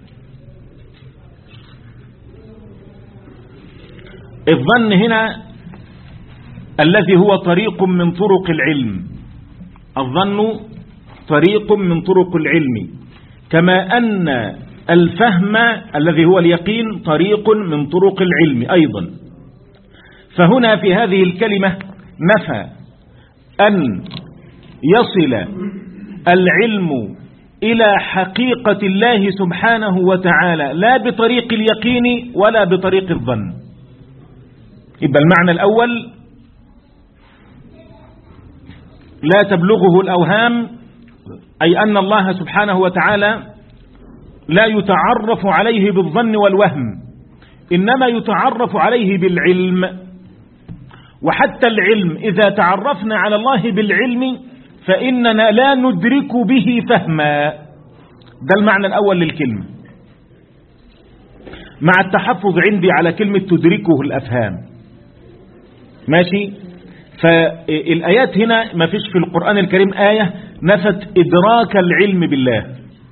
الظن هنا الذي هو طريق من طرق العلم، الظن طريق من طرق العلم، كما أن الفهم الذي هو اليقين طريق من طرق العلم أيضا. فهنا في هذه الكلمة نفى أن يصل العلم إلى حقيقة الله سبحانه وتعالى لا بطريق اليقين ولا بطريق الظن. يبقى المعنى الأول لا تبلغه الأوهام، أي أن الله سبحانه وتعالى لا يتعرف عليه بالظن والوهم، إنما يتعرف عليه بالعلم. وحتى العلم إذا تعرفنا على الله بالعلم فإننا لا ندرك به فهما. ده المعنى الأول للكلمة، مع التحفظ عندي على كلمة تدركه الأفهام. ماشي. فالآيات هنا ما فيش في القرآن الكريم آية نفت إدراك العلم بالله،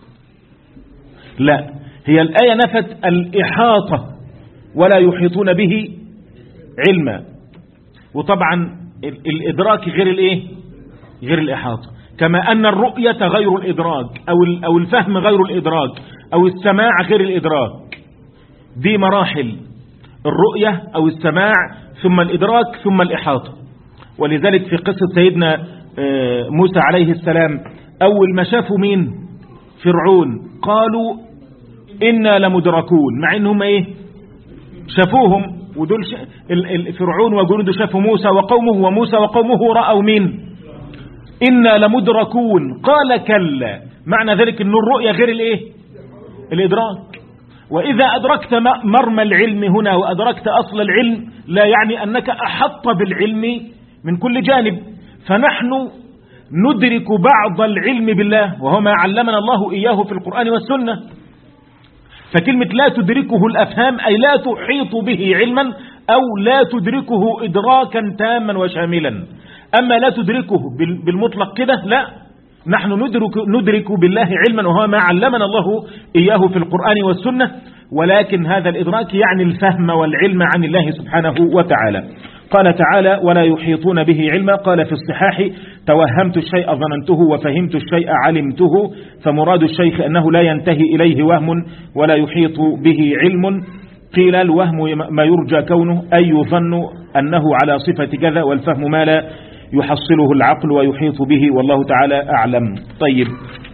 لا، هي الآية نفت الإحاطة ولا يحيطون به علما. وطبعا الإدراك غير الإيه؟ غير الإحاطة، كما أن الرؤية غير الإدراك، أو أو الفهم غير الإدراك، أو السماع غير الإدراك. دي مراحل: الرؤية أو السماع ثم الإدراك ثم الإحاطة. ولذلك في قصة سيدنا موسى عليه السلام أول ما شافوا مين؟ فرعون، قالوا إنا لمدركون، مع إنهم إيه؟ شافوهم، ودول فرعون وجنوده شافوا موسى وقومه، وموسى وقومه رأوا مين؟ إنا لمدركون. قال كلا، معنى ذلك أن الرؤية غير الإيه؟ الإدراك. وإذا أدركت مرمى العلم هنا وأدركت أصل العلم لا يعني أنك أحط بالعلم من كل جانب. فنحن ندرك بعض العلم بالله وهو ما علمنا الله إياه في القرآن والسنة. فكلمة لا تدركه الأفهام أي لا تحيط به علما أو لا تدركه إدراكا تاما وشاملا. أما لا تدركه بالمطلق كده لا، نحن ندرك, ندرك بالله علما وهو ما علمنا الله إياه في القرآن والسنة، ولكن هذا الإدراك يعني الفهم والعلم عن الله سبحانه وتعالى. قال تعالى ولا يحيطون به علما. قال في الصحاح توهمت الشيء ظننته وفهمت الشيء علمته. فمراد الشيخ أنه لا ينتهي إليه وهم ولا يحيط به علم. قيل الوهم ما يرجى كونه أي يظن أنه على صفة كذا، والفهم ما لا يحصله العقل ويحيط به، والله تعالى أعلم. طيب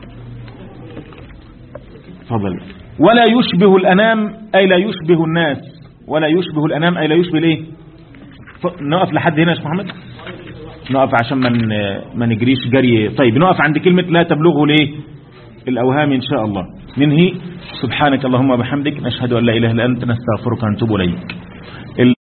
فضل. ولا يشبه الأنام أي لا يشبه الناس. ولا يشبه الأنام أي لا يشبه ليه. نقف لحد هنا يا شيخ محمد، نقف عشان من ما نجريش جري. طيب نقف عند كلمة لا تبلغه ليه الأوهام إن شاء الله. ننهي. سبحانك اللهم وبحمدك نشهد أن لا إله إلا أنت نستغفرك ونتوب إليك.